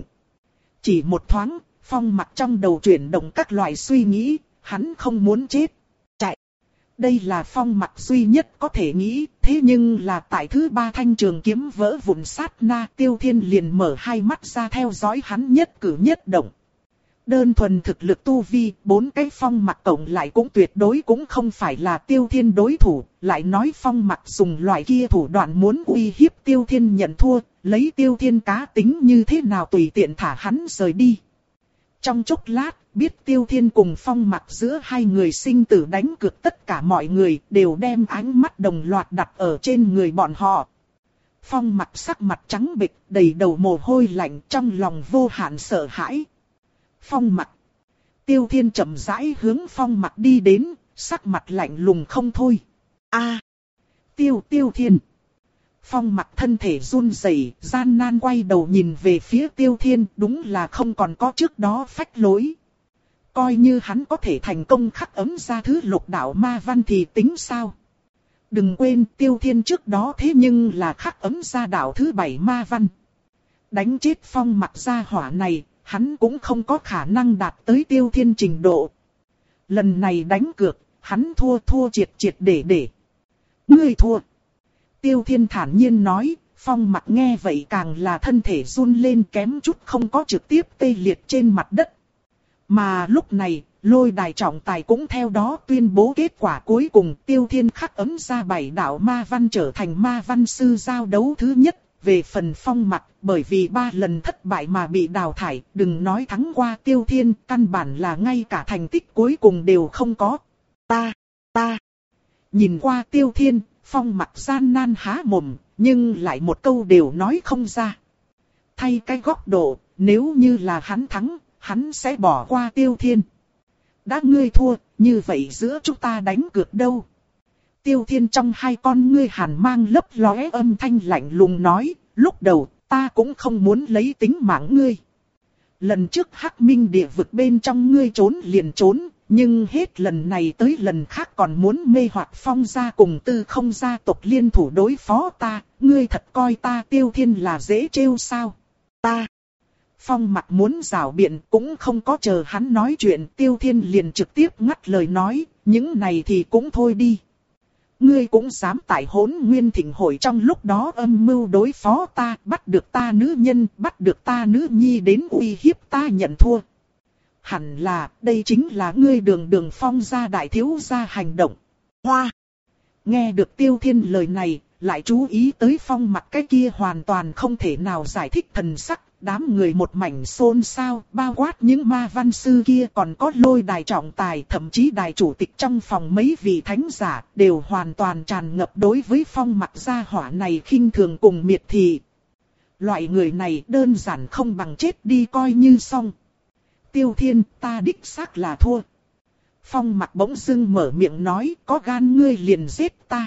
Chỉ một thoáng, Phong Mặc trong đầu chuyển động các loại suy nghĩ, hắn không muốn chết. Chạy. Đây là Phong Mặc duy nhất có thể nghĩ, thế nhưng là tại thứ ba thanh trường kiếm vỡ vụn sát na, Tiêu Thiên liền mở hai mắt ra theo dõi hắn nhất cử nhất động. Đơn thuần thực lực tu vi, bốn cái Phong Mặc cộng lại cũng tuyệt đối cũng không phải là Tiêu Thiên đối thủ, lại nói Phong Mặc dùng loại kia thủ đoạn muốn uy hiếp Tiêu Thiên nhận thua, lấy Tiêu Thiên cá tính như thế nào tùy tiện thả hắn rời đi. Trong chốc lát, biết Tiêu Thiên cùng Phong Mặc giữa hai người sinh tử đánh cược, tất cả mọi người đều đem ánh mắt đồng loạt đặt ở trên người bọn họ. Phong Mặc sắc mặt trắng bệch, đầy đầu mồ hôi lạnh, trong lòng vô hạn sợ hãi. Phong Mặc. Tiêu Thiên chậm rãi hướng Phong Mặc đi đến, sắc mặt lạnh lùng không thôi. A, Tiêu Tiêu Thiên. Phong Mặc thân thể run rẩy, gian nan quay đầu nhìn về phía Tiêu Thiên, đúng là không còn có trước đó phách lối. Coi như hắn có thể thành công khắc ấm ra thứ lục đạo ma văn thì tính sao? Đừng quên Tiêu Thiên trước đó thế nhưng là khắc ấm ra đạo thứ bảy ma văn. Đánh chết Phong Mặc gia hỏa này, hắn cũng không có khả năng đạt tới Tiêu Thiên trình độ. Lần này đánh cược, hắn thua thua triệt triệt để để. Ngươi thua. Tiêu Thiên thản nhiên nói, Phong Mặc nghe vậy càng là thân thể run lên, kém chút không có trực tiếp tê liệt trên mặt đất. Mà lúc này, Lôi Đài trọng tài cũng theo đó tuyên bố kết quả cuối cùng. Tiêu Thiên khắc ấm ra bảy đạo ma văn trở thành ma văn sư giao đấu thứ nhất. Về phần Phong Mặc, bởi vì ba lần thất bại mà bị đào thải, đừng nói thắng qua Tiêu Thiên, căn bản là ngay cả thành tích cuối cùng đều không có. Ta, ta, nhìn qua Tiêu Thiên, Phong Mặc gian nan há mồm, nhưng lại một câu đều nói không ra. Thay cái góc độ, nếu như là hắn thắng, hắn sẽ bỏ qua Tiêu Thiên. Đã ngươi thua, như vậy giữa chúng ta đánh cược đâu? Tiêu Thiên trong hai con ngươi hàn mang lấp lóe, âm thanh lạnh lùng nói, lúc đầu ta cũng không muốn lấy tính mạng ngươi. Lần trước Hắc Minh địa vực bên trong ngươi trốn liền trốn, nhưng hết lần này tới lần khác còn muốn mê hoặc Phong gia cùng Tư Không gia tộc liên thủ đối phó ta, ngươi thật coi ta Tiêu Thiên là dễ trêu sao? Ta. Phong Mặc muốn rảo biện cũng không có chờ hắn nói chuyện, Tiêu Thiên liền trực tiếp ngắt lời nói, những này thì cũng thôi đi. Ngươi cũng dám tại Hỗn Nguyên Thịnh Hội trong lúc đó âm mưu đối phó ta, bắt được ta nữ nhân, bắt được ta nữ nhi đến uy hiếp ta nhận thua. Hẳn là, đây chính là ngươi đường đường Phong gia đại thiếu gia hành động. Hoa! Nghe được Tiêu Thiên lời này, lại chú ý tới Phong Mặc cái kia hoàn toàn không thể nào giải thích thần sắc. Đám người một mảnh xôn xao, bao quát những ma văn sư kia, còn có Lôi Đài trọng tài, thậm chí đài chủ tịch trong phòng mấy vị thánh giả, đều hoàn toàn tràn ngập đối với Phong Mặc gia hỏa này khinh thường cùng miệt thị. Loại người này đơn giản không bằng chết đi coi như xong. Tiêu Thiên, ta đích xác là thua. Phong Mặc bỗng dưng mở miệng nói, có gan ngươi liền giết ta.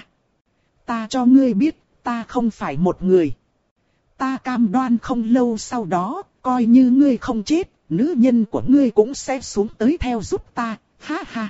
Ta cho ngươi biết, ta không phải một người. Ta cam đoan không lâu sau đó, coi như ngươi không chết, nữ nhân của ngươi cũng sẽ xuống tới theo giúp ta, ha ha.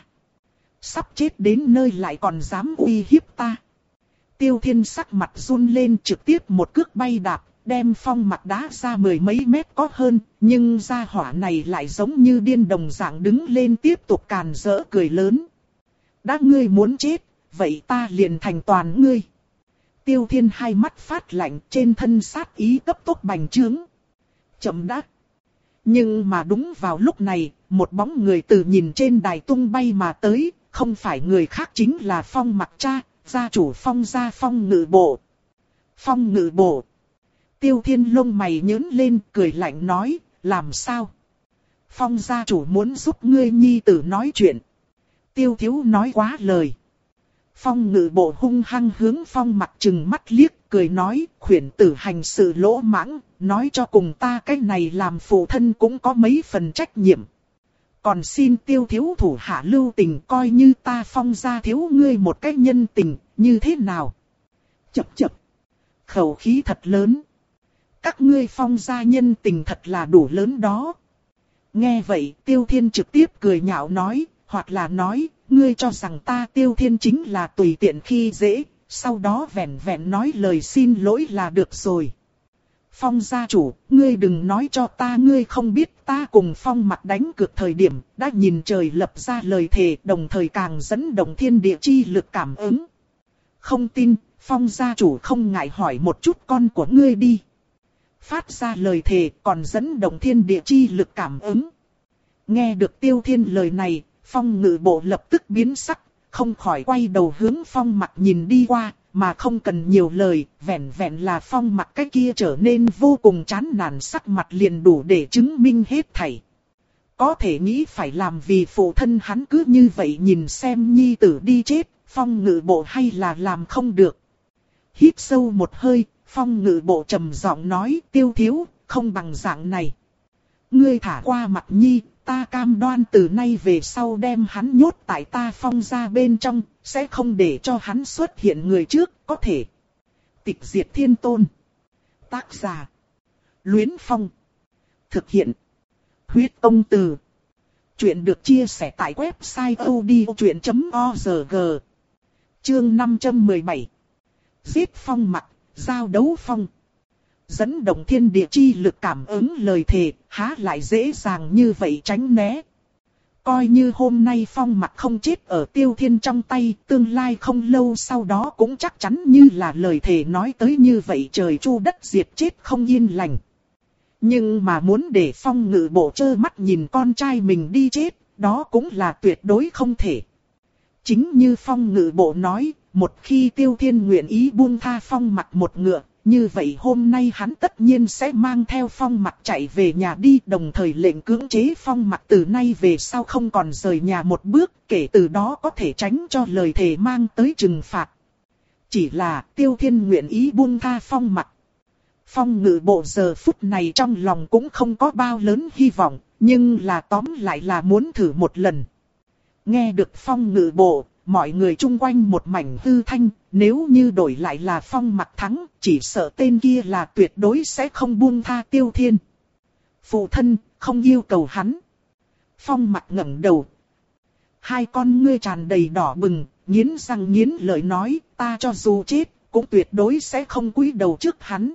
Sắp chết đến nơi lại còn dám uy hiếp ta. Tiêu Thiên sắc mặt run lên, trực tiếp một cước bay đạp, đem Phong Mặc đá ra mười mấy mét có hơn, nhưng gia hỏa này lại giống như điên đồng dạng đứng lên tiếp tục càn rỡ cười lớn. Đã ngươi muốn chết, vậy ta liền thành toàn ngươi. Tiêu Thiên hai mắt phát lạnh, trên thân sát ý cấp tốc bành trướng. Chậm đã. Nhưng mà đúng vào lúc này, một bóng người từ nhìn trên đài tung bay mà tới, không phải người khác chính là Phong Mặc cha, gia chủ Phong gia Phong Ngự Bộ. Phong Ngự Bộ. Tiêu Thiên lông mày nhớn lên, cười lạnh nói, làm sao? Phong gia chủ muốn giúp ngươi nhi tử nói chuyện. Tiêu thiếu nói quá lời. Phong Ngự Bộ hung hăng hướng Phong Mặc trừng mắt liếc, cười nói, khuyển tử hành sự lỗ mãng, nói cho cùng ta cái này làm phụ thân cũng có mấy phần trách nhiệm. Còn xin Tiêu thiếu thủ hạ lưu tình, coi như ta Phong gia thiếu ngươi một cái nhân tình, như thế nào? Chập chập. Khẩu khí thật lớn. các ngươi Phong gia nhân tình thật là đủ lớn đó. Nghe vậy Tiêu Thiên trực tiếp cười nhạo nói, hoặc là nói, ngươi cho rằng ta Tiêu Thiên chính là tùy tiện khi dễ, sau đó vẹn vẹn nói lời xin lỗi là được rồi. Phong gia chủ, ngươi đừng nói cho ta ngươi không biết ta cùng Phong Mặc đánh cược thời điểm, đã nhìn trời lập ra lời thề, đồng thời càng dẫn động thiên địa chi lực cảm ứng. Không tin, Phong gia chủ không ngại hỏi một chút con của ngươi đi. Phát ra lời thề còn dẫn động thiên địa chi lực cảm ứng. Nghe được Tiêu Thiên lời này, Phong Ngự Bộ lập tức biến sắc, không khỏi quay đầu hướng Phong Mặc nhìn đi qua, mà không cần nhiều lời, vẹn vẹn là Phong Mặc cái kia trở nên vô cùng chán nản sắc mặt liền đủ để chứng minh hết thảy. Có thể nghĩ phải làm vì phụ thân hắn cứ như vậy nhìn xem nhi tử đi chết, Phong Ngự Bộ hay là làm không được. Hít sâu một hơi, Phong Ngự Bộ trầm giọng nói, Tiêu thiếu, không bằng dạng này. Ngươi thả qua Mặc nhi, ta cam đoan từ nay về sau đem hắn nhốt tại ta Phong gia bên trong, sẽ không để cho hắn xuất hiện người trước, có thể. Tịch diệt thiên tôn. Tác giả. Luyến Phong. Thực hiện. Huyết Tông Từ. Chuyện được chia sẻ tại website odchuyện chấm org. Chương năm trăm mười bảy. Giết Phong Mặc, giao đấu Phong. Dẫn động thiên địa chi lực cảm ứng lời thề, há lại dễ dàng như vậy tránh né. Coi như hôm nay Phong Mặc không chết ở Tiêu Thiên trong tay, tương lai không lâu sau đó cũng chắc chắn như là lời thề nói tới như vậy trời chu đất diệt chết không yên lành. Nhưng mà muốn để Phong Ngự Bộ trơ mắt nhìn con trai mình đi chết, đó cũng là tuyệt đối không thể. Chính như Phong Ngự Bộ nói, một khi Tiêu Thiên nguyện ý buông tha Phong Mặc một ngựa, như vậy hôm nay hắn tất nhiên sẽ mang theo Phong Mặc chạy về nhà đi, đồng thời lệnh cưỡng chế Phong Mặc từ nay về sau không còn rời nhà một bước, kể từ đó có thể tránh cho lời thề mang tới trừng phạt. Chỉ là Tiêu Thiên nguyện ý buông tha Phong Mặc. Phong Ngự Bộ giờ phút này trong lòng cũng không có bao lớn hy vọng, nhưng là tóm lại là muốn thử một lần. Nghe được Phong Ngự Bộ, mọi người chung quanh một mảnh hư thanh, nếu như đổi lại là Phong Mặc thắng, chỉ sợ tên kia là tuyệt đối sẽ không buông tha Tiêu Thiên. Phụ thân, không yêu cầu hắn. Phong Mặc ngẩng đầu. Hai con ngươi tràn đầy đỏ bừng, nghiến răng nghiến lợi nói, ta cho dù chết, cũng tuyệt đối sẽ không cúi đầu trước hắn.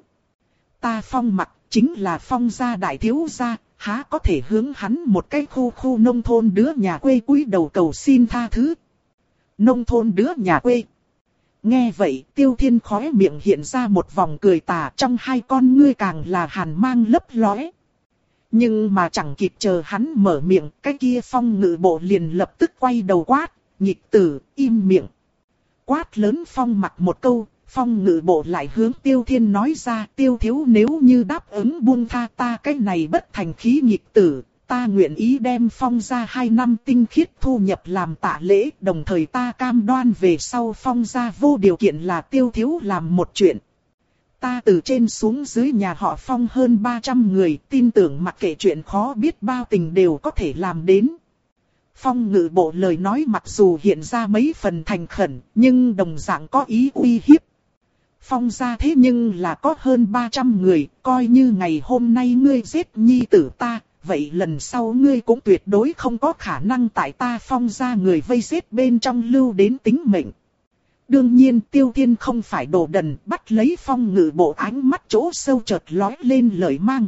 Ta Phong Mặc chính là Phong gia đại thiếu gia, há có thể hướng hắn một cái khu khu nông thôn đứa nhà quê cúi đầu cầu xin tha thứ. Nông thôn đứa nhà quê. Nghe vậy Tiêu Thiên khóe miệng hiện ra một vòng cười tà, trong hai con ngươi càng là hàn mang lấp lóe. Nhưng mà chẳng kịp chờ hắn mở miệng, cái kia Phong Ngự Bộ liền lập tức quay đầu quát, nghịch tử, im miệng. Quát lớn Phong Mặc một câu, Phong Ngự Bộ lại hướng Tiêu Thiên nói ra, Tiêu thiếu nếu như đáp ứng buông tha ta cái này bất thành khí nghịch tử, ta nguyện ý đem Phong gia hai năm tinh khiết thu nhập làm tạ lễ, đồng thời ta cam đoan về sau Phong gia vô điều kiện là Tiêu thiếu làm một chuyện. Ta từ trên xuống dưới nhà họ Phong hơn ba trăm người, tin tưởng mặc kệ chuyện khó biết bao tình đều có thể làm đến. Phong Ngự Bộ lời nói mặc dù hiện ra mấy phần thành khẩn, nhưng đồng dạng có ý uy hiếp. Phong gia thế nhưng là có hơn ba trăm người, coi như ngày hôm nay ngươi giết nhi tử ta, vậy lần sau ngươi cũng tuyệt đối không có khả năng tại ta Phong gia người vây giết bên trong lưu đến tính mệnh. Đương nhiên Tiêu Thiên không phải đồ đần, bắt lấy Phong Ngự Bộ ánh mắt chỗ sâu chợt lóe lên lời mang.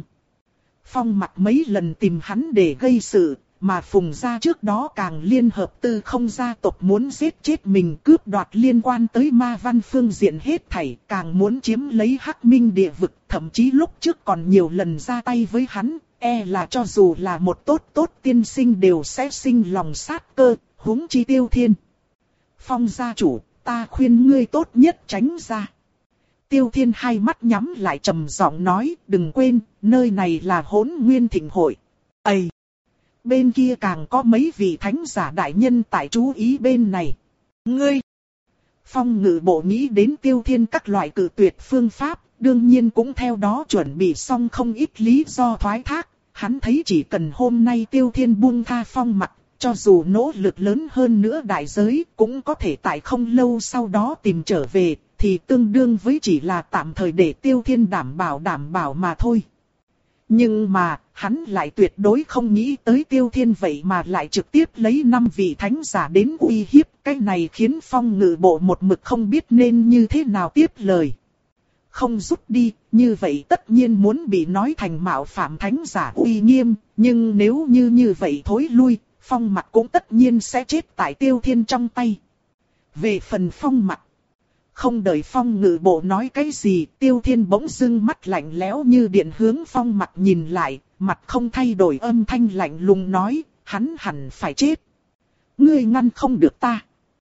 Phong Mặc mấy lần tìm hắn để gây sự, mà Phùng gia trước đó càng liên hợp Tư Không gia tộc muốn giết chết mình, cướp đoạt liên quan tới ma văn phương diện hết thảy, càng muốn chiếm lấy Hắc Minh địa vực, thậm chí lúc trước còn nhiều lần ra tay với hắn, e là cho dù là một tốt tốt tiên sinh đều sẽ sinh lòng sát cơ, huống chi Tiêu Thiên. Phong gia chủ, ta khuyên ngươi tốt nhất tránh ra. Tiêu Thiên hai mắt nhắm lại trầm giọng nói, đừng quên, nơi này là Hỗn Nguyên Thịnh hội. Ây! Bên kia càng có mấy vị thánh giả đại nhân tại chú ý bên này. Ngươi! Phong Ngự Bộ nghĩ đến Tiêu Thiên các loại cự tuyệt phương pháp, đương nhiên cũng theo đó chuẩn bị xong không ít lý do thoái thác. Hắn thấy chỉ cần hôm nay Tiêu Thiên buông tha Phong Mặc, cho dù nỗ lực lớn hơn nữa đại giới, cũng có thể tại không lâu sau đó tìm trở về, thì tương đương với chỉ là tạm thời để Tiêu Thiên đảm bảo đảm bảo mà thôi. Nhưng mà, hắn lại tuyệt đối không nghĩ tới Tiêu Thiên vậy mà lại trực tiếp lấy năm vị thánh giả đến uy hiếp. Cái này khiến Phong Ngự Bộ một mực không biết nên như thế nào tiếp lời. Không rút đi, như vậy tất nhiên muốn bị nói thành mạo phạm thánh giả uy nghiêm. Nhưng nếu như như vậy thối lui, Phong Mặc cũng tất nhiên sẽ chết tại Tiêu Thiên trong tay. Về phần Phong Mặc, không đợi Phong Ngự Bộ nói cái gì, Tiêu Thiên bỗng dưng mắt lạnh lẽo như điện hướng Phong Mặc nhìn lại, mặt không thay đổi âm thanh lạnh lùng nói, hắn hẳn phải chết. Ngươi ngăn không được ta.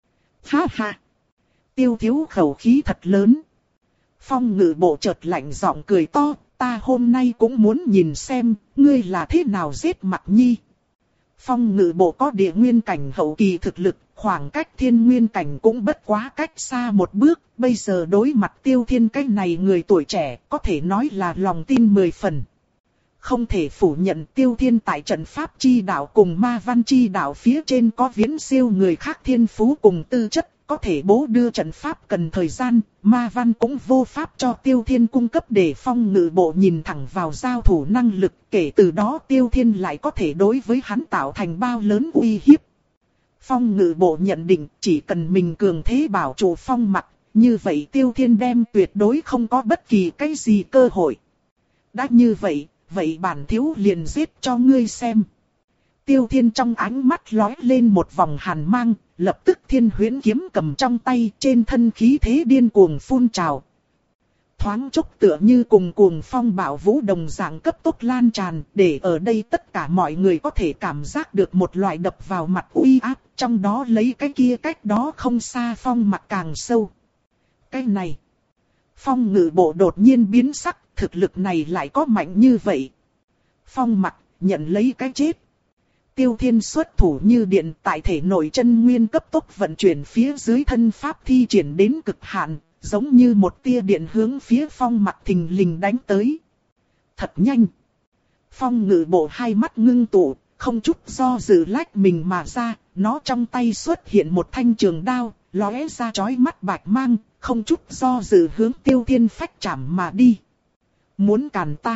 Ha ha. Tiêu Thiếu khẩu khí thật lớn. Phong Ngự Bộ chợt lạnh giọng cười to, ta hôm nay cũng muốn nhìn xem, ngươi là thế nào giết Mặc Nhi. Phong Ngự Bộ có địa nguyên cảnh hậu kỳ thực lực, khoảng cách thiên nguyên cảnh cũng bất quá cách xa một bước, bây giờ đối mặt Tiêu Thiên cái này người tuổi trẻ, có thể nói là lòng tin mười phần. Không thể phủ nhận Tiêu Thiên tại trận pháp chi đạo cùng ma văn chi đạo phía trên có viễn siêu người khác thiên phú cùng tư chất, có thể bố đưa trận pháp cần thời gian, ma văn cũng vô pháp cho Tiêu Thiên cung cấp để Phong Ngự Bộ nhìn thẳng vào giao thủ năng lực, kể từ đó Tiêu Thiên lại có thể đối với hắn tạo thành bao lớn uy hiếp. Phong Ngự Bộ nhận định chỉ cần mình cường thế bảo trụ Phong Mặc, như vậy Tiêu Thiên đem tuyệt đối không có bất kỳ cái gì cơ hội. Đã như vậy, vậy bản thiếu liền giết cho ngươi xem. Tiêu Thiên trong ánh mắt lóe lên một vòng hàn mang, lập tức Thiên Huyễn kiếm cầm trong tay, trên thân khí thế điên cuồng phun trào. Thoáng chốc tựa như cùng cuồng phong bạo vũ đồng dạng cấp tốc lan tràn, để ở đây tất cả mọi người có thể cảm giác được một loại đập vào mặt uy áp, trong đó lấy cái kia cách đó không xa Phong Mặc càng sâu. Cái này, Phong Ngự Bộ đột nhiên biến sắc, thực lực này lại có mạnh như vậy. Phong Mặc nhận lấy cái chết. Tiêu Thiên xuất thủ như điện, tại thể nội chân nguyên cấp tốc vận chuyển phía dưới thân pháp thi triển đến cực hạn, giống như một tia điện hướng phía Phong Mặc thình lình đánh tới. Thật nhanh. Phong Ngự Bộ hai mắt ngưng tụ, không chút do dự lách mình mà ra, nó trong tay xuất hiện một thanh trường đao, lóe ra chói mắt bạch mang, không chút do dự hướng Tiêu Thiên phách chạm mà đi. Muốn cản ta?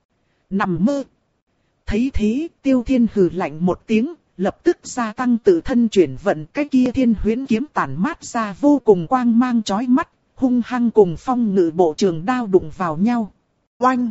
Nằm mơ. Thấy thế, Tiêu Thiên hừ lạnh một tiếng, lập tức gia tăng tự thân chuyển vận, cái kia Thiên Huyễn kiếm tản mát ra vô cùng quang mang chói mắt, hung hăng cùng Phong Ngự Bộ trường đao đụng vào nhau. Oanh!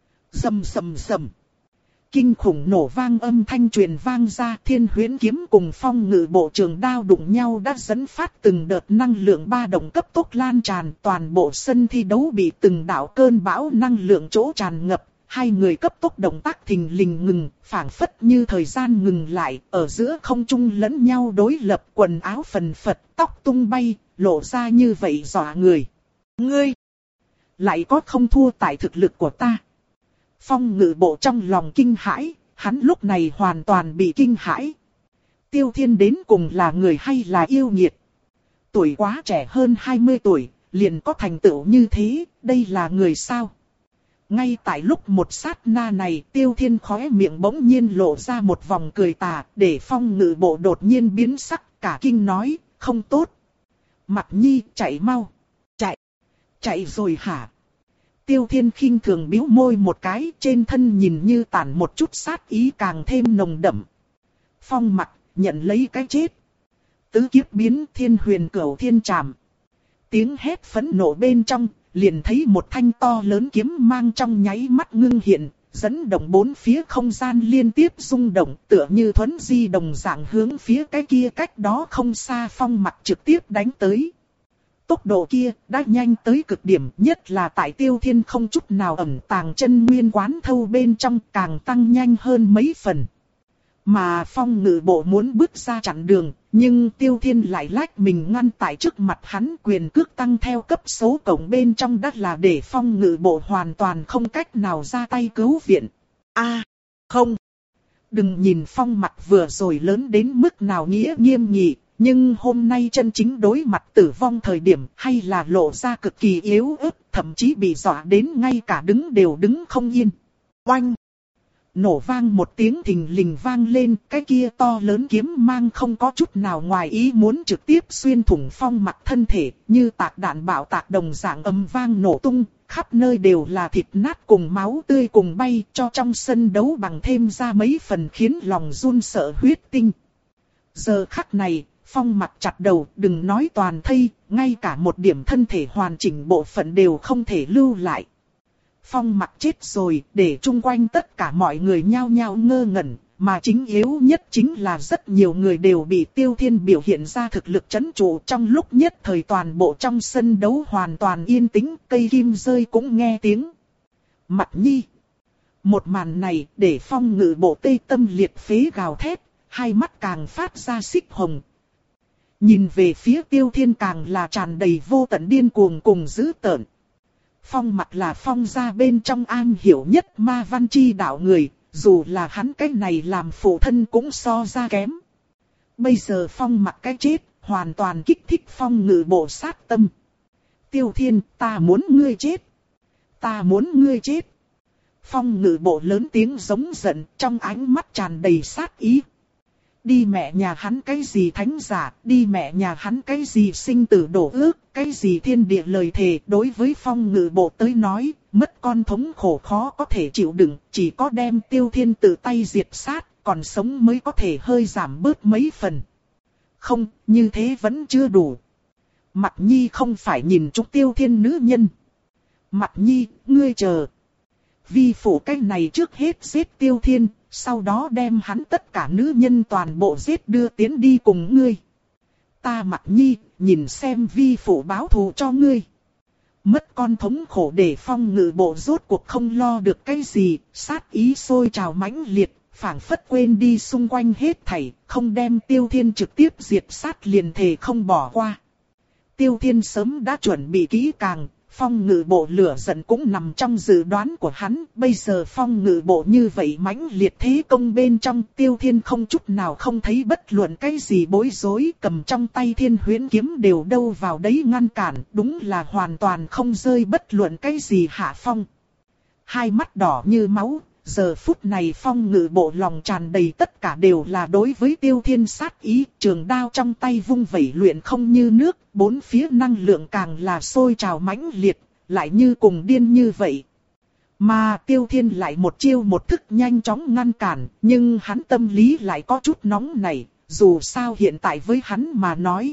Rầm rầm rầm! Kinh khủng nổ vang âm thanh truyền vang ra, Thiên Huyễn kiếm cùng Phong Ngự Bộ trường đao đụng nhau đã dẫn phát từng đợt năng lượng ba động cấp tốc lan tràn, toàn bộ sân thi đấu bị từng đạo cơn bão năng lượng chỗ tràn ngập. Hai người cấp tốc động tác thình lình ngừng, phảng phất như thời gian ngừng lại, ở giữa không trung lẫn nhau đối lập, quần áo phần phật, tóc tung bay, lộ ra như vậy dọa người. Ngươi, lại có không thua tại thực lực của ta. Phong Ngự Bộ trong lòng kinh hãi, hắn lúc này hoàn toàn bị kinh hãi. Tiêu Thiên đến cùng là người hay là yêu nghiệt? Tuổi quá trẻ hơn hai mươi tuổi, liền có thành tựu như thế, đây là người sao? Ngay tại lúc một sát na này, Tiêu Thiên khóe miệng bỗng nhiên lộ ra một vòng cười tà, để Phong Ngự Bộ đột nhiên biến sắc, cả kinh nói, không tốt. Mặc Nhi, chạy mau. Chạy. Chạy rồi hả? Tiêu Thiên khinh thường bĩu môi một cái, trên thân nhìn như tản một chút sát ý càng thêm nồng đậm. Phong Mặc, nhận lấy cái chết. Tứ kiếp biến Thiên Huyền Cửu Thiên Trảm. Tiếng hét phẫn nộ bên trong, liền thấy một thanh to lớn kiếm mang trong nháy mắt ngưng hiện, dẫn động bốn phía không gian liên tiếp rung động, tựa như thuấn di đồng dạng hướng phía cái kia cách đó không xa Phong Mặc trực tiếp đánh tới. Tốc độ kia đã nhanh tới cực điểm, nhất là tại Tiêu Thiên không chút nào ẩn tàng chân nguyên quán thâu bên trong, càng tăng nhanh hơn mấy phần. Mà Phong Ngự Bộ muốn bước ra chặn đường, nhưng Tiêu Thiên lại lách mình ngăn tại trước mặt hắn, quyền cước tăng theo cấp số cộng bên trong, đất là để Phong Ngự Bộ hoàn toàn không cách nào ra tay cứu viện. A, à, không! Đừng nhìn Phong Mặc vừa rồi lớn đến mức nào nghĩa nghiêm nghị, nhưng hôm nay chân chính đối mặt tử vong thời điểm hay là lộ ra cực kỳ yếu ớt, thậm chí bị dọa đến ngay cả đứng đều đứng không yên. Oanh! Nổ vang một tiếng thình lình vang lên, cái kia to lớn kiếm mang không có chút nào ngoài ý muốn trực tiếp xuyên thủng Phong Mặc thân thể, như tạc đạn bạo tạc đồng dạng ầm vang nổ tung, khắp nơi đều là thịt nát cùng máu tươi cùng bay, cho trong sân đấu bằng thêm ra mấy phần khiến lòng run sợ huyết tinh. Giờ khắc này, Phong Mặc chặt đầu, đừng nói toàn thây, ngay cả một điểm thân thể hoàn chỉnh bộ phận đều không thể lưu lại. Phong Mặc chết rồi, để chung quanh tất cả mọi người nhao nhao ngơ ngẩn, mà chính yếu nhất chính là rất nhiều người đều bị Tiêu Thiên biểu hiện ra thực lực trấn trụ, trong lúc nhất thời toàn bộ trong sân đấu hoàn toàn yên tĩnh, cây kim rơi cũng nghe tiếng. Mặt Nhi. Một màn này để Phong Ngự Bộ tê tâm liệt phế gào thét, hai mắt càng phát ra xích hồng. Nhìn về phía Tiêu Thiên càng là tràn đầy vô tận điên cuồng cùng dữ tợn. Phong Mặc là Phong gia bên trong an hiểu nhất ma văn chi đạo người, dù là hắn cái này làm phụ thân cũng so ra kém. Bây giờ Phong Mặc cái chết, hoàn toàn kích thích Phong Ngự Bộ sát tâm. Tiêu Thiên, ta muốn ngươi chết. Ta muốn ngươi chết. Phong Ngự Bộ lớn tiếng giống giận, trong ánh mắt tràn đầy sát ý. Đi mẹ nhà hắn cái gì thánh giả, đi mẹ nhà hắn cái gì sinh tử đổ ước, cái gì thiên địa lời thề. Đối với Phong Ngự Bộ tới nói, mất con thống khổ khó có thể chịu đựng, chỉ có đem Tiêu Thiên tự tay diệt sát, còn sống mới có thể hơi giảm bớt mấy phần. Không, như thế vẫn chưa đủ. Mặt Nhi không phải nhìn chúng Tiêu Thiên nữ nhân. Mặt Nhi, ngươi chờ. Vi phụ cái này trước hết giết Tiêu Thiên, sau đó đem hắn tất cả nữ nhân toàn bộ giết đưa tiến đi cùng ngươi. Ta Mặt Nhi, nhìn xem vi phụ báo thù cho ngươi. Mất con thống khổ để Phong Ngự Bộ rốt cuộc không lo được cái gì, sát ý sôi trào mãnh liệt, phảng phất quên đi xung quanh hết thảy, không đem Tiêu Thiên trực tiếp diệt sát liền thề không bỏ qua. Tiêu Thiên sớm đã chuẩn bị kỹ càng. Phong Ngự Bộ lửa giận cũng nằm trong dự đoán của hắn, bây giờ Phong Ngự Bộ như vậy mãnh liệt thế công bên trong, Tiêu Thiên không chút nào không thấy bất luận cái gì bối rối, cầm trong tay Thiên Huyễn kiếm đều đâu vào đấy ngăn cản, đúng là hoàn toàn không rơi bất luận cái gì hạ phong. Hai mắt đỏ như máu, giờ phút này Phong Ngự Bộ lòng tràn đầy tất cả đều là đối với Tiêu Thiên sát ý, trường đao trong tay vung vẩy luyện không như nước, bốn phía năng lượng càng là sôi trào mãnh liệt, lại như cùng điên như vậy. Mà Tiêu Thiên lại một chiêu một thức nhanh chóng ngăn cản, nhưng hắn tâm lý lại có chút nóng nảy, dù sao hiện tại với hắn mà nói.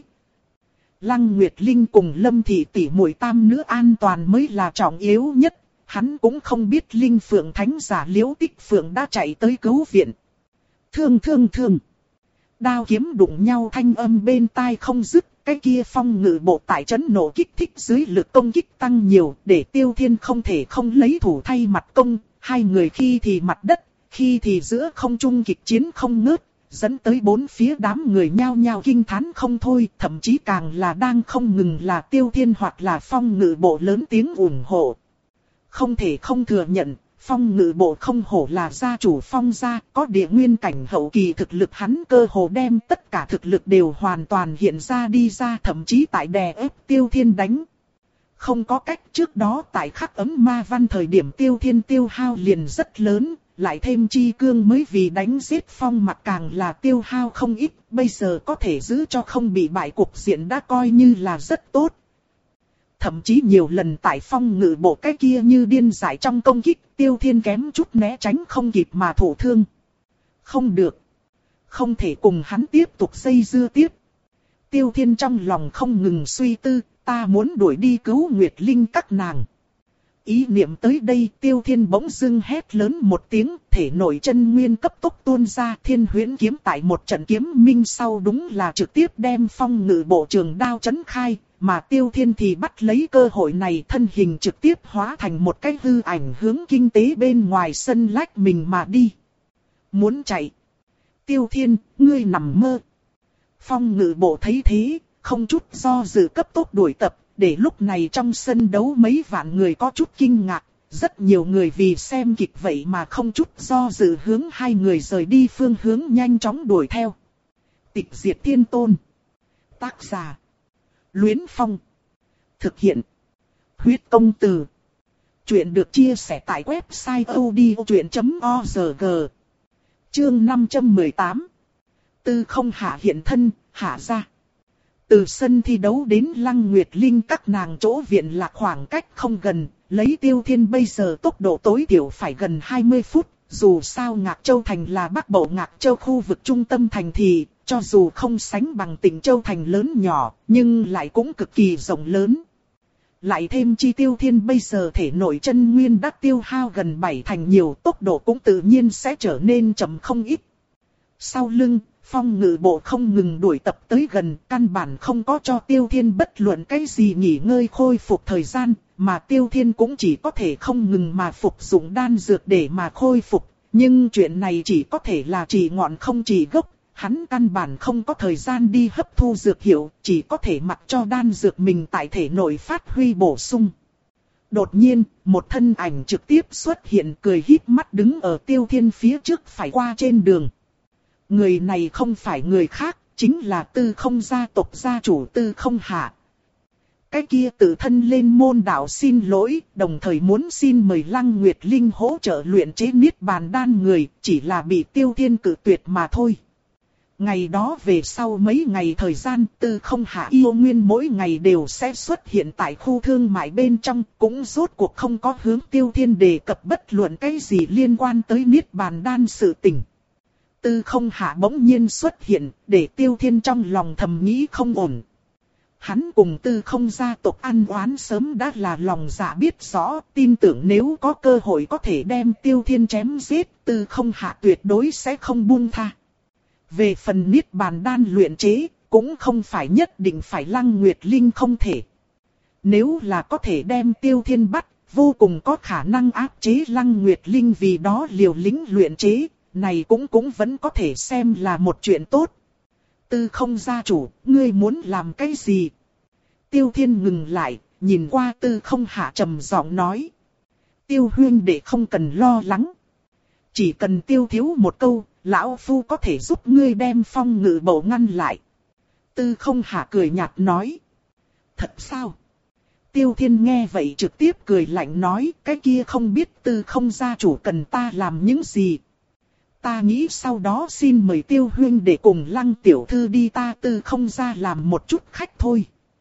Lăng Nguyệt Linh cùng Lâm Thị tỷ muội tam nữ an toàn mới là trọng yếu nhất. Hắn cũng không biết Linh Phượng Thánh giả Liễu Tích Phượng đã chạy tới cứu viện. Thương thương thương. Đao kiếm đụng nhau thanh âm bên tai không dứt. Cái kia Phong Ngự Bộ tại trấn nổ kích thích dưới lực công kích tăng nhiều. Để Tiêu Thiên không thể không lấy thủ thay mặt công. Hai người khi thì mặt đất, khi thì giữa không trung kịch chiến không ngớt. Dẫn tới bốn phía đám người nhao nhao kinh thán không thôi. Thậm chí càng là đang không ngừng là Tiêu Thiên hoặc là Phong Ngự Bộ lớn tiếng ủng hộ. Không thể không thừa nhận, Phong Ngự Bộ không hổ là gia chủ Phong gia, có địa nguyên cảnh hậu kỳ thực lực, hắn cơ hồ đem tất cả thực lực đều hoàn toàn hiện ra đi ra, thậm chí tại đè ép Tiêu Thiên đánh. Không có cách, trước đó tại khắc ấm ma văn thời điểm Tiêu Thiên tiêu hao liền rất lớn, lại thêm chi cương mới vì đánh giết Phong Mặc càng là tiêu hao không ít, bây giờ có thể giữ cho không bị bại cục diện đã coi như là rất tốt. Thậm chí nhiều lần tại Phong Ngự Bộ cái kia như điên dại trong công kích, Tiêu Thiên kém chút né tránh không kịp mà thổ thương. Không được. Không thể cùng hắn tiếp tục dây dưa tiếp. Tiêu Thiên trong lòng không ngừng suy tư, ta muốn đuổi đi cứu Nguyệt Linh các nàng. Ý niệm tới đây, Tiêu Thiên bỗng dưng hét lớn một tiếng, thể nội chân nguyên cấp tốc tuôn ra, Thiên Huyễn kiếm tại một trận kiếm minh sau đúng là trực tiếp đem Phong Ngự Bộ trường đao chấn khai. Mà Tiêu Thiên thì bắt lấy cơ hội này, thân hình trực tiếp hóa thành một cái hư ảnh hướng kinh tế bên ngoài sân lách mình mà đi. Muốn chạy. Tiêu Thiên, ngươi nằm mơ. Phong Ngự Bộ thấy thế, không chút do dự cấp tốc đuổi tập, để lúc này trong sân đấu mấy vạn người có chút kinh ngạc. Rất nhiều người vì xem kịch vậy mà không chút do dự hướng hai người rời đi phương hướng nhanh chóng đuổi theo. Tịch diệt thiên tôn. Tác giả Luyến Phong. Thực hiện. Huyết công từ. Chuyện được chia sẻ tại website audiochuyện chấm org. Chương năm trăm mười tám. Tư không hạ hiện thân, hạ ra. Từ sân thi đấu đến Lăng Nguyệt Linh các nàng chỗ viện lạc khoảng cách không gần, lấy Tiêu Thiên bây giờ tốc độ tối thiểu phải gần hai mươi phút, dù sao Ngạc Châu Thành là Bắc Bộ Ngạc Châu khu vực trung tâm thành thị, cho dù không sánh bằng tỉnh Châu Thành lớn nhỏ, nhưng lại cũng cực kỳ rộng lớn. Lại thêm chi Tiêu Thiên bây giờ thể nội chân nguyên đã tiêu hao gần bảy thành nhiều, tốc độ cũng tự nhiên sẽ trở nên chậm không ít. Sau lưng, Phong Ngự Bộ không ngừng đuổi tập tới gần, căn bản không có cho Tiêu Thiên bất luận cái gì nghỉ ngơi khôi phục thời gian, mà Tiêu Thiên cũng chỉ có thể không ngừng mà phục dụng đan dược để mà khôi phục, nhưng chuyện này chỉ có thể là chỉ ngọn không chỉ gốc, hắn căn bản không có thời gian đi hấp thu dược hiệu, chỉ có thể mặc cho đan dược mình tại thể nội phát huy bổ sung. Đột nhiên, một thân ảnh trực tiếp xuất hiện, cười híp mắt đứng ở Tiêu Thiên phía trước phải qua trên đường. Người này không phải người khác, chính là Tư Không gia tộc gia chủ Tư Không Hạ. Cái kia tự thân lên môn đạo xin lỗi, đồng thời muốn xin mời Lăng Nguyệt Linh hỗ trợ luyện chế niết bàn đan người, chỉ là bị Tiêu Thiên cự tuyệt mà thôi. Ngày đó về sau mấy ngày thời gian, Tư Không Hạ yêu nguyên mỗi ngày đều sẽ xuất hiện tại khu thương mại bên trong, cũng rốt cuộc không có hướng Tiêu Thiên đề cập bất luận cái gì liên quan tới niết bàn đan sự tình. Tư Không Hạ bỗng nhiên xuất hiện, để Tiêu Thiên trong lòng thầm nghĩ không ổn. Hắn cùng Tư Không gia tộc ăn oán sớm đã là lòng dạ biết rõ, tin tưởng nếu có cơ hội có thể đem Tiêu Thiên chém giết, Tư Không Hạ tuyệt đối sẽ không buông tha. Về phần niết bàn đan luyện chế, cũng không phải nhất định phải Lăng Nguyệt Linh không thể. Nếu là có thể đem Tiêu Thiên bắt, vô cùng có khả năng áp chế Lăng Nguyệt Linh, vì đó liều lĩnh luyện chế, này cũng cũng vẫn có thể xem là một chuyện tốt. Tư Không gia chủ, ngươi muốn làm cái gì? Tiêu Thiên ngừng lại, nhìn qua Tư Không Hạ trầm giọng nói. Tiêu huynh đệ không cần lo lắng. Chỉ cần Tiêu thiếu một câu, lão phu có thể giúp ngươi đem Phong Ngự Bộ ngăn lại. Tư Không Hạ cười nhạt nói. Thật sao? Tiêu Thiên nghe vậy trực tiếp cười lạnh nói, cái kia không biết Tư Không gia chủ cần ta làm những gì. Ta nghĩ sau đó xin mời Tiêu huynh để cùng Lăng tiểu thư đi ta Tư Không gia làm một chút khách thôi.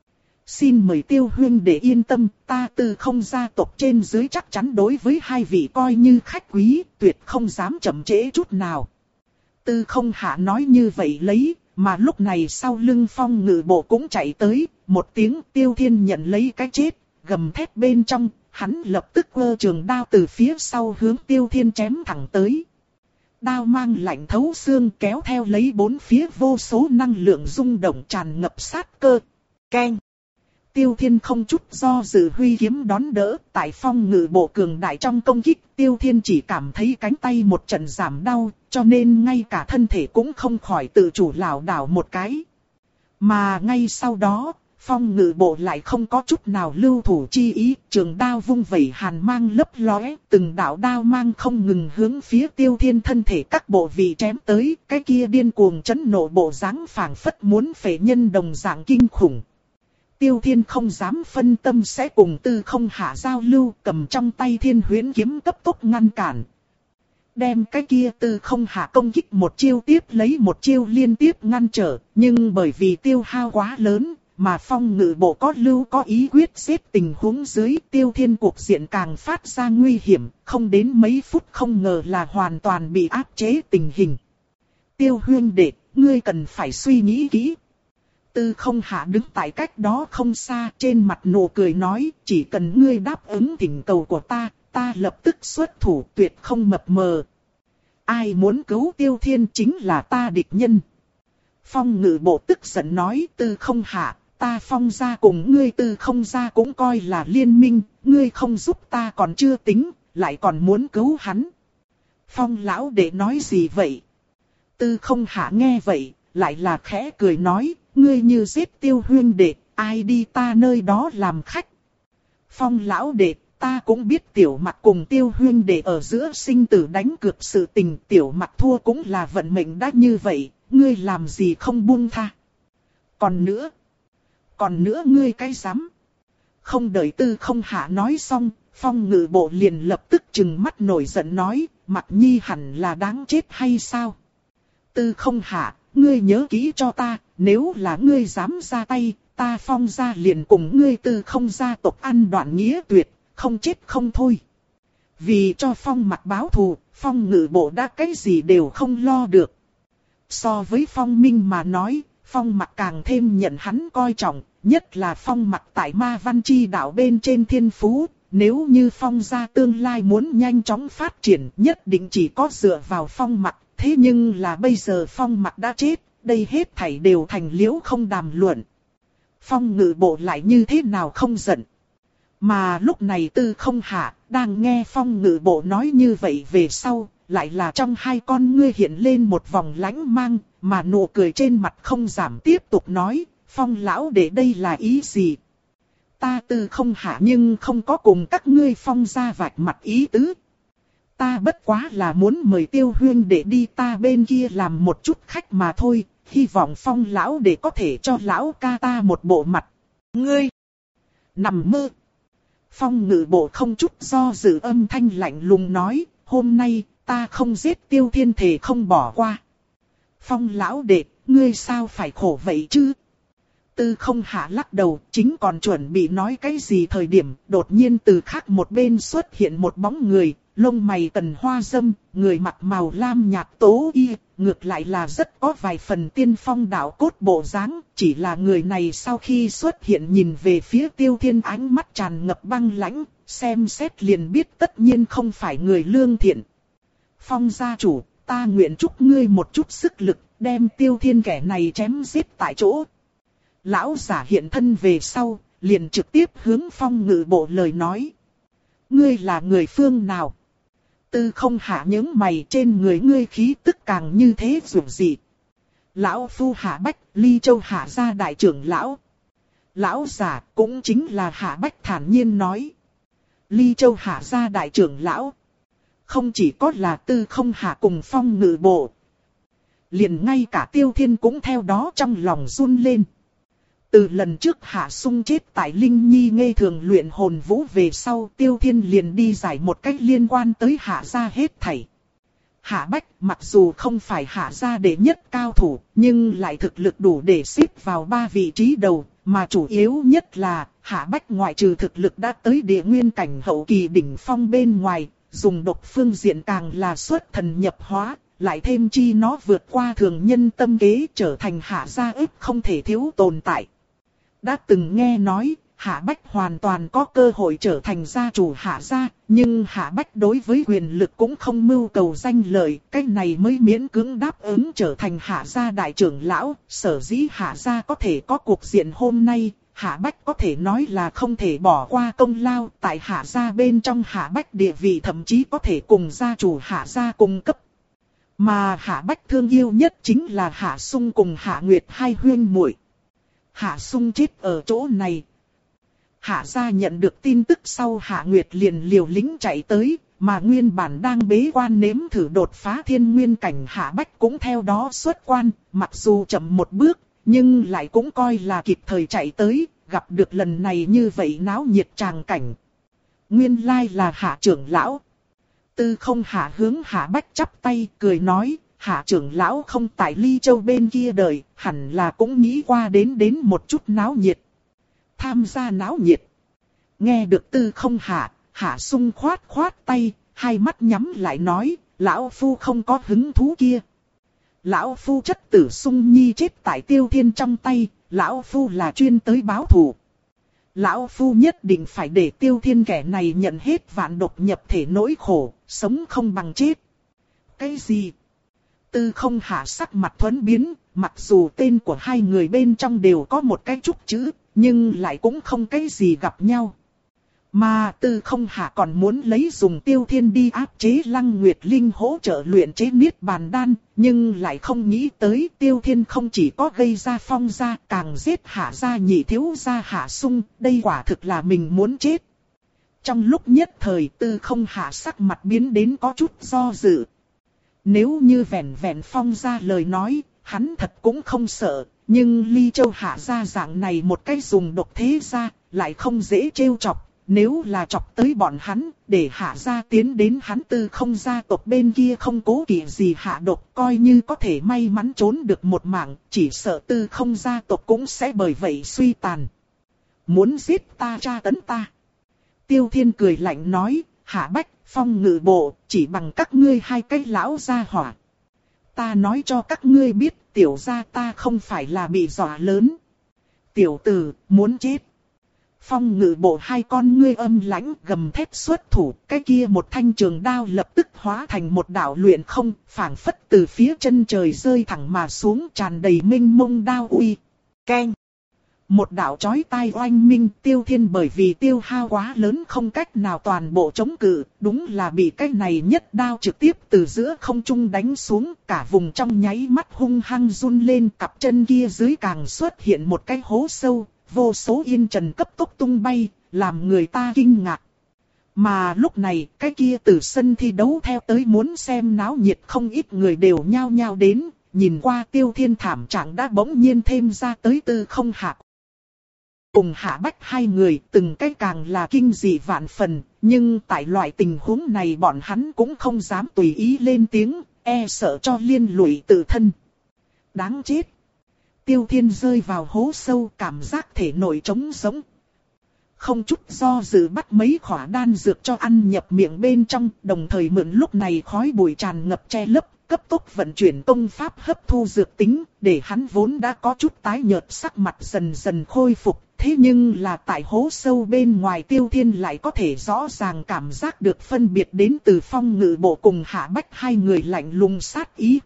Xin mời Tiêu huynh để yên tâm, ta Tư Không gia tộc trên dưới chắc chắn đối với hai vị coi như khách quý, tuyệt không dám chậm trễ chút nào. Tư Không Hạ nói như vậy lấy, mà lúc này sau lưng Phong Ngự Bộ cũng chạy tới, một tiếng Tiêu Thiên nhận lấy cái chết, gầm thét bên trong, hắn lập tức quơ trường đao từ phía sau hướng Tiêu Thiên chém thẳng tới. Đao mang lạnh thấu xương kéo theo lấy bốn phía vô số năng lượng rung động tràn ngập sát cơ. Keng! Tiêu Thiên không chút do dự huy kiếm đón đỡ, tại Phong Ngự Bộ cường đại trong công kích, Tiêu Thiên chỉ cảm thấy cánh tay một trận giảm đau, cho nên ngay cả thân thể cũng không khỏi tự chủ lảo đảo một cái. Mà ngay sau đó, Phong Ngự Bộ lại không có chút nào lưu thủ chi ý, trường đao vung vẩy hàn mang lấp lóe, từng đạo đao mang không ngừng hướng phía Tiêu Thiên thân thể các bộ vị chém tới, cái kia điên cuồng chấn nộ bộ dáng phảng phất muốn phệ nhân đồng dạng kinh khủng. Tiêu Thiên không dám phân tâm sẽ cùng Tư Không Hạ giao lưu, cầm trong tay Thiên Huyễn kiếm cấp tốc ngăn cản. Đem cái kia Tư Không Hạ công kích một chiêu tiếp lấy một chiêu liên tiếp ngăn trở, nhưng bởi vì tiêu hao quá lớn, mà Phong Ngự Bộ có lưu có ý quyết xếp tình huống dưới, Tiêu Thiên cuộc diện càng phát ra nguy hiểm, không đến mấy phút không ngờ là hoàn toàn bị áp chế tình hình. Tiêu huynh đệ, ngươi cần phải suy nghĩ kỹ. Tư Không Hạ đứng tại cách đó không xa, trên mặt nụ cười nói, chỉ cần ngươi đáp ứng thỉnh cầu của ta, ta lập tức xuất thủ, tuyệt không mập mờ. Ai muốn cứu Tiêu Thiên chính là ta địch nhân. Phong Ngự Bộ tức giận nói, Tư Không Hạ, ta Phong gia cùng ngươi Tư Không gia cũng coi là liên minh, ngươi không giúp ta còn chưa tính, lại còn muốn cứu hắn. Phong lão đệ nói gì vậy? Tư Không Hạ nghe vậy, lại là khẽ cười nói, ngươi như giết Tiêu huynh đệ, ai đi ta nơi đó làm khách. Phong lão đệ, ta cũng biết Tiểu Mặc cùng Tiêu huynh đệ ở giữa sinh tử đánh cược sự tình, Tiểu Mặc thua cũng là vận mệnh đã như vậy, ngươi làm gì không buông tha. Còn nữa, còn nữa ngươi cái dám. Không đợi Tư Không Hạ nói xong, Phong Ngự Bộ liền lập tức trừng mắt nổi giận nói, Mặc Nhi hẳn là đáng chết hay sao? Tư Không Hạ, ngươi nhớ kỹ cho ta, nếu là ngươi dám ra tay, ta Phong gia liền cùng ngươi Tư Không gia tộc ăn đoạn nghĩa tuyệt, không chết không thôi. Vì cho Phong Mặc báo thù, Phong Ngự Bộ đã cái gì đều không lo được. So với Phong Minh mà nói, Phong Mặc càng thêm nhận hắn coi trọng, nhất là Phong Mặc tại Ma Văn Chi đạo bên trên thiên phú. Nếu như Phong gia tương lai muốn nhanh chóng phát triển, nhất định chỉ có dựa vào Phong Mặc. Thế nhưng là bây giờ Phong Mặc đã chết, đây hết thảy đều thành liễu không đàm luận. Phong Ngự Bộ lại như thế nào không giận. Mà lúc này Tư Không Hạ, đang nghe Phong Ngự Bộ nói như vậy về sau, lại là trong hai con ngươi hiện lên một vòng lãnh mang, mà nụ cười trên mặt không giảm tiếp tục nói, Phong lão đệ đây là ý gì? Ta Tư Không Hạ nhưng không có cùng các ngươi Phong gia vạch mặt ý tứ. Ta bất quá là muốn mời Tiêu huynh để đi ta bên kia làm một chút khách mà thôi, hy vọng Phong lão để có thể cho lão ca ta một bộ mặt. Ngươi nằm mơ. Phong Ngự Bộ không chút do dự âm thanh lạnh lùng nói, hôm nay ta không giết Tiêu Thiên thể không bỏ qua. Phong lão đệ, ngươi sao phải khổ vậy chứ? Tư Không Hạ lắc đầu, chính còn chuẩn bị nói cái gì thời điểm, đột nhiên từ khác một bên xuất hiện một bóng người, lông mày tần hoa dâm, người mặc màu lam nhạt tố y, ngược lại là rất có vài phần tiên phong đạo cốt bộ dáng, chỉ là người này sau khi xuất hiện nhìn về phía Tiêu Thiên ánh mắt tràn ngập băng lãnh, xem xét liền biết tất nhiên không phải người lương thiện. Phong gia chủ, ta nguyện chúc ngươi một chút sức lực, đem Tiêu Thiên kẻ này chém giết tại chỗ. Lão giả hiện thân về sau, liền trực tiếp hướng Phong Ngự Bộ lời nói. Ngươi là người phương nào? Tư Không Hạ những mày, trên người ngươi khí tức càng như thế dù gì. Lão phu Hạ Bách, Ly Châu Hạ gia đại trưởng lão. Lão giả cũng chính là Hạ Bách thản nhiên nói. Ly Châu Hạ gia đại trưởng lão. Không chỉ có là Tư Không Hạ cùng Phong Ngự Bộ. Liền ngay cả Tiêu Thiên cũng theo đó trong lòng run lên. Từ lần trước Hạ Sung chết tại Linh Nhi ngây thường luyện hồn vũ về sau, Tiêu Thiên liền đi giải một cách liên quan tới Hạ gia hết thảy. Hạ Bách mặc dù không phải Hạ gia đệ nhất cao thủ, nhưng lại thực lực đủ để xếp vào ba vị trí đầu, mà chủ yếu nhất là Hạ Bách ngoại trừ thực lực đã tới địa nguyên cảnh hậu kỳ đỉnh phong bên ngoài, dùng độc phương diện càng là xuất thần nhập hóa. Lại thêm chi nó vượt qua thường nhân tâm kế, trở thành Hạ gia ức không thể thiếu tồn tại. Đã từng nghe nói, Hạ Bách hoàn toàn có cơ hội trở thành gia chủ Hạ gia, nhưng Hạ Bách đối với quyền lực cũng không mưu cầu danh lợi, cái này mới miễn cưỡng đáp ứng trở thành Hạ gia đại trưởng lão. Sở dĩ Hạ gia có thể có cuộc diện hôm nay, Hạ Bách có thể nói là không thể bỏ qua công lao. Tại Hạ gia bên trong, Hạ Bách địa vị thậm chí có thể cùng gia chủ Hạ gia cùng cấp. Mà Hạ Bách thương yêu nhất chính là Hạ Sung cùng Hạ Nguyệt hai huyên muội. Hạ Sung chết ở chỗ này. Hạ gia nhận được tin tức sau, Hạ Nguyệt liền liều lĩnh chạy tới, mà nguyên bản đang bế quan nếm thử đột phá thiên nguyên cảnh Hạ Bách cũng theo đó xuất quan, mặc dù chậm một bước, nhưng lại cũng coi là kịp thời chạy tới, gặp được lần này như vậy náo nhiệt tràng cảnh. Nguyên lai là Hạ trưởng lão. Tư Không Hạ hướng Hạ Bách chắp tay, cười nói, Hạ trưởng lão không tại Ly Châu bên kia đời, hẳn là cũng nghĩ qua đến đến một chút náo nhiệt. Tham gia náo nhiệt. Nghe được Tư Không Hạ, Hạ Sung khoát khoát tay, hai mắt nhắm lại nói, lão phu không có hứng thú kia. Lão phu chất tử Sung Nhi chết tại Tiêu Thiên trong tay, lão phu là chuyên tới báo thù. Lão phu nhất định phải để Tiêu Thiên kẻ này nhận hết vạn độc nhập thể nỗi khổ, sống không bằng chết. Cái gì? Tư Không Hạ sắc mặt thuẫn biến, mặc dù tên của hai người bên trong đều có một cái chút chữ, nhưng lại cũng không cái gì gặp nhau. Mà Tư Không Hạ còn muốn lấy dùng Tiêu Thiên đi áp chế Lăng Nguyệt Linh hỗ trợ luyện chế Niết Bàn Đan, nhưng lại không nghĩ tới Tiêu Thiên không chỉ có gây ra Phong gia, càng giết Hạ gia nhị thiếu gia Hạ Sung, đây quả thực là mình muốn chết. Trong lúc nhất thời Tư Không Hạ sắc mặt biến đến có chút do dự. Nếu như vẹn vẹn Phong gia lời nói, hắn thật cũng không sợ, nhưng Ly Châu Hạ gia dạng này một cái dùng độc thế gia, lại không dễ trêu chọc. nếu là chọc tới bọn hắn, để hạ gia tiến đến hắn Tư Không gia tộc bên kia không cố kỵ gì hạ độc, coi như có thể may mắn trốn được một mạng, chỉ sợ Tư Không gia tộc cũng sẽ bởi vậy suy tàn. Muốn giết ta, tra tấn ta. Tiêu Thiên cười lạnh nói, Hạ Bách, Phong Ngự Bộ, chỉ bằng các ngươi hai cái lão gia hỏa. Ta nói cho các ngươi biết, tiểu gia ta không phải là bị dọa lớn. Tiểu tử, muốn chết. Phong Ngự Bộ hai con ngươi âm lãnh gầm thét xuất thủ, cái kia một thanh trường đao lập tức hóa thành một đạo luyện không, phảng phất từ phía chân trời rơi thẳng mà xuống, tràn đầy minh mông đao uy. Keng! Một đạo chói tai oanh minh. Tiêu Thiên bởi vì tiêu hao quá lớn không cách nào toàn bộ chống cự, đúng là bị cái này nhất đao trực tiếp từ giữa không trung đánh xuống, cả vùng trong nháy mắt hung hăng run lên, cặp chân kia dưới càng xuất hiện một cái hố sâu, vô số yên trần cấp tốc tung bay, làm người ta kinh ngạc. Mà lúc này, cái kia từ sân thi đấu theo tới muốn xem náo nhiệt không ít người đều nhao nhao đến, nhìn qua Tiêu Thiên thảm trạng đã bỗng nhiên thêm ra tới Tư Không Hạ cùng Hạ Bách hai người, từng cái càng là kinh dị vạn phần, nhưng tại loại tình huống này bọn hắn cũng không dám tùy ý lên tiếng, e sợ cho liên lụy tự thân. Đáng chết! Tiêu Thiên rơi vào hố sâu, cảm giác thể nội trống sống. Không chút do dự bắt mấy khỏa đan dược cho ăn nhập miệng bên trong, đồng thời mượn lúc này khói bụi tràn ngập che lấp, cấp tốc vận chuyển công pháp hấp thu dược tính, để hắn vốn đã có chút tái nhợt sắc mặt dần dần khôi phục. Thế nhưng là tại hố sâu bên ngoài Tiêu Thiên lại có thể rõ ràng cảm giác được phân biệt đến từ Phong Ngự Bộ cùng Hạ Bách hai người lạnh lùng sát ý.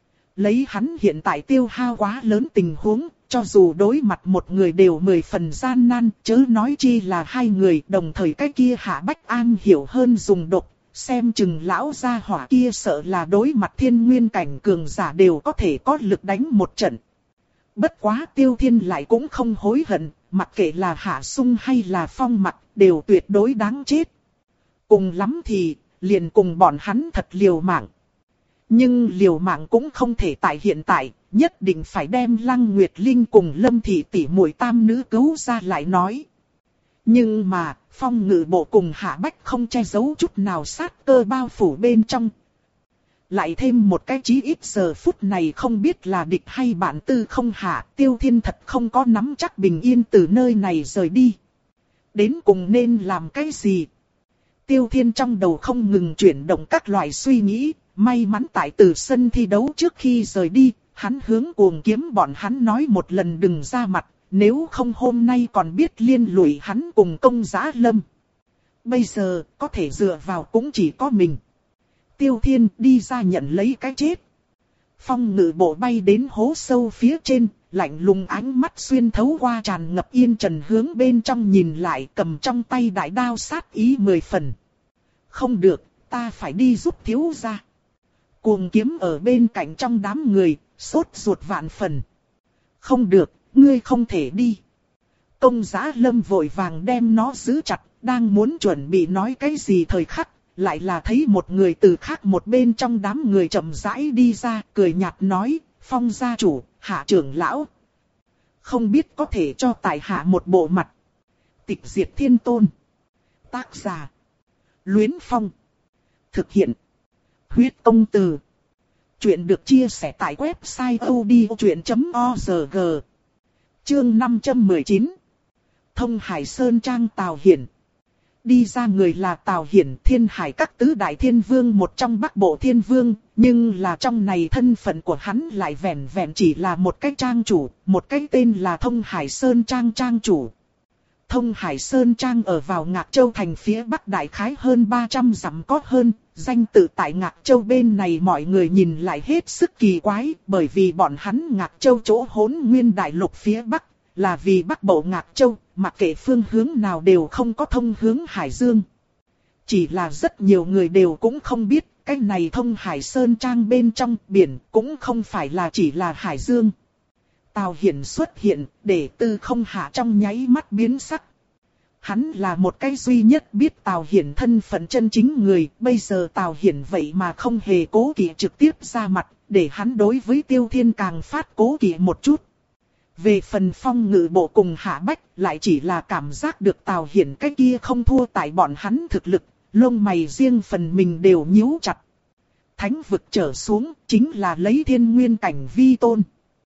Lấy hắn hiện tại tiêu hao quá lớn tình huống, cho dù đối mặt một người đều mười phần gian nan, chớ nói chi là hai người, đồng thời cái kia Hạ Bách An hiểu hơn dùng độc, xem chừng lão gia hỏa kia sợ là đối mặt thiên nguyên cảnh cường giả đều có thể có lực đánh một trận. Bất quá Tiêu Thiên lại cũng không hối hận, mặc kệ là Hạ Sung hay là Phong Mặc, đều tuyệt đối đáng chết. Cùng lắm thì, liền cùng bọn hắn thật liều mạng. Nhưng liều mạng cũng không thể tại hiện tại, nhất định phải đem Lăng Nguyệt Linh cùng Lâm Thị tỷ muội tam nữ cứu ra lại nói. Nhưng mà, Phong Ngự Bộ cùng Hạ Bách không che giấu chút nào sát cơ bao phủ bên trong. Lại thêm một cái chí ít giờ phút này không biết là địch hay bạn Tư Không Hạ, Tiêu Thiên thật không có nắm chắc bình yên từ nơi này rời đi. Đến cùng nên làm cái gì? Tiêu Thiên trong đầu không ngừng chuyển động các loại suy nghĩ, may mắn tại từ sân thi đấu trước khi rời đi, hắn hướng Cuồng Kiếm bọn hắn nói một lần đừng ra mặt, nếu không hôm nay còn biết liên lụy hắn cùng Công Giá Lâm. Bây giờ, có thể dựa vào cũng chỉ có mình. Tiêu Thiên đi ra nhận lấy cái chết. Phong Ngự Bộ bay đến hố sâu phía trên, lạnh lùng ánh mắt xuyên thấu qua tràn ngập yên trần hướng bên trong nhìn lại, cầm trong tay đại đao sát ý mười phần. Không được, ta phải đi giúp thiếu gia. Cuồng Kiếm ở bên cạnh trong đám người, sốt ruột vạn phần. Không được, ngươi không thể đi. Công Giá Lâm vội vàng đem nó giữ chặt, đang muốn chuẩn bị nói cái gì thời khắc, lại là thấy một người từ khác một bên trong đám người chậm rãi đi ra, cười nhạt nói, Phong gia chủ, Hạ trưởng lão. Không biết có thể cho tại hạ một bộ mặt. Tịch diệt thiên tôn. Tác giả. Luyến Phong. Thực hiện. Huyết công từ. Chuyện được chia sẻ tại website odchuyện chấm org. Chương năm trăm mười chín. Thông Hải Sơn Trang Tào Hiển. Đi ra người là Tào Hiển, Thiên Hải các tứ đại thiên vương một trong Bắc Bộ thiên vương, nhưng là trong này thân phận của hắn lại vẻn vẹn chỉ là một cái trang chủ, một cái tên là Thông Hải Sơn Trang trang chủ. Thông Hải Sơn Trang ở vào Ngạc Châu thành phía Bắc đại khái hơn ba trăm dặm có hơn, danh tự tại Ngạc Châu bên này mọi người nhìn lại hết sức kỳ quái, bởi vì bọn hắn Ngạc Châu chỗ Hỗn Nguyên đại lục phía Bắc, là vì Bắc Bộ Ngạc Châu, mặc kệ phương hướng nào đều không có thông hướng Hải Dương. Chỉ là rất nhiều người đều cũng không biết, cái này Thông Hải Sơn Trang bên trong biển cũng không phải là chỉ là Hải Dương. Tào Hiển xuất hiện, để Tư Không Hạ trong nháy mắt biến sắc. Hắn là một cái duy nhất biết Tào Hiển thân phận chân chính người, bây giờ Tào Hiển vậy mà không hề cố kỵ trực tiếp ra mặt, để hắn đối với Tiêu Thiên càng phát cố kỵ một chút. Về phần Phong Ngự Bộ cùng Hạ Bách lại chỉ là cảm giác được Tào Hiển cái kia không thua tại bọn hắn thực lực, lông mày riêng phần mình đều nhíu chặt. Thánh vực trở xuống chính là lấy thiên nguyên cảnh vi tôn.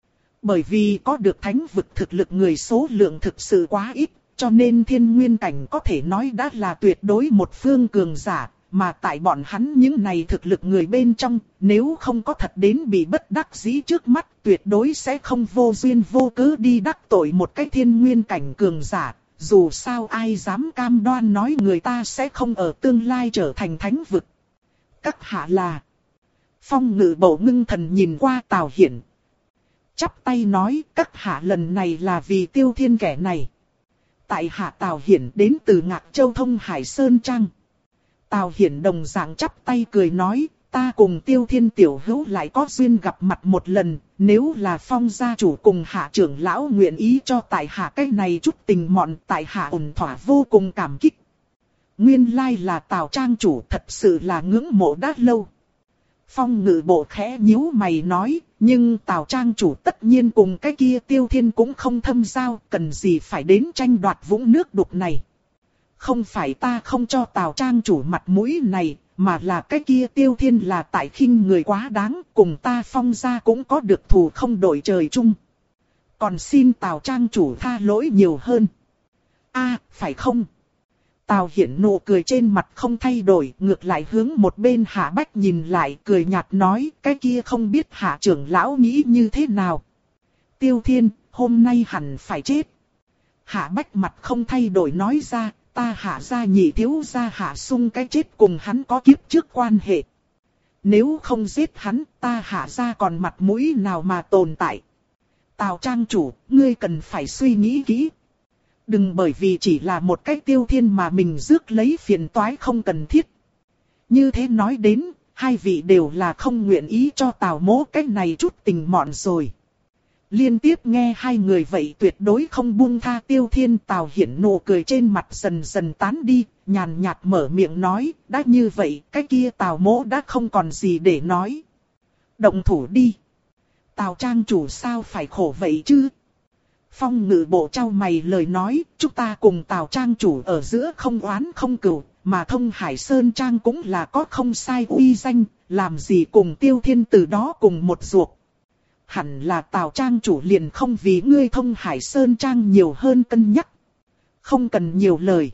Bởi vì có được thánh vực thực lực người số lượng thực sự quá ít, cho nên thiên nguyên cảnh có thể nói đã là tuyệt đối một phương cường giả. Mà tại bọn hắn những này thực lực người bên trong, nếu không có thật đến bị bất đắc dĩ trước mắt, tuyệt đối sẽ không vô duyên vô cớ đi đắc tội một cái thiên nguyên cảnh cường giả. Dù sao ai dám cam đoan nói người ta sẽ không ở tương lai trở thành thánh vực. Các hạ là... Phong Ngự Bộ ngưng thần nhìn qua Tào Hiển. Chắp tay nói các hạ lần này là vì Tiêu Thiên kẻ này. Tại hạ Tào Hiển đến từ Ngạc Châu Thông Hải Sơn Trang. Tào Hiển đồng dạng chắp tay cười nói, ta cùng Tiêu Thiên tiểu hữu lại có duyên gặp mặt một lần, nếu là Phong gia chủ cùng hạ trưởng lão nguyện ý cho tại hạ cái này chút tình mọn, tại hạ ổn thỏa vô cùng cảm kích. Nguyên lai là Tào trang chủ, thật sự là ngưỡng mộ đã lâu. Phong Ngự Bộ khẽ nhíu mày nói, nhưng Tào trang chủ tất nhiên cùng cái kia Tiêu Thiên cũng không thâm giao, cần gì phải đến tranh đoạt vũng nước đục này. Không phải ta không cho Tào trang chủ mặt mũi này, mà là cái kia Tiêu Thiên là tại khinh người quá đáng, cùng ta Phong gia cũng có được thù không đổi trời chung. Còn xin Tào trang chủ tha lỗi nhiều hơn. A, phải không? Tào Hiển nụ cười trên mặt không thay đổi, ngược lại hướng một bên Hạ Bách nhìn lại, cười nhạt nói, cái kia không biết Hạ trưởng lão nghĩ như thế nào. Tiêu Thiên, hôm nay hẳn phải chết. Hạ Bách mặt không thay đổi nói ra, ta Hạ gia nhị thiếu gia Hạ Sung cái chết cùng hắn có kiếp trước quan hệ. Nếu không giết hắn, ta Hạ gia còn mặt mũi nào mà tồn tại. Tào trang chủ, ngươi cần phải suy nghĩ kỹ. Đừng bởi vì chỉ là một cái Tiêu Thiên mà mình rước lấy phiền toái không cần thiết. Như thế nói đến, hai vị đều là không nguyện ý cho Tào mỗ cái này chút tình mọn rồi. Liên tiếp nghe hai người vậy tuyệt đối không buông tha Tiêu Thiên. Tào Hiển nụ cười trên mặt dần dần tán đi, nhàn nhạt mở miệng nói, đã như vậy, cái kia Tào mỗ đã không còn gì để nói. Động thủ đi. Tào trang chủ sao phải khổ vậy chứ? Phong Ngự Bộ trao mày lời nói, chúng ta cùng Tào trang chủ ở giữa không oán không cừu, mà Thông Hải Sơn Trang cũng là có không sai uy danh, làm gì cùng Tiêu Thiên từ đó cùng một ruột. Hẳn là Tào trang chủ liền không vì ngươi Thông Hải Sơn Trang nhiều hơn cân nhắc. Không cần nhiều lời.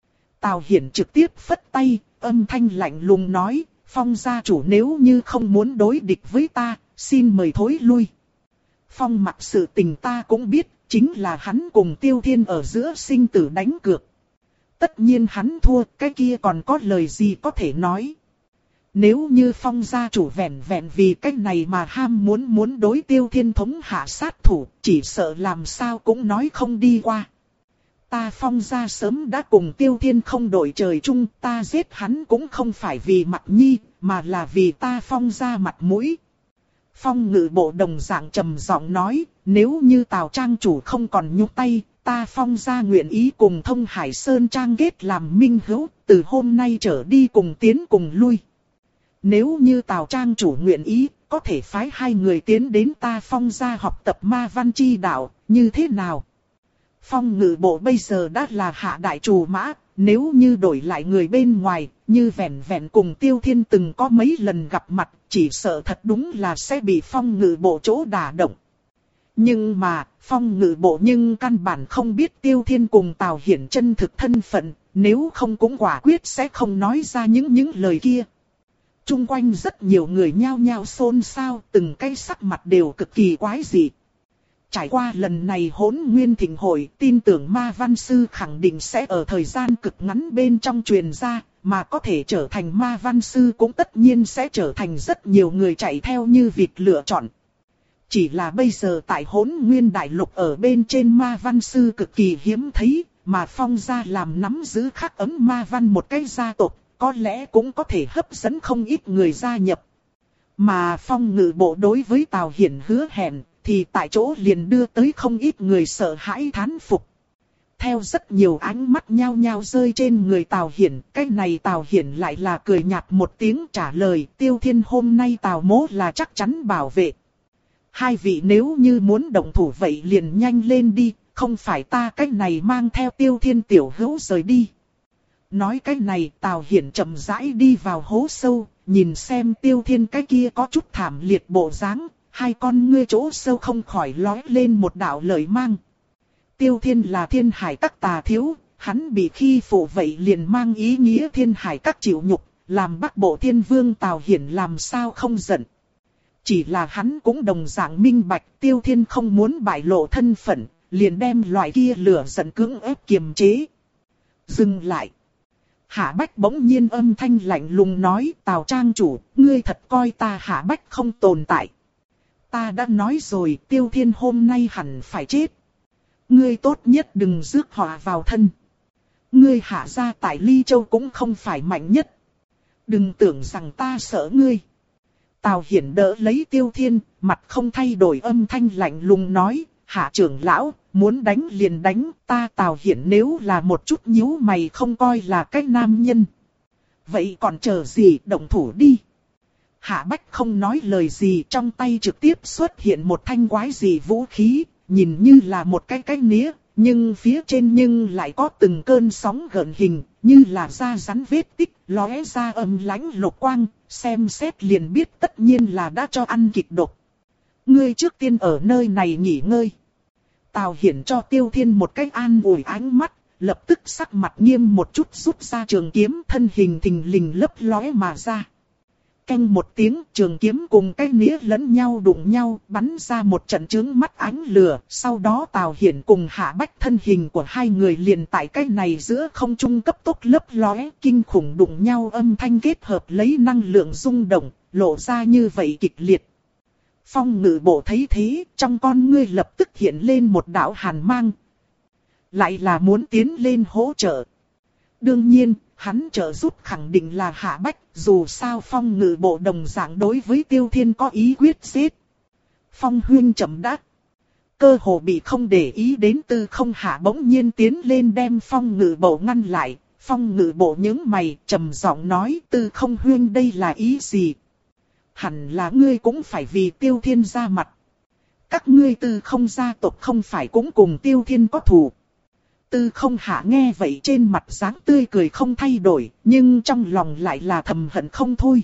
Tào Hiển trực tiếp phất tay, âm thanh lạnh lùng nói, Phong gia chủ nếu như không muốn đối địch với ta, xin mời thối lui. Phong mặc sự tình ta cũng biết, chính là hắn cùng Tiêu Thiên ở giữa sinh tử đánh cược. Tất nhiên hắn thua, cái kia còn có lời gì có thể nói. Nếu như Phong gia chủ vẹn vẹn vì cách này mà ham muốn muốn đối Tiêu Thiên thống hạ sát thủ, chỉ sợ làm sao cũng nói không đi qua. Ta Phong gia sớm đã cùng Tiêu Thiên không đổi trời chung, ta giết hắn cũng không phải vì mặt nhi, mà là vì ta Phong gia mặt mũi. Phong Ngự Bộ đồng dạng trầm giọng nói, nếu như Tào trang chủ không còn nhúc tay, ta Phong gia nguyện ý cùng Thông Hải Sơn Trang kết làm minh hữu, từ hôm nay trở đi cùng tiến cùng lui. Nếu như Tào trang chủ nguyện ý, có thể phái hai người tiến đến ta Phong gia học tập ma văn chi đạo, như thế nào? Phong Ngự Bộ bây giờ đã là hạ đại trù mã, nếu như đổi lại người bên ngoài, như vẹn vẹn cùng Tiêu Thiên từng có mấy lần gặp mặt, chỉ sợ thật đúng là sẽ bị Phong Ngự Bộ chỗ đả động. Nhưng mà, Phong Ngự Bộ nhưng căn bản không biết Tiêu Thiên cùng Tào Hiển chân thực thân phận, nếu không cũng quả quyết sẽ không nói ra những những lời kia. Trung quanh rất nhiều người nhao nhao xôn xao, từng cái sắc mặt đều cực kỳ quái dị. Trải qua lần này Hỗn Nguyên Thịnh Hội, tin tưởng Ma Văn Sư khẳng định sẽ ở thời gian cực ngắn bên trong truyền ra, mà có thể trở thành Ma Văn Sư cũng tất nhiên sẽ trở thành rất nhiều người chạy theo như vịt lựa chọn. Chỉ là bây giờ tại Hỗn Nguyên Đại Lục ở bên trên Ma Văn Sư cực kỳ hiếm thấy, mà Phong gia làm nắm giữ khắc ấn Ma Văn một cái gia tộc, có lẽ cũng có thể hấp dẫn không ít người gia nhập. Mà Phong Ngự Bộ đối với Tào Hiển hứa hẹn, thì tại chỗ liền đưa tới không ít người sợ hãi thán phục. Theo rất nhiều ánh mắt nhao nhao rơi trên người Tào Hiển, cái này Tào Hiển lại là cười nhạt một tiếng trả lời, Tiêu Thiên hôm nay Tào mỗ là chắc chắn bảo vệ. Hai vị nếu như muốn động thủ vậy liền nhanh lên đi, không phải ta cách này mang theo Tiêu Thiên tiểu hữu rời đi. Nói cái này Tào Hiển chậm rãi đi vào hố sâu, nhìn xem Tiêu Thiên cái kia có chút thảm liệt bộ dáng, hai con ngươi chỗ sâu không khỏi lóe lên một đạo lời mang. Tiêu Thiên là Thiên Hải Các tà thiếu, hắn bị khi phụ vậy liền mang ý nghĩa Thiên Hải Các chịu nhục, làm Bắc Bộ Thiên Vương Tào Hiển làm sao không giận. Chỉ là hắn cũng đồng dạng minh bạch Tiêu Thiên không muốn bại lộ thân phận, liền đem loại kia lửa giận cưỡng ép kiềm chế. Dừng lại. Hạ Bách bỗng nhiên âm thanh lạnh lùng nói, Tào trang chủ, ngươi thật coi ta Hạ Bách không tồn tại. Ta đã nói rồi, Tiêu Thiên hôm nay hẳn phải chết. Ngươi tốt nhất đừng rước họa vào thân. Ngươi Hạ gia tại Ly Châu cũng không phải mạnh nhất. Đừng tưởng rằng ta sợ ngươi. Tào Hiển đỡ lấy Tiêu Thiên, mặt không thay đổi âm thanh lạnh lùng nói, Hạ trưởng lão, muốn đánh liền đánh, ta Tào Hiển nếu là một chút nhíu mày không coi là cái nam nhân. Vậy còn chờ gì, động thủ đi. Hạ Bách không nói lời gì, trong tay trực tiếp xuất hiện một thanh quái dị vũ khí, nhìn như là một cái cái nĩa, nhưng phía trên nhưng lại có từng cơn sóng gợn hình, như là da rắn vết tích, lóe ra âm lãnh lục quang, xem xét liền biết tất nhiên là đã cho ăn kịch độc. Ngươi trước tiên ở nơi này nghỉ ngơi. Tào Hiển cho Tiêu Thiên một cái an ủi ánh mắt, lập tức sắc mặt nghiêm một chút rút ra trường kiếm, thân hình thình lình lấp lóe mà ra. Canh một tiếng, trường kiếm cùng cái nĩa lẫn nhau đụng nhau, bắn ra một trận chướng mắt ánh lửa. Sau đó Tào Hiển cùng Hạ Bách thân hình của hai người liền tại cái này giữa không trung cấp tốc lấp lóe, kinh khủng đụng nhau âm thanh kết hợp lấy năng lượng rung động, lộ ra như vậy kịch liệt. Phong Ngự Bộ thấy thế, trong con ngươi lập tức hiện lên một đạo hàn mang. Lại là muốn tiến lên hỗ trợ. Đương nhiên, hắn trợ giúp khẳng định là Hạ Bách, dù sao Phong Ngự Bộ đồng dạng đối với Tiêu Thiên có ý quyết giết. Phong huynh chậm đáp. Cơ hồ bị không để ý đến Tư Không Hạ bỗng nhiên tiến lên đem Phong Ngự Bộ ngăn lại. Phong Ngự Bộ nhướng mày, trầm giọng nói, Tư Không huynh đây là ý gì? Hẳn là ngươi cũng phải vì Tiêu Thiên ra mặt. Các ngươi Tư Không gia tộc không phải cũng cùng Tiêu Thiên có thù. Tư Không Hạ nghe vậy trên mặt dáng tươi cười không thay đổi, nhưng trong lòng lại là thầm hận không thôi.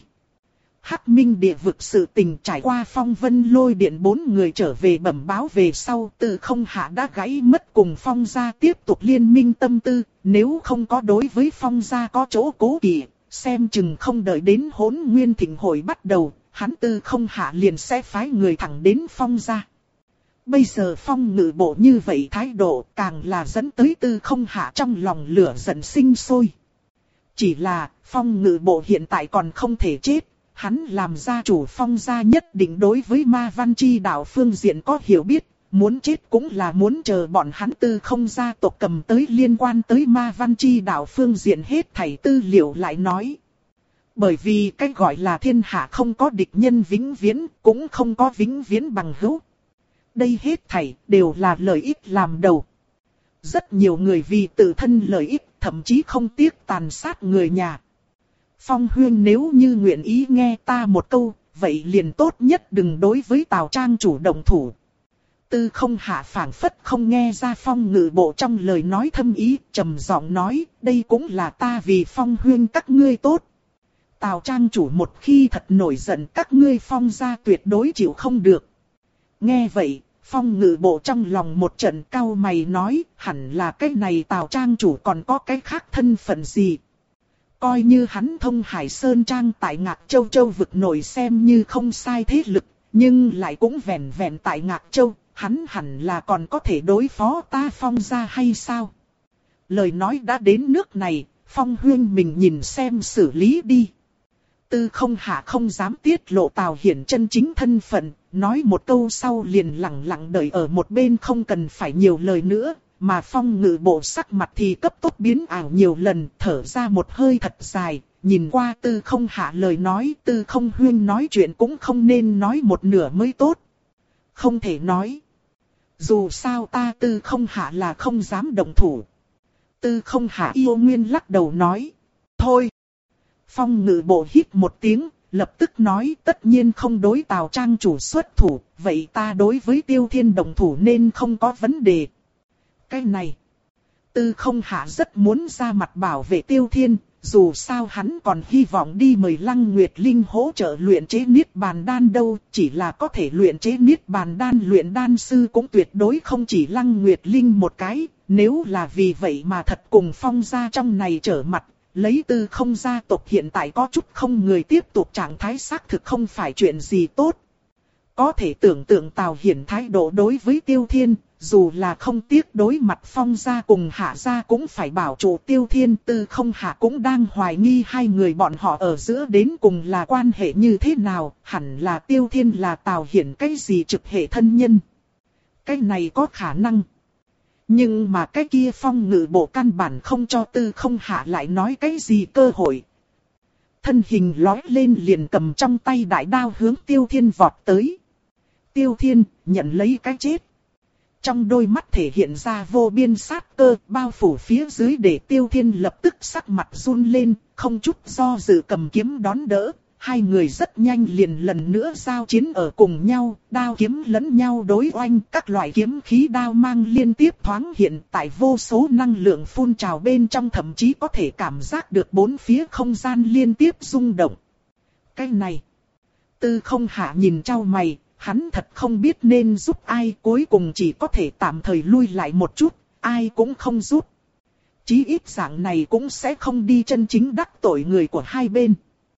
Hắc Minh địa vực sự tình trải qua Phong Vân Lôi Điện bốn người trở về bẩm báo về sau, Tư Không Hạ đã gãy mất cùng Phong gia tiếp tục liên minh tâm tư, nếu không có đối với Phong gia có chỗ cố kỵ, xem chừng không đợi đến Hỗn Nguyên Thịnh hội bắt đầu, hắn Tư Không Hạ liền sẽ phái người thẳng đến Phong gia. Bây giờ Phong Ngự Bộ như vậy thái độ càng là dẫn tới Tư Không Hạ trong lòng lửa giận sinh sôi. Chỉ là Phong Ngự Bộ hiện tại còn không thể chết, hắn làm gia chủ Phong gia nhất định đối với ma văn chi đạo phương diện có hiểu biết, muốn chết cũng là muốn chờ bọn hắn Tư Không gia tộc cầm tới liên quan tới ma văn chi đạo phương diện hết thảy tư liệu lại nói. Bởi vì cái gọi là thiên hạ không có địch nhân vĩnh viễn, cũng không có vĩnh viễn bằng hữu. Đây hết thảy đều là lợi ích làm đầu. Rất nhiều người vì tự thân lợi ích, thậm chí không tiếc tàn sát người nhà. Phong huyên nếu như nguyện ý nghe ta một câu, vậy liền tốt nhất đừng đối với Tào trang chủ động thủ. Tư Không Hạ phảng phất không nghe ra Phong Ngự Bộ trong lời nói thâm ý, trầm giọng nói, đây cũng là ta vì Phong huyên các ngươi tốt. Tào trang chủ một khi thật nổi giận các ngươi Phong gia tuyệt đối chịu không được. Nghe vậy, Phong Ngự Bộ trong lòng một trận cau mày nói, hẳn là cái này Tào trang chủ còn có cái khác thân phận gì. Coi như hắn thông Hải Sơn Trang tại Ngạc Châu Châu vực nổi xem như không sai thế lực, nhưng lại cũng vẹn vẹn tại Ngạc Châu, hắn hẳn là còn có thể đối phó ta Phong gia hay sao? Lời nói đã đến nước này, Phong huyên mình nhìn xem xử lý đi. Tư Không Hạ không dám tiết lộ Tào Hiển chân chính thân phận, nói một câu sau liền lặng lặng đợi ở một bên không cần phải nhiều lời nữa, mà Phong Ngự Bộ sắc mặt thì cấp tốc biến ảo nhiều lần, thở ra một hơi thật dài, nhìn qua Tư Không Hạ lời nói, Tư Không huyên nói chuyện cũng không nên nói một nửa mới tốt. Không thể nói. Dù sao ta Tư Không Hạ là không dám động thủ. Tư Không Hạ yêu nguyên lắc đầu nói. Thôi. Phong Ngự Bộ hít một tiếng, lập tức nói tất nhiên không đối Tào trang chủ xuất thủ, vậy ta đối với Tiêu Thiên động thủ nên không có vấn đề. Cái này, Tư Không Hạ rất muốn ra mặt bảo vệ Tiêu Thiên, dù sao hắn còn hy vọng đi mời Lăng Nguyệt Linh hỗ trợ luyện chế Niết Bàn Đan đâu, chỉ là có thể luyện chế Niết Bàn Đan luyện đan sư cũng tuyệt đối không chỉ Lăng Nguyệt Linh một cái, nếu là vì vậy mà thật cùng Phong gia trong này trở mặt, lấy Tư Không gia tộc hiện tại có chút không người tiếp tục trạng thái xác thực không phải chuyện gì tốt. Có thể tưởng tượng Tào Hiển thái độ đối với Tiêu Thiên, dù là không tiếc đối mặt Phong gia cùng Hạ gia cũng phải bảo trụ Tiêu Thiên. Tư Không Hạ cũng đang hoài nghi hai người bọn họ ở giữa đến cùng là quan hệ như thế nào, hẳn là Tiêu Thiên là Tào Hiển cái gì trực hệ thân nhân. Cái này có khả năng. Nhưng mà cái kia Phong Ngự bộ căn bản không cho Tư Không Hạ lại nói cái gì cơ hội. Thân hình lói lên liền cầm trong tay đại đao hướng Tiêu Thiên vọt tới. Tiêu Thiên nhận lấy cái chết. Trong đôi mắt thể hiện ra vô biên sát cơ, bao phủ phía dưới để Tiêu Thiên lập tức sắc mặt run lên, không chút do dự cầm kiếm đón đỡ. Hai người rất nhanh liền lần nữa giao chiến ở cùng nhau, đao kiếm lẫn nhau đối oanh, các loại kiếm khí đao mang liên tiếp thoáng hiện tại vô số năng lượng phun trào bên trong, thậm chí có thể cảm giác được bốn phía không gian liên tiếp rung động. Cái này, Tư Không Hạ nhìn chau mày. Hắn thật không biết nên giúp ai, cuối cùng chỉ có thể tạm thời lui lại một chút, ai cũng không giúp. Chí ít dạng này cũng sẽ không đi chân chính đắc tội người của hai bên.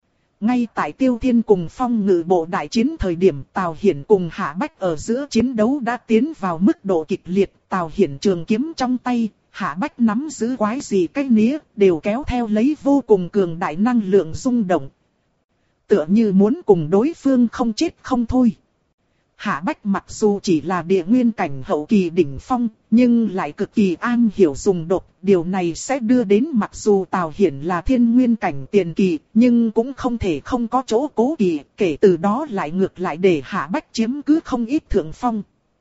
Ngay tại Tiêu Thiên cùng Phong Ngự bộ đại chiến thời điểm, Tào Hiển cùng Hạ Bách ở giữa chiến đấu đã tiến vào mức độ kịch liệt. Tào Hiển trường kiếm trong tay, Hạ Bách nắm giữ quái gì cái nĩa, đều kéo theo lấy vô cùng cường đại năng lượng rung động. Tựa như muốn cùng đối phương không chết không thôi. Hạ Bách mặc dù chỉ là địa nguyên cảnh hậu kỳ đỉnh phong, nhưng lại cực kỳ an hiểu dùng độc. Điều này sẽ đưa đến mặc dù Tào Hiển là thiên nguyên cảnh tiền kỳ, nhưng cũng không thể không có chỗ cố kỵ. Kể từ đó lại ngược lại để Hạ Bách chiếm cứ không ít thượng phong.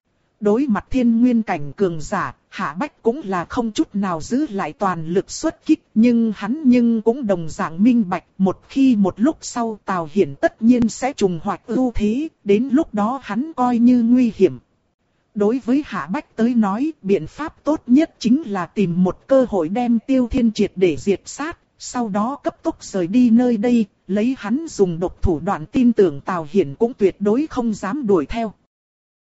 Đối mặt thiên nguyên cảnh cường giả, Hạ Bách cũng là không chút nào giữ lại toàn lực xuất kích, nhưng hắn nhưng cũng đồng dạng minh bạch, một khi một lúc sau Tào Hiển tất nhiên sẽ trùng hoạch ưu thế, đến lúc đó hắn coi như nguy hiểm. Đối với Hạ Bách tới nói, biện pháp tốt nhất chính là tìm một cơ hội đem Tiêu Thiên triệt để diệt sát, sau đó cấp tốc rời đi nơi đây, lấy hắn dùng độc thủ đoạn tin tưởng Tào Hiển cũng tuyệt đối không dám đuổi theo.